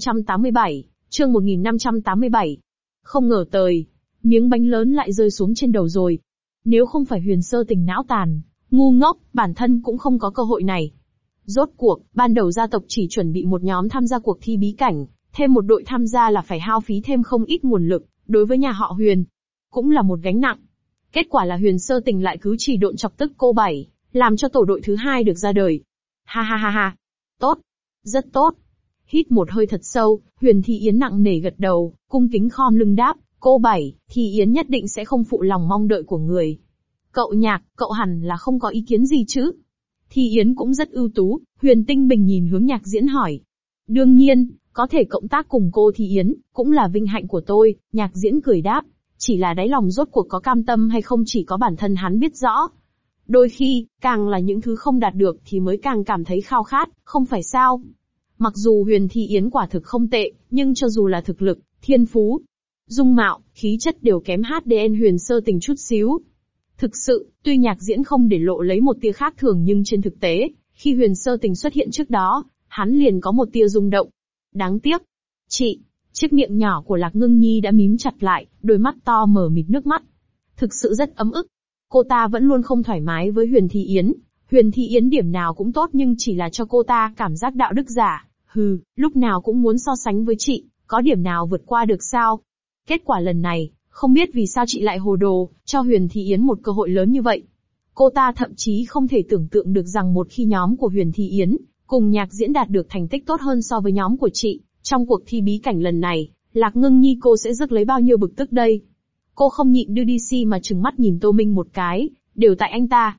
1587. Không ngờ tới, miếng bánh lớn lại rơi xuống trên đầu rồi. Nếu không phải Huyền Sơ Tình não tàn, ngu ngốc, bản thân cũng không có cơ hội này. Rốt cuộc, ban đầu gia tộc chỉ chuẩn bị một nhóm tham gia cuộc thi bí cảnh, thêm một đội tham gia là phải hao phí thêm không ít nguồn lực, đối với nhà họ Huyền. Cũng là một gánh nặng. Kết quả là Huyền Sơ Tình lại cứ chỉ độn chọc tức cô Bảy, làm cho tổ đội thứ hai được ra đời. Ha ha ha ha. Tốt. Rất tốt. Hít một hơi thật sâu, Huyền Thị Yến nặng nề gật đầu, cung kính khom lưng đáp, cô Bảy, Thị Yến nhất định sẽ không phụ lòng mong đợi của người. Cậu Nhạc, cậu hẳn là không có ý kiến gì chứ? Thị Yến cũng rất ưu tú, Huyền Tinh Bình nhìn hướng Nhạc Diễn hỏi. Đương nhiên, có thể cộng tác cùng cô Thị Yến, cũng là vinh hạnh của tôi, Nhạc Diễn cười đáp. Chỉ là đáy lòng rốt cuộc có cam tâm hay không chỉ có bản thân hắn biết rõ. Đôi khi, càng là những thứ không đạt được thì mới càng cảm thấy khao khát, không phải sao? Mặc dù Huyền Thị Yến quả thực không tệ, nhưng cho dù là thực lực, thiên phú, dung mạo, khí chất đều kém HDN Huyền Sơ Tình chút xíu. Thực sự, tuy Nhạc Diễn không để lộ lấy một tia khác thường nhưng trên thực tế, khi Huyền Sơ Tình xuất hiện trước đó, hắn liền có một tia rung động. Đáng tiếc. Chị, chiếc miệng nhỏ của Lạc Ngưng Nhi đã mím chặt lại, đôi mắt to mờ mịt nước mắt. Thực sự rất ấm ức. Cô ta vẫn luôn không thoải mái với Huyền Thị Yến. Huyền Thị Yến điểm nào cũng tốt nhưng chỉ là cho cô ta cảm giác đạo đức giả. Lúc nào cũng muốn so sánh với chị, có điểm nào vượt qua được sao? Kết quả lần này, không biết vì sao chị lại hồ đồ, cho Huyền Thị Yến một cơ hội lớn như vậy. Cô ta thậm chí không thể tưởng tượng được rằng một khi nhóm của Huyền Thị Yến, cùng Nhạc Diễn đạt được thành tích tốt hơn so với nhóm của chị, trong cuộc thi bí cảnh lần này, Lạc Ngưng Nhi cô sẽ rước lấy bao nhiêu bực tức đây? Cô không nhịn đưa DC mà trừng mắt nhìn Tô Minh một cái, đều tại anh ta.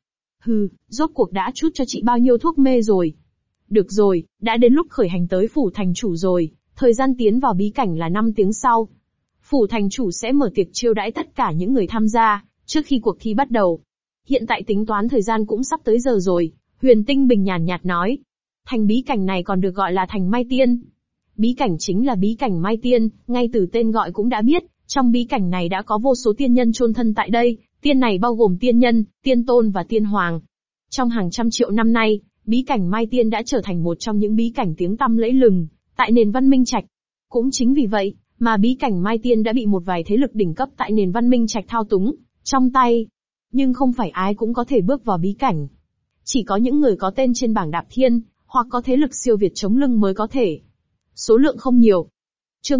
Rốt cuộc đã trút cho chị bao nhiêu thuốc mê rồi. Được rồi, đã đến lúc khởi hành tới phủ thành chủ rồi, thời gian tiến vào bí cảnh là 5 tiếng sau. Phủ thành chủ sẽ mở tiệc chiêu đãi tất cả những người tham gia, trước khi cuộc thi bắt đầu. Hiện tại tính toán thời gian cũng sắp tới giờ rồi, Huyền Tinh Bình nhàn nhạt nói. Thành bí cảnh này còn được gọi là thành Mai Tiên. Bí cảnh chính là bí cảnh Mai Tiên, ngay từ tên gọi cũng đã biết, trong bí cảnh này đã có vô số tiên nhân chôn thân tại đây, tiên này bao gồm tiên nhân, tiên tôn và tiên hoàng. Trong hàng trăm triệu năm nay, bí cảnh Mai Tiên đã trở thành một trong những bí cảnh tiếng tăm lẫy lừng, tại nền văn minh Trạch. Cũng chính vì vậy, mà bí cảnh Mai Tiên đã bị một vài thế lực đỉnh cấp tại nền văn minh Trạch thao túng, trong tay. Nhưng không phải ai cũng có thể bước vào bí cảnh. Chỉ có những người có tên trên bảng đạp thiên, hoặc có thế lực siêu việt chống lưng mới có thể. Số lượng không nhiều. Chương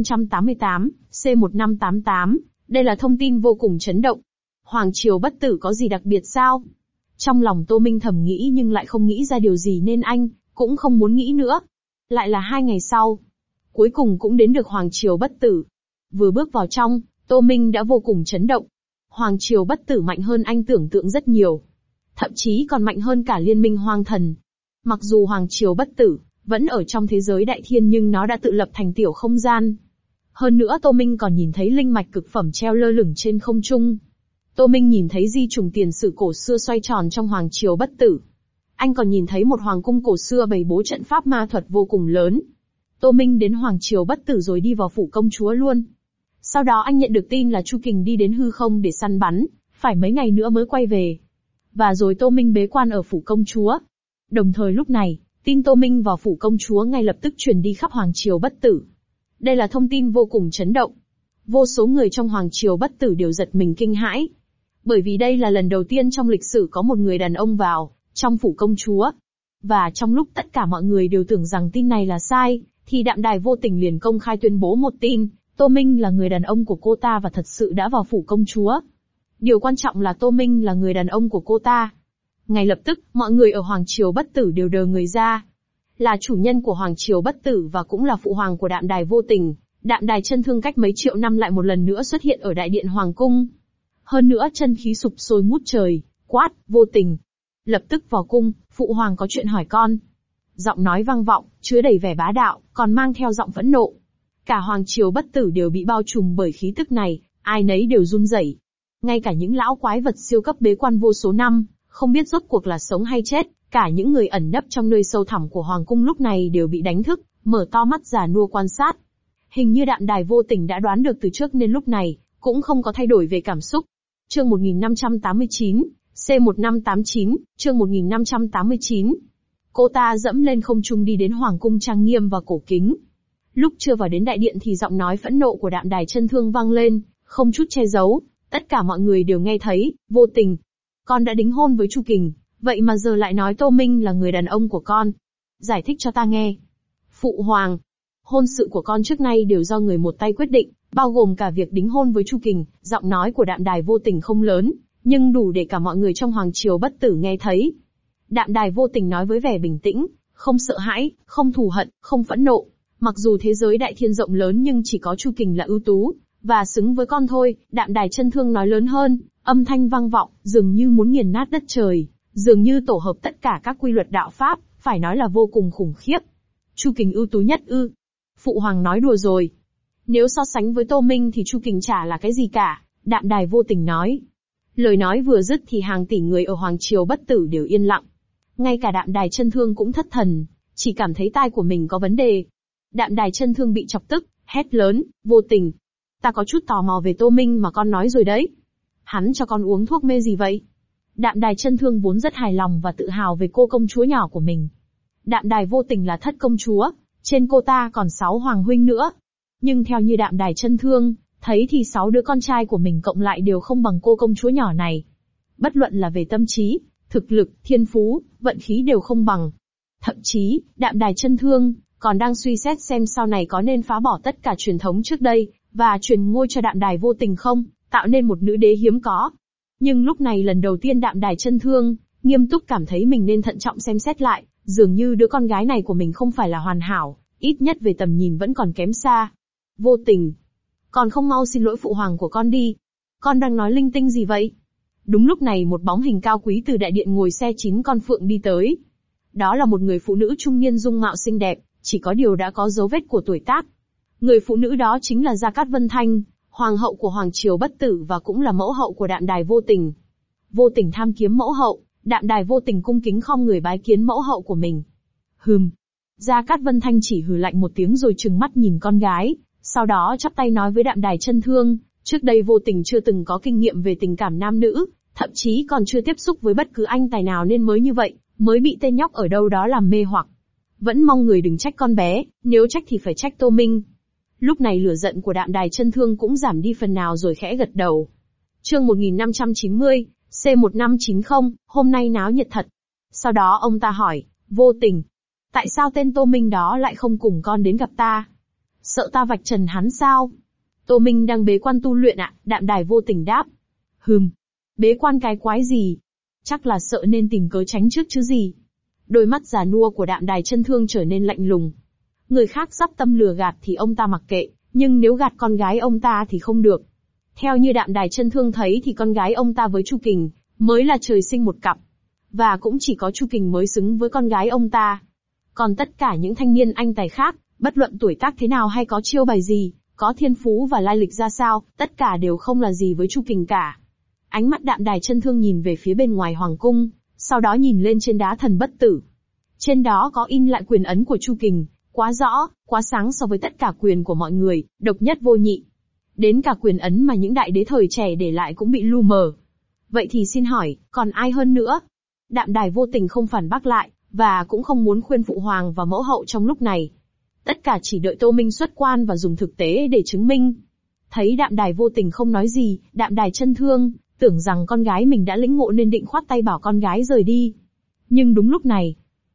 1588, C1588, đây là thông tin vô cùng chấn động. Hoàng Triều Bất Tử có gì đặc biệt sao? Trong lòng Tô Minh thầm nghĩ nhưng lại không nghĩ ra điều gì nên anh cũng không muốn nghĩ nữa. Lại là 2 ngày sau. Cuối cùng cũng đến được Hoàng Triều Bất Tử. Vừa bước vào trong, Tô Minh đã vô cùng chấn động. Hoàng Triều Bất Tử mạnh hơn anh tưởng tượng rất nhiều. Thậm chí còn mạnh hơn cả Liên minh Hoang Thần. Mặc dù Hoàng Triều Bất Tử vẫn ở trong thế giới đại thiên nhưng nó đã tự lập thành tiểu không gian. Hơn nữa Tô Minh còn nhìn thấy linh mạch cực phẩm treo lơ lửng trên không trung. Tô Minh nhìn thấy di trùng tiền sử cổ xưa xoay tròn trong Hoàng Triều Bất Tử. Anh còn nhìn thấy một hoàng cung cổ xưa bày bố trận pháp ma thuật vô cùng lớn. Tô Minh đến Hoàng Triều Bất Tử rồi đi vào phủ công chúa luôn. Sau đó anh nhận được tin là Chu Kình đi đến hư không để săn bắn, phải mấy ngày nữa mới quay về. Và rồi Tô Minh bế quan ở phủ công chúa. Đồng thời lúc này, tin Tô Minh vào phủ công chúa ngay lập tức truyền đi khắp Hoàng Triều Bất Tử. Đây là thông tin vô cùng chấn động. Vô số người trong Hoàng Triều Bất Tử đều giật mình kinh hãi. Bởi vì đây là lần đầu tiên trong lịch sử có một người đàn ông vào trong phủ công chúa. Và trong lúc tất cả mọi người đều tưởng rằng tin này là sai, thì Đạm Đài vô tình liền công khai tuyên bố một tin, Tô Minh là người đàn ông của cô ta và thật sự đã vào phủ công chúa. Điều quan trọng là Tô Minh là người đàn ông của cô ta. Ngay lập tức, mọi người ở Hoàng Triều Bất Tử đều đờ người ra. là chủ nhân của Hoàng Triều Bất Tử và cũng là phụ hoàng của Đạm Đài Vô Tình. Đạm Đài chân thương cách mấy triệu năm lại một lần nữa xuất hiện ở đại điện Hoàng Cung. Hơn nữa chân khí sụp sôi ngút trời, quát, Vô Tình. Lập tức vào cung, phụ hoàng có chuyện hỏi con. Giọng nói vang vọng, chứa đầy vẻ bá đạo, còn mang theo giọng phẫn nộ. Cả Hoàng Triều Bất Tử đều bị bao trùm bởi khí tức này, ai nấy đều run rẩy. Ngay cả những lão quái vật siêu cấp bế quan vô số năm, không biết rốt cuộc là sống hay chết, cả những người ẩn nấp trong nơi sâu thẳm của Hoàng Cung lúc này đều bị đánh thức, mở to mắt già nua quan sát. Hình như Đạm Đài Vô Tình đã đoán được từ trước nên lúc này, cũng không có thay đổi về cảm xúc. Chương 1589, C1589, chương 1589. Cô ta dẫm lên không trung đi đến Hoàng Cung trang nghiêm và cổ kính. Lúc chưa vào đến đại điện thì giọng nói phẫn nộ của Đạm Đài chân thương vang lên, không chút che giấu, tất cả mọi người đều nghe thấy. Vô Tình, con đã đính hôn với Chu Kình, vậy mà giờ lại nói Tô Minh là người đàn ông của con. Giải thích cho ta nghe. Phụ hoàng, hôn sự của con trước nay đều do người một tay quyết định, bao gồm cả việc đính hôn với Chu Kình. Giọng nói của Đạm Đài Vô Tình không lớn, nhưng đủ để cả mọi người trong Hoàng Triều Bất Tử nghe thấy. Đạm Đài Vô Tình nói với vẻ bình tĩnh, không sợ hãi, không thù hận, không phẫn nộ. Mặc dù thế giới đại thiên rộng lớn nhưng chỉ có Chu Kình là ưu tú, và xứng với con thôi. Đạm Đài chân thương nói lớn hơn, âm thanh vang vọng, dường như muốn nghiền nát đất trời, dường như tổ hợp tất cả các quy luật đạo pháp, phải nói là vô cùng khủng khiếp. Chu Kình ưu tú nhất ư? Phụ hoàng nói đùa rồi. Nếu so sánh với Tô Minh thì Chu Kình chả là cái gì cả, Đạm Đài Vô Tình nói. Lời nói vừa dứt thì hàng tỷ người ở Hoàng Triều Bất Tử đều yên lặng. Ngay cả Đạm Đài chân thương cũng thất thần, chỉ cảm thấy tai của mình có vấn đề. Đạm Đài chân thương bị chọc tức, hét lớn, Vô Tình. Ta có chút tò mò về Tô Minh mà con nói rồi đấy. Hắn cho con uống thuốc mê gì vậy? Đạm Đài chân thương vốn rất hài lòng và tự hào về cô công chúa nhỏ của mình. Đạm Đài Vô Tình là thất công chúa, trên cô ta còn 6 hoàng huynh nữa. Nhưng theo như Đạm Đài chân thương, thấy thì 6 đứa con trai của mình cộng lại đều không bằng cô công chúa nhỏ này. Bất luận là về tâm trí, thực lực, thiên phú, vận khí đều không bằng. Thậm chí, Đạm Đài chân thương còn đang suy xét xem sau này có nên phá bỏ tất cả truyền thống trước đây, và truyền ngôi cho Đạm Đài Vô Tình không, tạo nên một nữ đế hiếm có. Nhưng lúc này lần đầu tiên Đạm Đài chân thương nghiêm túc cảm thấy mình nên thận trọng xem xét lại, dường như đứa con gái này của mình không phải là hoàn hảo, ít nhất về tầm nhìn vẫn còn kém xa. Vô Tình, còn không mau xin lỗi phụ hoàng của con đi. Con đang nói linh tinh gì vậy? Đúng lúc này một bóng hình cao quý từ đại điện ngồi xe 9 con phượng đi tới. Đó là một người phụ nữ trung niên dung mạo xinh đẹp, chỉ có điều đã có dấu vết của tuổi tác. Người phụ nữ đó chính là Gia Cát Vân Thanh, hoàng hậu của Hoàng Triều Bất Tử và cũng là mẫu hậu của Đạm Đài Vô Tình. Vô Tình tham kiếm mẫu hậu, Đạm Đài Vô Tình cung kính khom người bái kiến mẫu hậu của mình. Gia Cát Vân Thanh chỉ hừ lạnh một tiếng rồi trừng mắt nhìn con gái, sau đó chắp tay nói với Đạm Đài chân thương, trước đây Vô Tình chưa từng có kinh nghiệm về tình cảm nam nữ, thậm chí còn chưa tiếp xúc với bất cứ anh tài nào nên mới như vậy, mới bị tên nhóc ở đâu đó làm mê hoặc. Vẫn mong người đừng trách con bé, nếu trách thì phải trách Tô Minh. Lúc này lửa giận của Đạm Đài chân thương cũng giảm đi phần nào rồi khẽ gật đầu. Chương 1590, C1590, hôm nay náo nhiệt thật. Sau đó ông ta hỏi, Vô Tình, tại sao tên Tô Minh đó lại không cùng con đến gặp ta? Sợ ta vạch trần hắn sao? Tô Minh đang bế quan tu luyện ạ, Đạm Đài Vô Tình đáp. Bế quan cái quái gì? Chắc là sợ nên tìm cớ tránh trước chứ gì. Đôi mắt già nua của Đạm Đài chân thương trở nên lạnh lùng. Người khác sắp tâm lừa gạt thì ông ta mặc kệ, nhưng nếu gạt con gái ông ta thì không được. Theo như Đạm Đài chân thương thấy thì con gái ông ta với Chu Kình mới là trời sinh một cặp. Và cũng chỉ có Chu Kình mới xứng với con gái ông ta. Còn tất cả những thanh niên anh tài khác, bất luận tuổi tác thế nào hay có chiêu bài gì, có thiên phú và lai lịch ra sao, tất cả đều không là gì với Chu Kình cả. Ánh mắt Đạm Đài chân thương nhìn về phía bên ngoài hoàng cung, sau đó nhìn lên trên đá thần bất tử. Trên đó có in lại quyền ấn của Chu Kình, quá rõ, quá sáng so với tất cả quyền của mọi người, độc nhất vô nhị. Đến cả quyền ấn mà những đại đế thời trẻ để lại cũng bị lu mờ. Vậy thì xin hỏi, còn ai hơn nữa? Đạm Đài Vô Tình không phản bác lại, và cũng không muốn khuyên phụ hoàng và mẫu hậu trong lúc này. Tất cả chỉ đợi Tô Minh xuất quan và dùng thực tế để chứng minh. Thấy Đạm Đài Vô Tình không nói gì, Đạm Đài chân thương tưởng rằng con gái mình đã lĩnh ngộ nên định khoát tay bảo con gái rời đi. Nhưng đúng lúc này,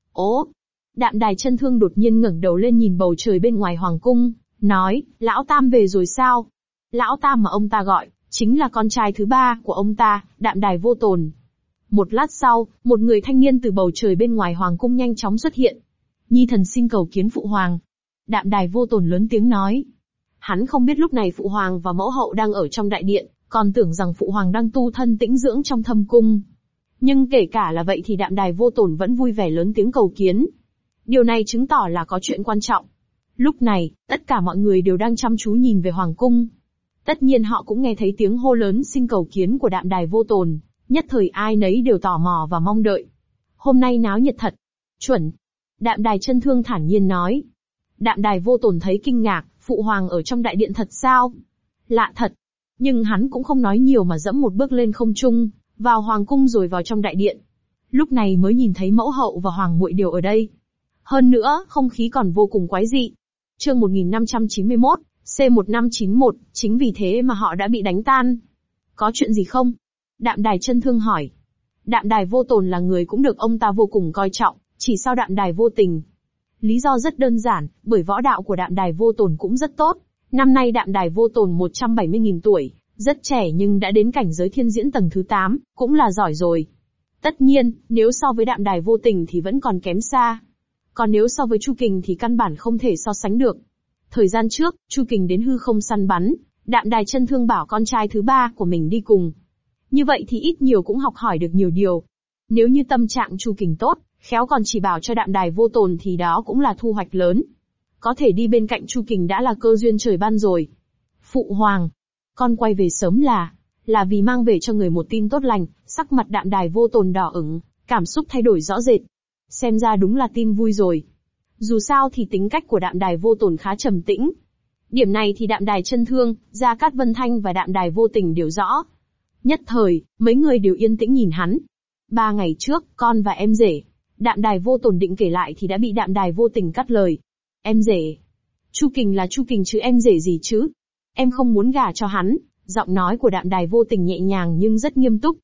Đạm Đài chân thương đột nhiên ngẩng đầu lên nhìn bầu trời bên ngoài hoàng cung, nói, Lão Tam về rồi sao? Lão Tam mà ông ta gọi, chính là con trai thứ 3 của ông ta, Đạm Đài Vô Tồn. Một lát sau, một người thanh niên từ bầu trời bên ngoài hoàng cung nhanh chóng xuất hiện. Nhi thần xin cầu kiến phụ hoàng. Đạm Đài Vô Tồn lớn tiếng nói. Hắn không biết lúc này phụ hoàng và mẫu hậu đang ở trong đại điện, còn tưởng rằng phụ hoàng đang tu thân tĩnh dưỡng trong thâm cung. Nhưng kể cả là vậy thì Đạm Đài Vô Tồn vẫn vui vẻ lớn tiếng cầu kiến. Điều này chứng tỏ là có chuyện quan trọng. Lúc này, tất cả mọi người đều đang chăm chú nhìn về hoàng cung. Tất nhiên họ cũng nghe thấy tiếng hô lớn xin cầu kiến của Đạm Đài Vô Tồn, nhất thời ai nấy đều tò mò và mong đợi. Hôm nay náo nhiệt thật. Chuẩn. Đạm Đài Chân Thương thản nhiên nói. Đạm Đài Vô Tồn thấy kinh ngạc, phụ hoàng ở trong đại điện thật sao? Lạ thật. Nhưng hắn cũng không nói nhiều mà dẫm một bước lên không trung, vào hoàng cung rồi vào trong đại điện. Lúc này mới nhìn thấy mẫu hậu và hoàng muội đều ở đây. Hơn nữa, không khí còn vô cùng quái dị. Chương 1591, C1591, chính vì thế mà họ đã bị đánh tan. Có chuyện gì không? Đạm Đài Chân Thương hỏi. Đạm Đài Vô Tồn là người cũng được ông ta vô cùng coi trọng, chỉ sau Đạm Đài Vô Tình. Lý do rất đơn giản, bởi võ đạo của Đạm Đài Vô Tồn cũng rất tốt. Năm nay Đạm Đài Vô Tồn 170.000 tuổi, rất trẻ nhưng đã đến cảnh giới thiên diễn tầng thứ 8, cũng là giỏi rồi. Tất nhiên, nếu so với Đạm Đài Vô Tình thì vẫn còn kém xa. Còn nếu so với Chu Kình thì căn bản không thể so sánh được. Thời gian trước, Chu Kình đến hư không săn bắn, Đạm Đài Chân Thương bảo con trai thứ 3 của mình đi cùng. Như vậy thì ít nhiều cũng học hỏi được nhiều điều. Nếu như tâm trạng Chu Kình tốt, khéo còn chỉ bảo cho Đạm Đài Vô Tồn thì đó cũng là thu hoạch lớn. Có thể đi bên cạnh Chu Kình đã là cơ duyên trời ban rồi. Phụ hoàng, con quay về sớm là vì mang về cho người một tin tốt lành. Sắc mặt Đạm Đài Vô Tồn đỏ ửng, cảm xúc thay đổi rõ rệt. Xem ra đúng là tin vui rồi. Dù sao thì tính cách của Đạm Đài Vô Tồn khá trầm tĩnh. Điểm này thì Đạm Đài Chân Thương, Gia Cát Vân Thanh và Đạm Đài Vô Tình đều rõ. Nhất thời, mấy người đều yên tĩnh nhìn hắn. 3 ngày trước, con và em rể. Đạm Đài Vô Tồn định kể lại thì đã bị Đạm Đài Vô Tình cắt lời. Em rể? Chu Kình là Chu Kình chứ em rể gì chứ? Em không muốn gả cho hắn. Giọng nói của Đạm Đài Vô Tình nhẹ nhàng nhưng rất nghiêm túc.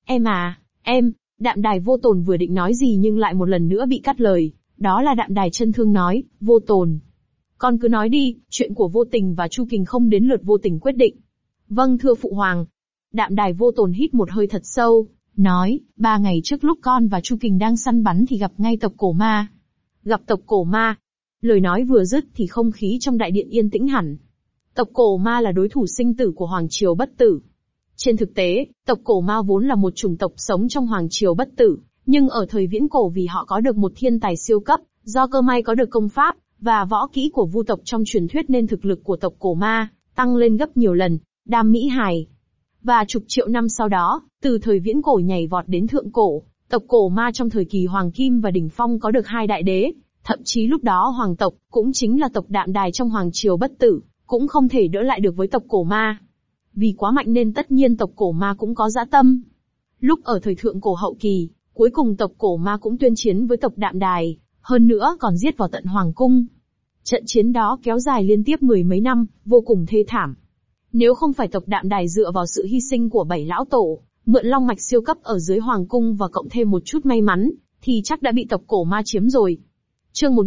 Em. Đạm Đài Vô Tồn vừa định nói gì nhưng lại một lần nữa bị cắt lời. Đó là Đạm Đài Chân Thương nói, Vô Tồn. Con cứ nói đi, chuyện của Vô Tình và Chu Kình không đến lượt Vô Tình quyết định. Vâng thưa phụ hoàng. Đạm Đài Vô Tồn hít một hơi thật sâu, nói, 3 ngày trước lúc con và Chu Kình đang săn bắn thì gặp ngay tộc cổ ma. Gặp tộc cổ ma. Lời nói vừa dứt thì không khí trong đại điện yên tĩnh hẳn. Tộc cổ ma là đối thủ sinh tử của Hoàng Triều Bất Tử. Trên thực tế, tộc cổ ma vốn là một chủng tộc sống trong Hoàng Triều Bất Tử, nhưng ở thời viễn cổ vì họ có được một thiên tài siêu cấp, do cơ may có được công pháp và võ kỹ của vu tộc trong truyền thuyết nên thực lực của tộc cổ ma tăng lên gấp nhiều lần. Đam Mỹ Hài. Và chục triệu năm sau đó, từ thời viễn cổ nhảy vọt đến thượng cổ, tộc cổ ma trong thời kỳ Hoàng Kim và Đỉnh Phong có được 2 đại đế, thậm chí lúc đó hoàng tộc, cũng chính là tộc Đạm Đài trong Hoàng Triều Bất Tử, cũng không thể đỡ lại được với tộc cổ ma. Vì quá mạnh nên tất nhiên tộc cổ ma cũng có dã tâm. Lúc ở thời thượng cổ hậu kỳ, cuối cùng tộc cổ ma cũng tuyên chiến với tộc Đạm Đài, hơn nữa còn giết vào tận hoàng cung. Trận chiến đó kéo dài liên tiếp 10 mấy năm, vô cùng thê thảm. Nếu không phải tộc Đạm Đài dựa vào sự hy sinh của 7 lão tổ, mượn long mạch siêu cấp ở dưới hoàng cung và cộng thêm một chút may mắn, thì chắc đã bị tộc cổ ma chiếm rồi. Chương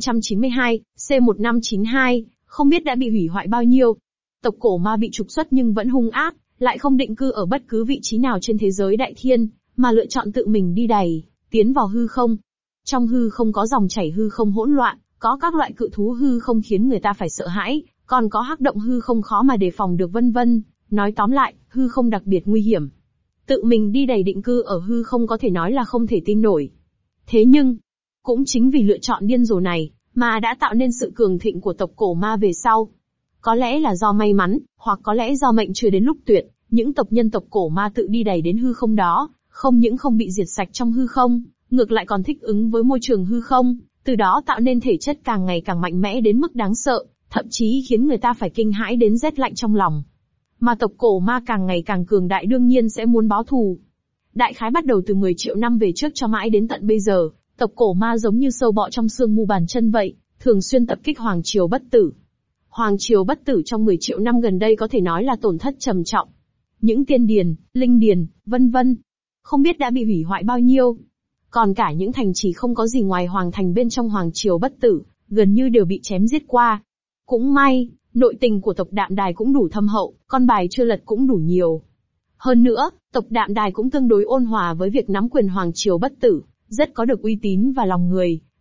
1592, C1592, không biết đã bị hủy hoại bao nhiêu. Tộc cổ ma bị trục xuất nhưng vẫn hung ác, lại không định cư ở bất cứ vị trí nào trên thế giới đại thiên, mà lựa chọn tự mình đi đày, tiến vào hư không. Trong hư không có dòng chảy hư không hỗn loạn, có các loại cự thú hư không khiến người ta phải sợ hãi, còn có hắc động hư không khó mà đề phòng được vân vân. Nói tóm lại, hư không đặc biệt nguy hiểm. Tự mình đi đày định cư ở hư không có thể nói là không thể tin nổi. Thế nhưng, cũng chính vì lựa chọn điên rồ này, mà đã tạo nên sự cường thịnh của tộc cổ ma về sau. Có lẽ là do may mắn, hoặc có lẽ do mệnh chưa đến lúc tuyệt, những tộc nhân tộc cổ ma tự đi đày đến hư không đó, không những không bị diệt sạch trong hư không, ngược lại còn thích ứng với môi trường hư không, từ đó tạo nên thể chất càng ngày càng mạnh mẽ đến mức đáng sợ, thậm chí khiến người ta phải kinh hãi đến rét lạnh trong lòng. Mà tộc cổ ma càng ngày càng cường đại đương nhiên sẽ muốn báo thù. Đại khái bắt đầu từ 10 triệu năm về trước cho mãi đến tận bây giờ, tộc cổ ma giống như sâu bọ trong xương mu bàn chân vậy, thường xuyên tập kích Hoàng Triều Bất Tử. Hoàng Triều Bất Tử trong 10 triệu năm gần đây có thể nói là tổn thất trầm trọng. Những tiên điền, linh điền, vân vân, không biết đã bị hủy hoại bao nhiêu. Còn cả những thành trì không có gì ngoài hoàng thành bên trong Hoàng Triều Bất Tử, gần như đều bị chém giết qua. Cũng may, nội tình của tộc Đạm Đài cũng đủ thâm hậu, con bài chưa lật cũng đủ nhiều. Hơn nữa, tộc Đạm Đài cũng tương đối ôn hòa với việc nắm quyền Hoàng Triều Bất Tử, rất có được uy tín và lòng người,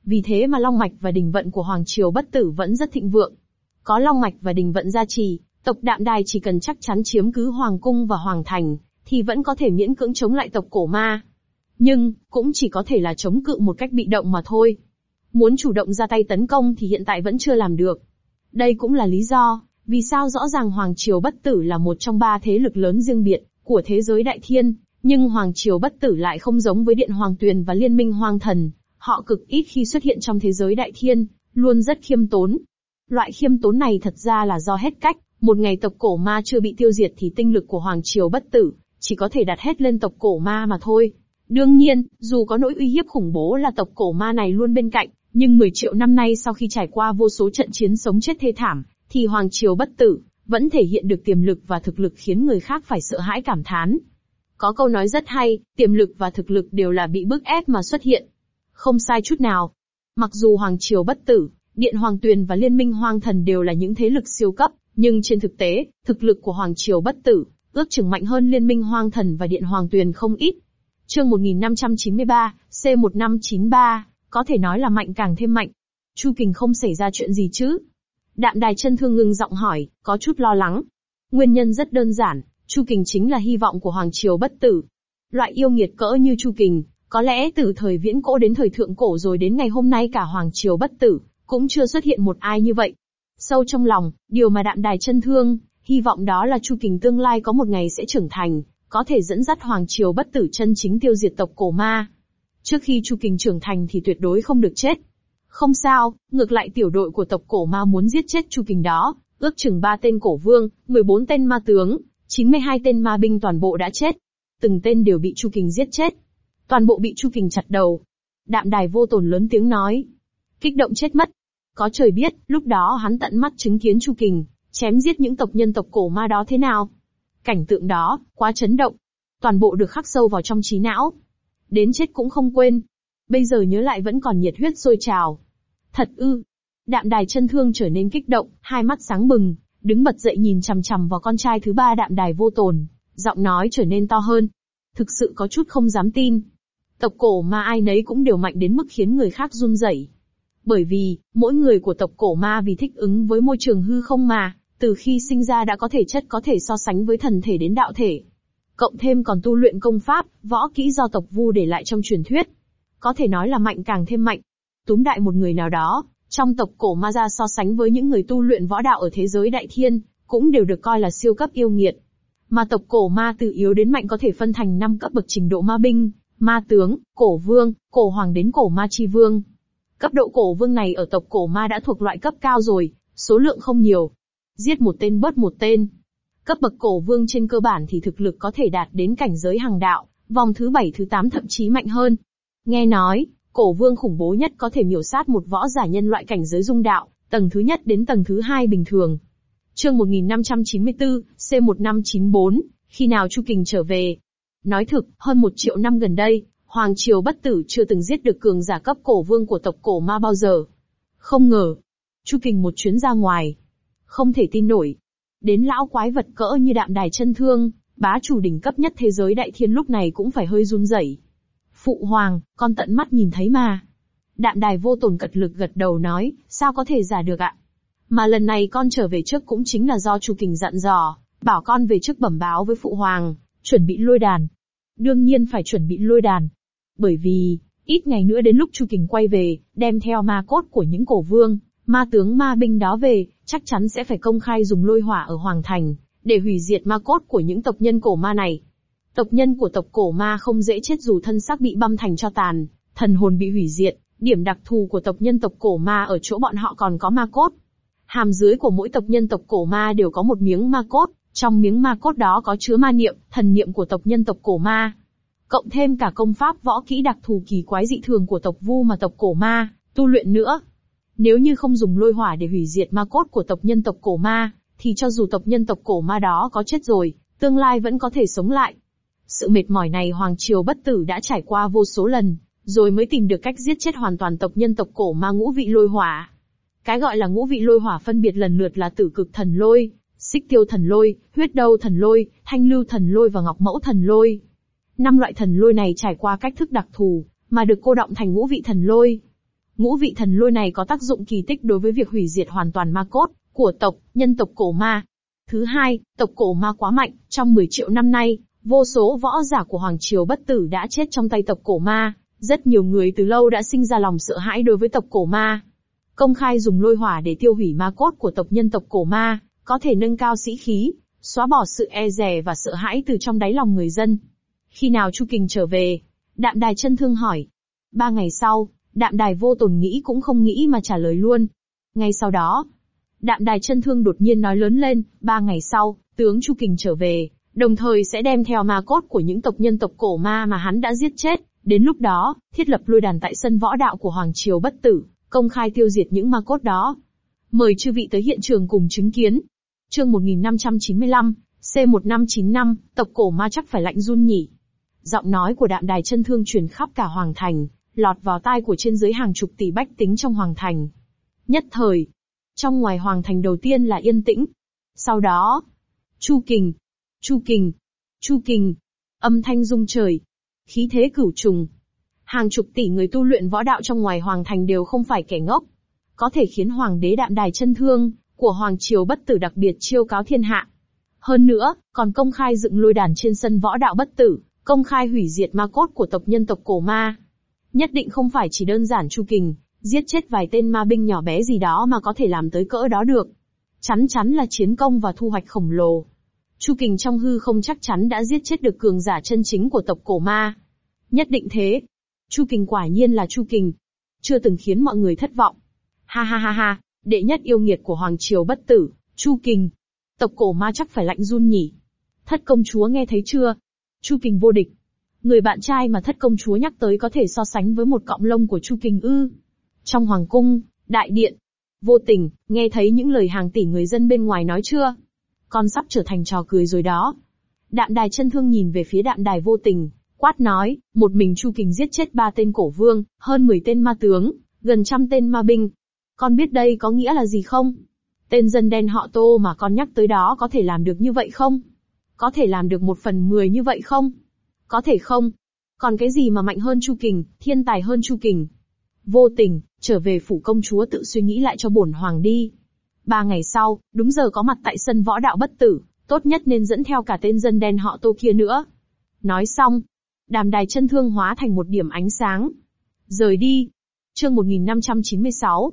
Vì thế mà long mạch và đình vận của Hoàng Triều Bất Tử vẫn rất thịnh vượng. Có long mạch và đình vận gia trì, tộc Đạm Đài chỉ cần chắc chắn chiếm cứ Hoàng Cung và Hoàng Thành, thì vẫn có thể miễn cưỡng chống lại tộc cổ ma. Nhưng, cũng chỉ có thể là chống cự một cách bị động mà thôi. Muốn chủ động ra tay tấn công thì hiện tại vẫn chưa làm được. Đây cũng là lý do, vì sao rõ ràng Hoàng Triều Bất Tử là một trong 3 thế lực lớn riêng biệt của thế giới Đại Thiên, nhưng Hoàng Triều Bất Tử lại không giống với Điện Hoàng Tuyền và Liên minh Hoang Thần. Họ cực ít khi xuất hiện trong thế giới Đại Thiên, luôn rất khiêm tốn. Loại khiêm tốn này thật ra là do hết cách, một ngày tộc cổ ma chưa bị tiêu diệt thì tinh lực của Hoàng Triều Bất Tử chỉ có thể đặt hết lên tộc cổ ma mà thôi. Đương nhiên, dù có nỗi uy hiếp khủng bố là tộc cổ ma này luôn bên cạnh, nhưng 10 triệu năm nay sau khi trải qua vô số trận chiến sống chết thê thảm, thì Hoàng Triều Bất Tử vẫn thể hiện được tiềm lực và thực lực khiến người khác phải sợ hãi cảm thán. Có câu nói rất hay, tiềm lực và thực lực đều là bị bức ép mà xuất hiện. Không sai chút nào. Mặc dù Hoàng Triều Bất Tử, Điện Hoàng Tuyền và Liên minh Hoang Thần đều là những thế lực siêu cấp, nhưng trên thực tế, thực lực của Hoàng Triều Bất Tử ước chừng mạnh hơn Liên minh Hoang Thần và Điện Hoàng Tuyền không ít. Chương 1593, C1593, có thể nói là mạnh càng thêm mạnh. Chu Kình không xảy ra chuyện gì chứ? Đạm Đài Chân Thương ngưng giọng hỏi, có chút lo lắng. Nguyên nhân rất đơn giản, Chu Kình chính là hy vọng của Hoàng Triều Bất Tử. Loại yêu nghiệt cỡ như Chu Kình, có lẽ từ thời viễn cổ đến thời thượng cổ rồi đến ngày hôm nay cả Hoàng Triều Bất Tử cũng chưa xuất hiện một ai như vậy. Sâu trong lòng, điều mà Đạm Đài Chân Thương hy vọng đó là Chu Kình tương lai có một ngày sẽ trưởng thành, có thể dẫn dắt Hoàng Triều Bất Tử chân chính tiêu diệt tộc cổ ma. Trước khi Chu Kình trưởng thành thì tuyệt đối không được chết. Không sao, ngược lại tiểu đội của tộc cổ ma muốn giết chết Chu Kình đó, ước chừng 3 tên cổ vương, 14 tên ma tướng, 92 tên ma binh toàn bộ đã chết. Từng tên đều bị Chu Kình giết chết. Toàn bộ bị Chu Kình chặt đầu. Đạm Đài Vô Tồn lớn tiếng nói. Kích động chết mất. Có trời biết, lúc đó hắn tận mắt chứng kiến Chu Kình chém giết những tộc nhân tộc cổ ma đó thế nào. Cảnh tượng đó, quá chấn động. Toàn bộ được khắc sâu vào trong trí não. Đến chết cũng không quên. Bây giờ nhớ lại vẫn còn nhiệt huyết sôi trào. Thật ư. Đạm Đài Chân Thương trở nên kích động, hai mắt sáng bừng, đứng bật dậy nhìn chằm chằm vào con trai thứ 3 Đạm Đài Vô Tồn. Giọng nói trở nên to hơn. Thực sự có chút không dám tin. Tộc cổ ma ai nấy cũng đều mạnh đến mức khiến người khác run rẩy. Bởi vì, mỗi người của tộc cổ ma vì thích ứng với môi trường hư không mà, từ khi sinh ra đã có thể chất có thể so sánh với thần thể đến đạo thể. Cộng thêm còn tu luyện công pháp, võ kỹ do tộc Vu để lại trong truyền thuyết. Có thể nói là mạnh càng thêm mạnh. Túm đại một người nào đó, trong tộc cổ ma ra so sánh với những người tu luyện võ đạo ở thế giới Đại Thiên, cũng đều được coi là siêu cấp yêu nghiệt. Mà tộc cổ ma từ yếu đến mạnh có thể phân thành 5 cấp bậc trình độ ma binh, ma tướng, cổ vương, cổ hoàng đến cổ ma chi vương. Cấp độ cổ vương này ở tộc cổ ma đã thuộc loại cấp cao rồi, số lượng không nhiều. Giết một tên bớt một tên. Cấp bậc cổ vương trên cơ bản thì thực lực có thể đạt đến cảnh giới hằng đạo, vòng thứ 7 thứ 8 thậm chí mạnh hơn. Nghe nói, cổ vương khủng bố nhất có thể miểu sát một võ giả nhân loại cảnh giới dung đạo, tầng thứ nhất đến tầng thứ 2 bình thường. Chương 1594, C1594, khi nào Chu Kình trở về? Nói thực, hơn 1 triệu năm gần đây, Hoàng Triều Bất Tử chưa từng giết được cường giả cấp cổ vương của tộc cổ ma bao giờ. Không ngờ, Chu Kình một chuyến ra ngoài. Không thể tin nổi. Đến lão quái vật cỡ như Đạm Đài Chân Thương, bá chủ đỉnh cấp nhất thế giới Đại Thiên lúc này cũng phải hơi run rẩy. Phụ hoàng, con tận mắt nhìn thấy mà. Đạm Đài Vô Tồn cật lực gật đầu nói, sao có thể giả được ạ? Mà lần này con trở về trước cũng chính là do Chu Kình dặn dò, bảo con về trước bẩm báo với phụ hoàng, chuẩn bị lôi đàn. Đương nhiên phải chuẩn bị lôi đàn. Bởi vì, ít ngày nữa đến lúc Chu Kình quay về, đem theo ma cốt của những cổ vương, ma tướng ma binh đó về, chắc chắn sẽ phải công khai dùng lôi hỏa ở Hoàng Thành, để hủy diệt ma cốt của những tộc nhân cổ ma này. Tộc nhân của tộc cổ ma không dễ chết dù thân xác bị băm thành tro tàn, thần hồn bị hủy diệt. Điểm đặc thù của tộc nhân tộc cổ ma ở chỗ bọn họ còn có ma cốt. Hàm dưới của mỗi tộc nhân tộc cổ ma đều có một miếng ma cốt, trong miếng ma cốt đó có chứa ma niệm, thần niệm của tộc nhân tộc cổ ma. Cộng thêm cả công pháp võ kỹ đặc thù kỳ quái dị thường của tộc Vu mà tộc cổ ma tu luyện nữa. Nếu như không dùng lôi hỏa để hủy diệt ma cốt của tộc nhân tộc cổ ma, thì cho dù tộc nhân tộc cổ ma đó có chết rồi, tương lai vẫn có thể sống lại. Sự mệt mỏi này Hoàng Triều Bất Tử đã trải qua vô số lần, rồi mới tìm được cách giết chết hoàn toàn tộc nhân tộc cổ ma ngũ vị lôi hỏa. Cái gọi là ngũ vị lôi hỏa phân biệt lần lượt là Tử Cực Thần Lôi, Xích Tiêu Thần Lôi, Huyết Đâu Thần Lôi, Thanh Lưu Thần Lôi và Ngọc Mẫu Thần Lôi. 5 loại thần lôi này trải qua cách thức đặc thù, mà được cô đọng thành ngũ vị thần lôi. Ngũ vị thần lôi này có tác dụng kỳ tích đối với việc hủy diệt hoàn toàn ma cốt của nhân tộc cổ ma. Thứ hai, tộc cổ ma quá mạnh, trong 10 triệu năm nay, vô số võ giả của Hoàng Triều Bất Tử đã chết trong tay tộc cổ ma, rất nhiều người từ lâu đã sinh ra lòng sợ hãi đối với tộc cổ ma. Công khai dùng lôi hỏa để tiêu hủy ma cốt của nhân tộc cổ ma, có thể nâng cao sĩ khí, xóa bỏ sự e dè và sợ hãi từ trong đáy lòng người dân. Khi nào Chu Kình trở về? Đạm Đài Chân Thương hỏi. 3 ngày sau, Đạm Đài Vô Tồn nghĩ cũng không nghĩ mà trả lời luôn. Ngay sau đó, Đạm Đài Chân Thương đột nhiên nói lớn lên, 3 ngày sau, tướng Chu Kình trở về, đồng thời sẽ đem theo ma cốt của những nhân tộc cổ ma mà hắn đã giết chết. Đến lúc đó, thiết lập lôi đàn tại sân võ đạo của Hoàng Triều Bất Tử, công khai tiêu diệt những ma cốt đó. Mời chư vị tới hiện trường cùng chứng kiến. Chương 1595, C1595, tộc cổ ma chắc phải lạnh run nhỉ. Giọng nói của Đạm Đài Chân Thương truyền khắp cả Hoàng Thành, lọt vào tai của trên dưới hàng chục tỷ bách tính trong Hoàng Thành. Nhất thời, trong ngoài Hoàng Thành đầu tiên là yên tĩnh. Sau đó, Chu Kình, Chu Kình, Chu Kình, âm thanh rung trời, khí thế cửu trùng. Hàng chục tỷ người tu luyện võ đạo trong ngoài Hoàng Thành đều không phải kẻ ngốc. Có thể khiến Hoàng đế Đạm Đài Chân Thương của Hoàng Triều Bất Tử đặc biệt chiêu cáo thiên hạ. Hơn nữa, còn công khai dựng lôi đàn trên sân võ đạo Bất Tử, công khai hủy diệt ma cốt của nhân tộc cổ ma. Nhất định không phải chỉ đơn giản Chu Kình giết chết vài tên ma binh nhỏ bé gì đó mà có thể làm tới cỡ đó được. Chắn chắn là chiến công và thu hoạch khổng lồ. Chu Kình trong hư không chắc chắn đã giết chết được cường giả chân chính của tộc cổ ma. Nhất định thế. Chu Kình quả nhiên là Chu Kình. Chưa từng khiến mọi người thất vọng. Ha ha ha ha, đệ nhất yêu nghiệt của Hoàng Triều Bất Tử, Chu Kình. Tộc cổ ma chắc phải lạnh run nhỉ. Thất công chúa nghe thấy chưa? Chu Kình vô địch. Người bạn trai mà thất công chúa nhắc tới có thể so sánh với một cọng lông của Chu Kình ư? Trong hoàng cung, đại điện, Vô Tình, nghe thấy những lời hàng tỷ người dân bên ngoài nói chưa? Con sắp trở thành trò cười rồi đó. Đạm Đài Chân Thương nhìn về phía Đạm Đài Vô Tình, quát nói, một mình Chu Kình giết chết 3 tên cổ vương, hơn 10 tên ma tướng, gần 100 tên ma binh. Con biết đây có nghĩa là gì không? Tên dân đen họ Tô mà con nhắc tới đó có thể làm được như vậy không? Có thể làm được 1/10 như vậy không? Có thể không? Còn cái gì mà mạnh hơn Chu Kình, thiên tài hơn Chu Kình? Vô Tình, trở về phủ công chúa tự suy nghĩ lại cho bổn hoàng đi. 3 ngày sau, đúng giờ có mặt tại sân võ đạo Bất Tử, tốt nhất nên dẫn theo cả tên dân đen họ Tô kia nữa. Nói xong, Đạm Đài Chân Thương hóa thành một điểm ánh sáng. Rời đi. Chương 1596,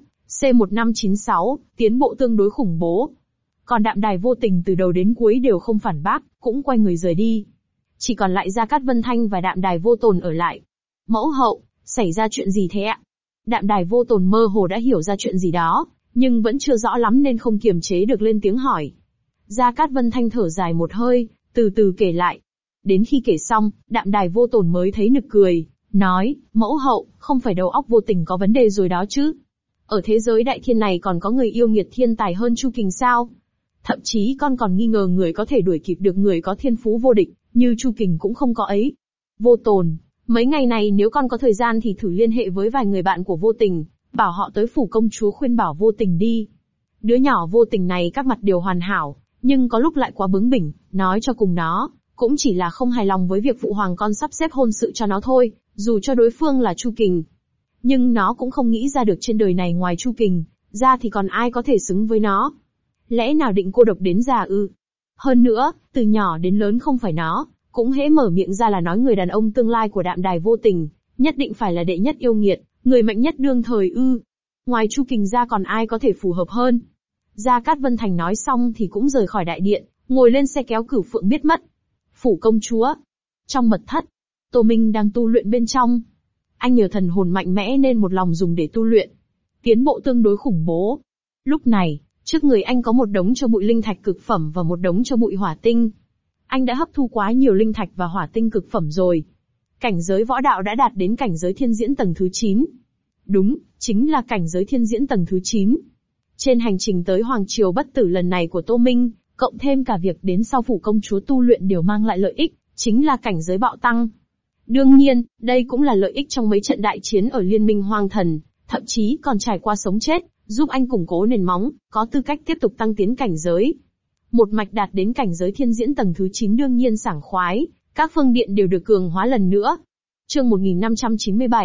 C1596, tiến bộ tương đối khủng bố. Còn Đạm Đài Vô Tình từ đầu đến cuối đều không phản bác, cũng quay người rời đi. Chỉ còn lại Gia Cát Vân Thanh và Đạm Đài Vô Tồn ở lại. Mẫu hậu, xảy ra chuyện gì thế ạ? Đạm Đài Vô Tồn mơ hồ đã hiểu ra chuyện gì đó, nhưng vẫn chưa rõ lắm nên không kiềm chế được lên tiếng hỏi. Gia Cát Vân Thanh thở dài một hơi, từ từ kể lại. Đến khi kể xong, Đạm Đài Vô Tồn mới thấy nực cười, nói, mẫu hậu, không phải đầu óc Vô Tình có vấn đề rồi đó chứ? Ở thế giới đại thiên này còn có người yêu nghiệt thiên tài hơn Chu Kình sao? Thậm chí con còn nghi ngờ người có thể đuổi kịp được người có thiên phú vô địch, như Chu Kình cũng không có ấy. Vô Tồn, mấy ngày này nếu con có thời gian thì thử liên hệ với vài người bạn của Vô Tình, bảo họ tới phủ công chúa khuyên bảo Vô Tình đi. Đứa nhỏ Vô Tình này các mặt đều hoàn hảo, nhưng có lúc lại quá bướng bỉnh, nói cho cùng nó cũng chỉ là không hài lòng với việc phụ hoàng con sắp xếp hôn sự cho nó thôi, dù cho đối phương là Chu Kình. Nhưng nó cũng không nghĩ ra được trên đời này ngoài Chu Kình ra thì còn ai có thể xứng với nó. Lẽ nào định cô độc đến già ư? Hơn nữa, từ nhỏ đến lớn không phải nó, cũng hễ mở miệng ra là nói người đàn ông tương lai của Đạm Đài Vô Tình, nhất định phải là đệ nhất yêu nghiệt, người mạnh nhất đương thời ư. Ngoài Chu Kình ra còn ai có thể phù hợp hơn? Gia Cát Vân Thành nói xong thì cũng rời khỏi đại điện, ngồi lên xe kéo Cửu Phượng biết mất. Phủ công chúa. Trong mật thất, Tô Minh đang tu luyện bên trong. Anh nhờ thần hồn mạnh mẽ nên một lòng dùng để tu luyện. Tiến bộ tương đối khủng bố. Lúc này, trước người anh có một đống cho bụi linh thạch cực phẩm và một đống cho bụi hỏa tinh. Anh đã hấp thu quá nhiều linh thạch và hỏa tinh cực phẩm rồi. Cảnh giới võ đạo đã đạt đến cảnh giới thiên diễn tầng thứ 9. Đúng, chính là cảnh giới thiên diễn tầng thứ 9. Trên hành trình tới Hoàng Triều Bất Tử lần này của Tô Minh, cộng thêm cả việc đến sau phủ công chúa tu luyện đều mang lại lợi ích, chính là cảnh giới bạo tăng. Đương nhiên, đây cũng là lợi ích trong mấy trận đại chiến ở Liên minh Hoang Thần, thậm chí còn trải qua sống chết, giúp anh củng cố nền móng, có tư cách tiếp tục tăng tiến cảnh giới. Một mạch đạt đến cảnh giới thiên diễn tầng thứ 9 đương nhiên sảng khoái, các phương điện đều được cường hóa lần nữa. Chương 1597,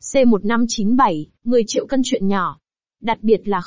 C1597, 10 triệu cân chuyện nhỏ. Đặc biệt là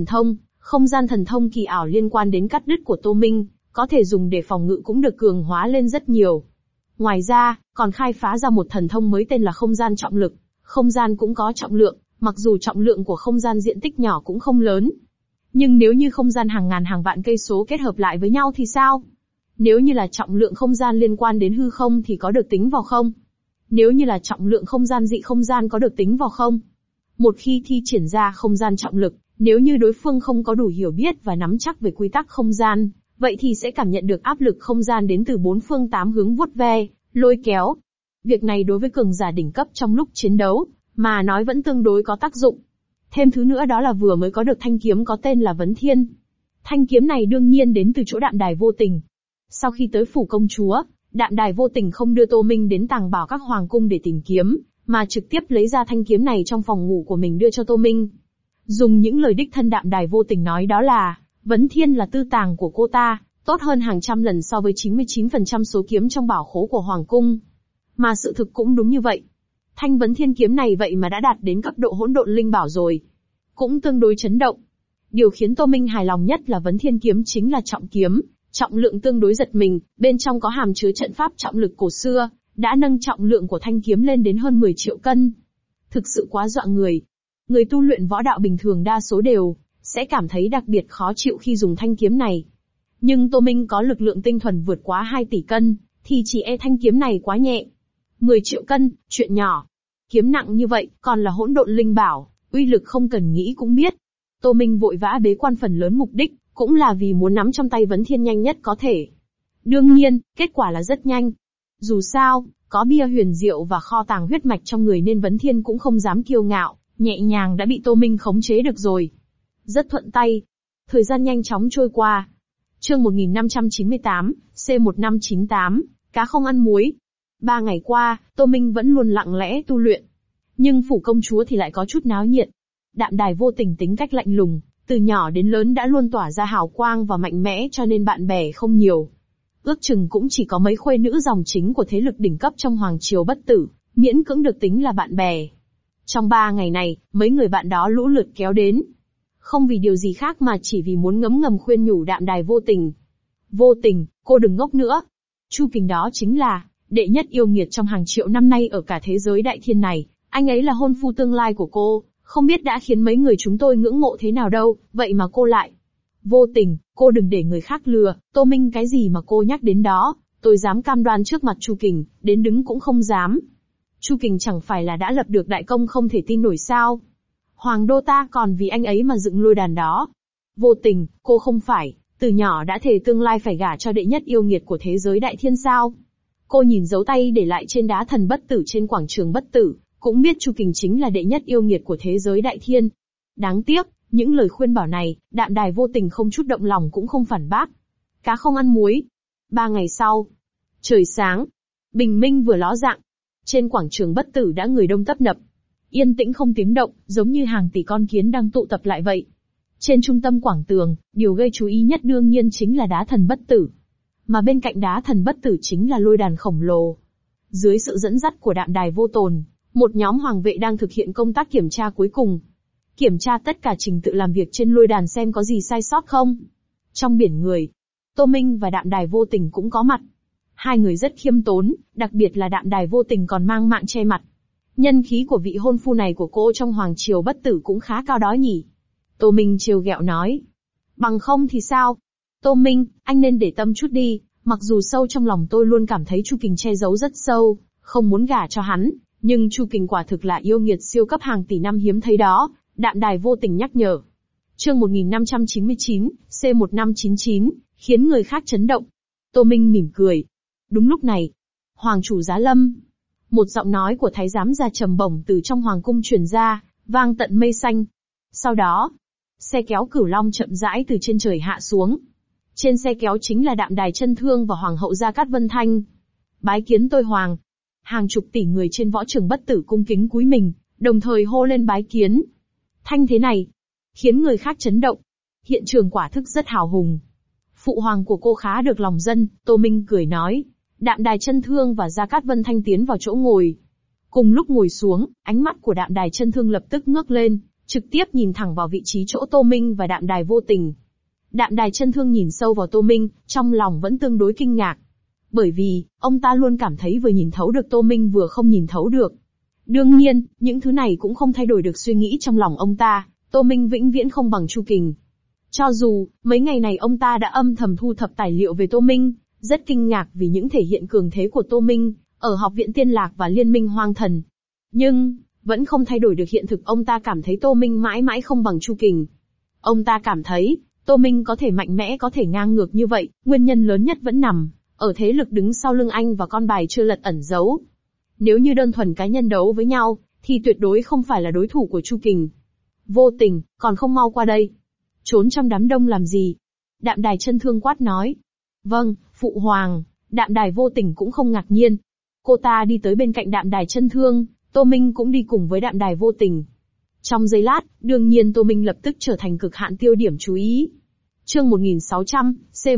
không gian thần thông kỳ ảo liên quan đến cắt đứt của Tô Minh, có thể dùng để phòng ngự cũng được cường hóa lên rất nhiều. Ngoài ra, còn khai phá ra một thần thông mới tên là không gian trọng lực. Không gian cũng có trọng lượng, mặc dù trọng lượng của không gian diện tích nhỏ cũng không lớn. Nhưng nếu như không gian hàng ngàn hàng vạn cây số kết hợp lại với nhau thì sao? Nếu như là trọng lượng không gian liên quan đến hư không thì có được tính vào không? Nếu như là trọng lượng không gian dị không gian có được tính vào không? Một khi thi triển ra không gian trọng lực, nếu như đối phương không có đủ hiểu biết và nắm chắc về quy tắc không gian, vậy thì sẽ cảm nhận được áp lực không gian đến từ bốn phương tám hướng vuốt ve, lôi kéo. Việc này đối với cường giả đỉnh cấp trong lúc chiến đấu, mà nói vẫn tương đối có tác dụng. Thêm thứ nữa đó là vừa mới có được thanh kiếm có tên là Vấn Thiên. Thanh kiếm này đương nhiên đến từ chỗ Đạm Đài Vô Tình. Sau khi tới phủ công chúa, Đạm Đài Vô Tình không đưa Tô Minh đến tàng bảo các hoàng cung để tìm kiếm, mà trực tiếp lấy ra thanh kiếm này trong phòng ngủ của mình đưa cho Tô Minh. Dùng những lời đích thân Đạm Đài Vô Tình nói đó là, Vấn Thiên là tư tàng của cô ta, tốt hơn hàng trăm lần so với 99% số kiếm trong bảo khố của hoàng cung. Mà sự thực cũng đúng như vậy. Thanh Vấn Thiên kiếm này vậy mà đã đạt đến cấp độ hỗn độn linh bảo rồi. Cũng tương đối chấn động. Điều khiến Tô Minh hài lòng nhất là Vấn Thiên kiếm chính là trọng kiếm, trọng lượng tương đối giật mình, bên trong có hàm chứa trận pháp trọng lực cổ xưa, đã nâng trọng lượng của thanh kiếm lên đến hơn 10 triệu cân. Thực sự quá dọa người. Người tu luyện võ đạo bình thường đa số đều sẽ cảm thấy đặc biệt khó chịu khi dùng thanh kiếm này. Nhưng Tô Minh có lực lượng tinh thuần vượt quá 2 tỷ cân, thì chỉ e thanh kiếm này quá nhẹ. 10 triệu cân, chuyện nhỏ. Kiếm nặng như vậy, còn là hỗn độn linh bảo, uy lực không cần nghĩ cũng biết. Tô Minh vội vã bế quan phần lớn mục đích, cũng là vì muốn nắm trong tay Vấn Thiên nhanh nhất có thể. Đương nhiên, kết quả là rất nhanh. Dù sao, có bia huyền diệu và kho tàng huyết mạch trong người nên Vấn Thiên cũng không dám kiêu ngạo, nhẹ nhàng đã bị Tô Minh khống chế được rồi. Rất thuận tay. Thời gian nhanh chóng trôi qua. Chương 1598, C1598, cá không ăn muối. 3 ngày qua, Tô Minh vẫn luôn lặng lẽ tu luyện. Nhưng phủ công chúa thì lại có chút náo nhiệt. Đạm Đài Vô Tình tính cách lạnh lùng, từ nhỏ đến lớn đã luôn tỏa ra hào quang và mạnh mẽ cho nên bạn bè không nhiều. Ước chừng cũng chỉ có mấy khuê nữ dòng chính của thế lực đỉnh cấp trong Hoàng Triều Bất Tử, miễn cưỡng được tính là bạn bè. Trong 3 ngày này, mấy người bạn đó lũ lượt kéo đến. Không vì điều gì khác mà chỉ vì muốn ngấm ngầm khuyên nhủ Đạm Đài Vô Tình. Vô Tình, cô đừng ngốc nữa. Chu Kình đó chính là đệ nhất yêu nghiệt trong hàng triệu năm nay ở cả thế giới đại thiên này, anh ấy là hôn phu tương lai của cô, không biết đã khiến mấy người chúng tôi ngưỡng mộ thế nào đâu, vậy mà cô lại. Vô Tình, cô đừng để người khác lừa, Tô Minh cái gì mà cô nhắc đến đó, tôi dám cam đoan trước mặt Chu Kình, đến đứng cũng không dám. Chu Kình chẳng phải là đã lập được đại công không thể tin nổi sao? Hoàng đô ta còn vì anh ấy mà dựng lôi đàn đó. Vô Tình, cô không phải, từ nhỏ đã thề tương lai phải gả cho đệ nhất yêu nghiệt của thế giới đại thiên sao? Cô nhìn dấu tay để lại trên đá thần bất tử trên quảng trường Bất Tử, cũng biết Chu Kình chính là đệ nhất yêu nghiệt của thế giới đại thiên. Đáng tiếc, những lời khuyên bảo này, Đạm Đài Vô Tình không chút động lòng cũng không phản bác. Cá không ăn muối. 3 ngày sau, trời sáng, bình minh vừa ló dạng, trên quảng trường Bất Tử đã người đông tấp nập, yên tĩnh không tiếng động, giống như hàng tỷ con kiến đang tụ tập lại vậy. Trên trung tâm quảng tường, điều gây chú ý nhất đương nhiên chính là đá thần Bất Tử. Mà bên cạnh đá thần Bất Tử chính là lôi đàn khổng lồ. Dưới sự dẫn dắt của Đạm Đài Vô Tồn, một nhóm hoàng vệ đang thực hiện công tác kiểm tra cuối cùng. Kiểm tra tất cả trình tự làm việc trên lôi đàn xem có gì sai sót không. Trong biển người, Tô Minh và Đạm Đài Vô Tình cũng có mặt. Hai người rất khiêm tốn, đặc biệt là Đạm Đài Vô Tình còn mang mạng che mặt. Nhân khí của vị hôn phu này của cô trong Hoàng Triều Bất Tử cũng khá cao đó nhỉ. Tô Minh trêu ghẹo nói. Bằng không thì sao? Tô Minh, anh nên để tâm chút đi, mặc dù sâu trong lòng tôi luôn cảm thấy Chu Kình che giấu rất sâu, không muốn gả cho hắn, nhưng Chu Kình quả thực là yêu nghiệt siêu cấp hàng tỷ năm hiếm thấy đó, Đạm Đài Vô Tình nhắc nhở. Chương 1599, C1599, khiến người khác chấn động. Tô Minh mỉm cười. Đúng lúc này, Hoàng chủ giá lâm. Một giọng nói của thái giám già trầm bổng từ trong hoàng cung truyền ra, vang tận mây xanh. Sau đó, xe kéo Cửu Long chậm rãi từ trên trời hạ xuống. Trên xe kéo chính là Đạm Đài Chân Thương và Hoàng hậu Gia Cát Vân Thanh. Bái kiến tôi hoàng. Hàng chục tỷ người trên võ trường Bất Tử cung kính cúi mình, đồng thời hô lên bái kiến. Thanh thế này, khiến người khác chấn động. Hiện trường quả thức rất hào hùng. Phụ hoàng của cô khá được lòng dân, Tô Minh cười nói. Đạm Đài Chân Thương và Gia Cát Vân Thanh tiến vào chỗ ngồi. Cùng lúc ngồi xuống, ánh mắt của Đạm Đài Chân Thương lập tức ngước lên, trực tiếp nhìn thẳng vào vị trí chỗ Tô Minh và Đạm Đài Vô Tình. Đạm Đài Chân Thương nhìn sâu vào Tô Minh, trong lòng vẫn tương đối kinh ngạc. Bởi vì, ông ta luôn cảm thấy vừa nhìn thấu được Tô Minh vừa không nhìn thấu được. Đương nhiên, những thứ này cũng không thay đổi được suy nghĩ trong lòng ông ta, Tô Minh vĩnh viễn không bằng Chu Kình. Cho dù, mấy ngày này ông ta đã âm thầm thu thập tài liệu về Tô Minh, rất kinh ngạc vì những thể hiện cường thế của Tô Minh, ở Học viện Tiên Lạc và Liên minh Hoang Thần. Nhưng, vẫn không thay đổi được hiện thực ông ta cảm thấy Tô Minh mãi mãi không bằng Chu Kình. Ông ta cảm thấy, Tô Minh có thể mạnh mẽ có thể ngang ngược như vậy, nguyên nhân lớn nhất vẫn nằm ở thế lực đứng sau lưng anh và con bài chưa lật ẩn giấu. Nếu như đơn thuần cá nhân đấu với nhau, thì tuyệt đối không phải là đối thủ của Chu Kình. Vô Tình, còn không mau qua đây. Trốn trong đám đông làm gì? Đạm Đài Chân Thương quát nói. Vâng, Phụ Hoàng. Đạm Đài Vô Tình cũng không ngạc nhiên. Cô ta đi tới bên cạnh Đạm Đài Chân Thương, Tô Minh cũng đi cùng với Đạm Đài Vô Tình. Trong giây lát, đương nhiên Tô Minh lập tức trở thành cực hạn tiêu điểm chú ý. Chương 1600,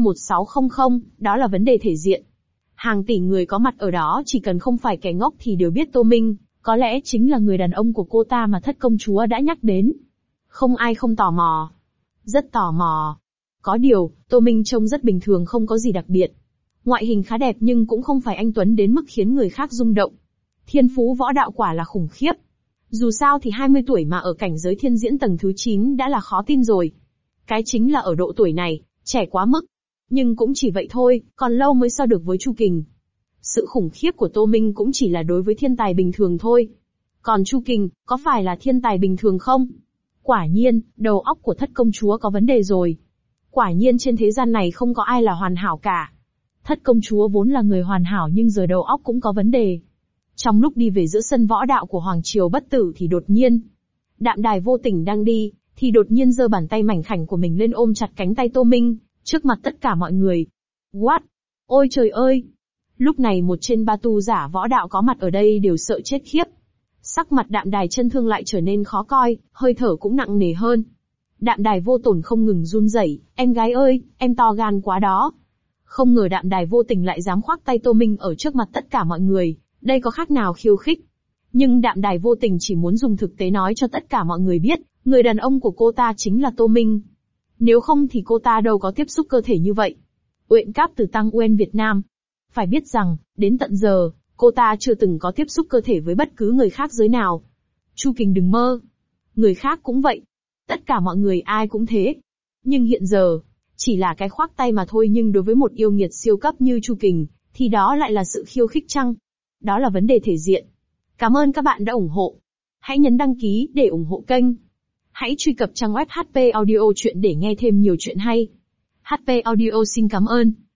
C1600, đó là vấn đề thể diện. Hàng tỷ người có mặt ở đó chỉ cần không phải kẻ ngốc thì đều biết Tô Minh, có lẽ chính là người đàn ông của cô ta mà Thất công chúa đã nhắc đến. Không ai không tò mò. Rất tò mò. Có điều, Tô Minh trông rất bình thường không có gì đặc biệt. Ngoại hình khá đẹp nhưng cũng không phải anh tuấn đến mức khiến người khác rung động. Thiên phú võ đạo quả là khủng khiếp. Dù sao thì 20 tuổi mà ở cảnh giới thiên diễn tầng thứ 9 đã là khó tin rồi. Cái chính là ở độ tuổi này, trẻ quá mức. Nhưng cũng chỉ vậy thôi, còn lâu mới so được với Chu Kình. Sự khủng khiếp của Tô Minh cũng chỉ là đối với thiên tài bình thường thôi. Còn Chu Kình, có phải là thiên tài bình thường không? Quả nhiên, đầu óc của Thất công chúa có vấn đề rồi. Quả nhiên trên thế gian này không có ai là hoàn hảo cả. Thất công chúa vốn là người hoàn hảo nhưng giờ đầu óc cũng có vấn đề. Trong lúc đi về giữa sân võ đạo của Hoàng Triều Bất Tử thì đột nhiên, Đạm Đài Vô Tình đang đi, thì đột nhiên giơ bàn tay mảnh khảnh của mình lên ôm chặt cánh tay Tô Minh, trước mặt tất cả mọi người. What? Ôi trời ơi! Lúc này một trên ba tu giả võ đạo có mặt ở đây đều sợ chết khiếp. Sắc mặt Đạm Đài Chân Thương lại trở nên khó coi, hơi thở cũng nặng nề hơn. Đạm Đài Vô Tổn không ngừng run rẩy, em gái ơi, em to gan quá đó. Không ngờ Đạm Đài Vô Tình lại dám khoác tay Tô Minh ở trước mặt tất cả mọi người, đây có khác nào khiêu khích. Nhưng Đạm Đài Vô Tình chỉ muốn dùng thực tế nói cho tất cả mọi người biết, người đàn ông của cô ta chính là Tô Minh. Nếu không thì cô ta đâu có tiếp xúc cơ thể như vậy. Uyển Cáp từ Tăng Uyên Việt Nam. Phải biết rằng, đến tận giờ, cô ta chưa từng có tiếp xúc cơ thể với bất cứ người khác giới nào. Chu Kình đừng mơ. Người khác cũng vậy. Tất cả mọi người ai cũng thế. Nhưng hiện giờ, chỉ là cái khoác tay mà thôi nhưng đối với một yêu nghiệt siêu cấp như Chu Kình, thì đó lại là sự khiêu khích chăng? Đó là vấn đề thể diện. Cảm ơn các bạn đã ủng hộ. Hãy nhấn đăng ký để ủng hộ kênh. Hãy truy cập trang web HP Audio Chuyện để nghe thêm nhiều chuyện hay. HP Audio xin cảm ơn.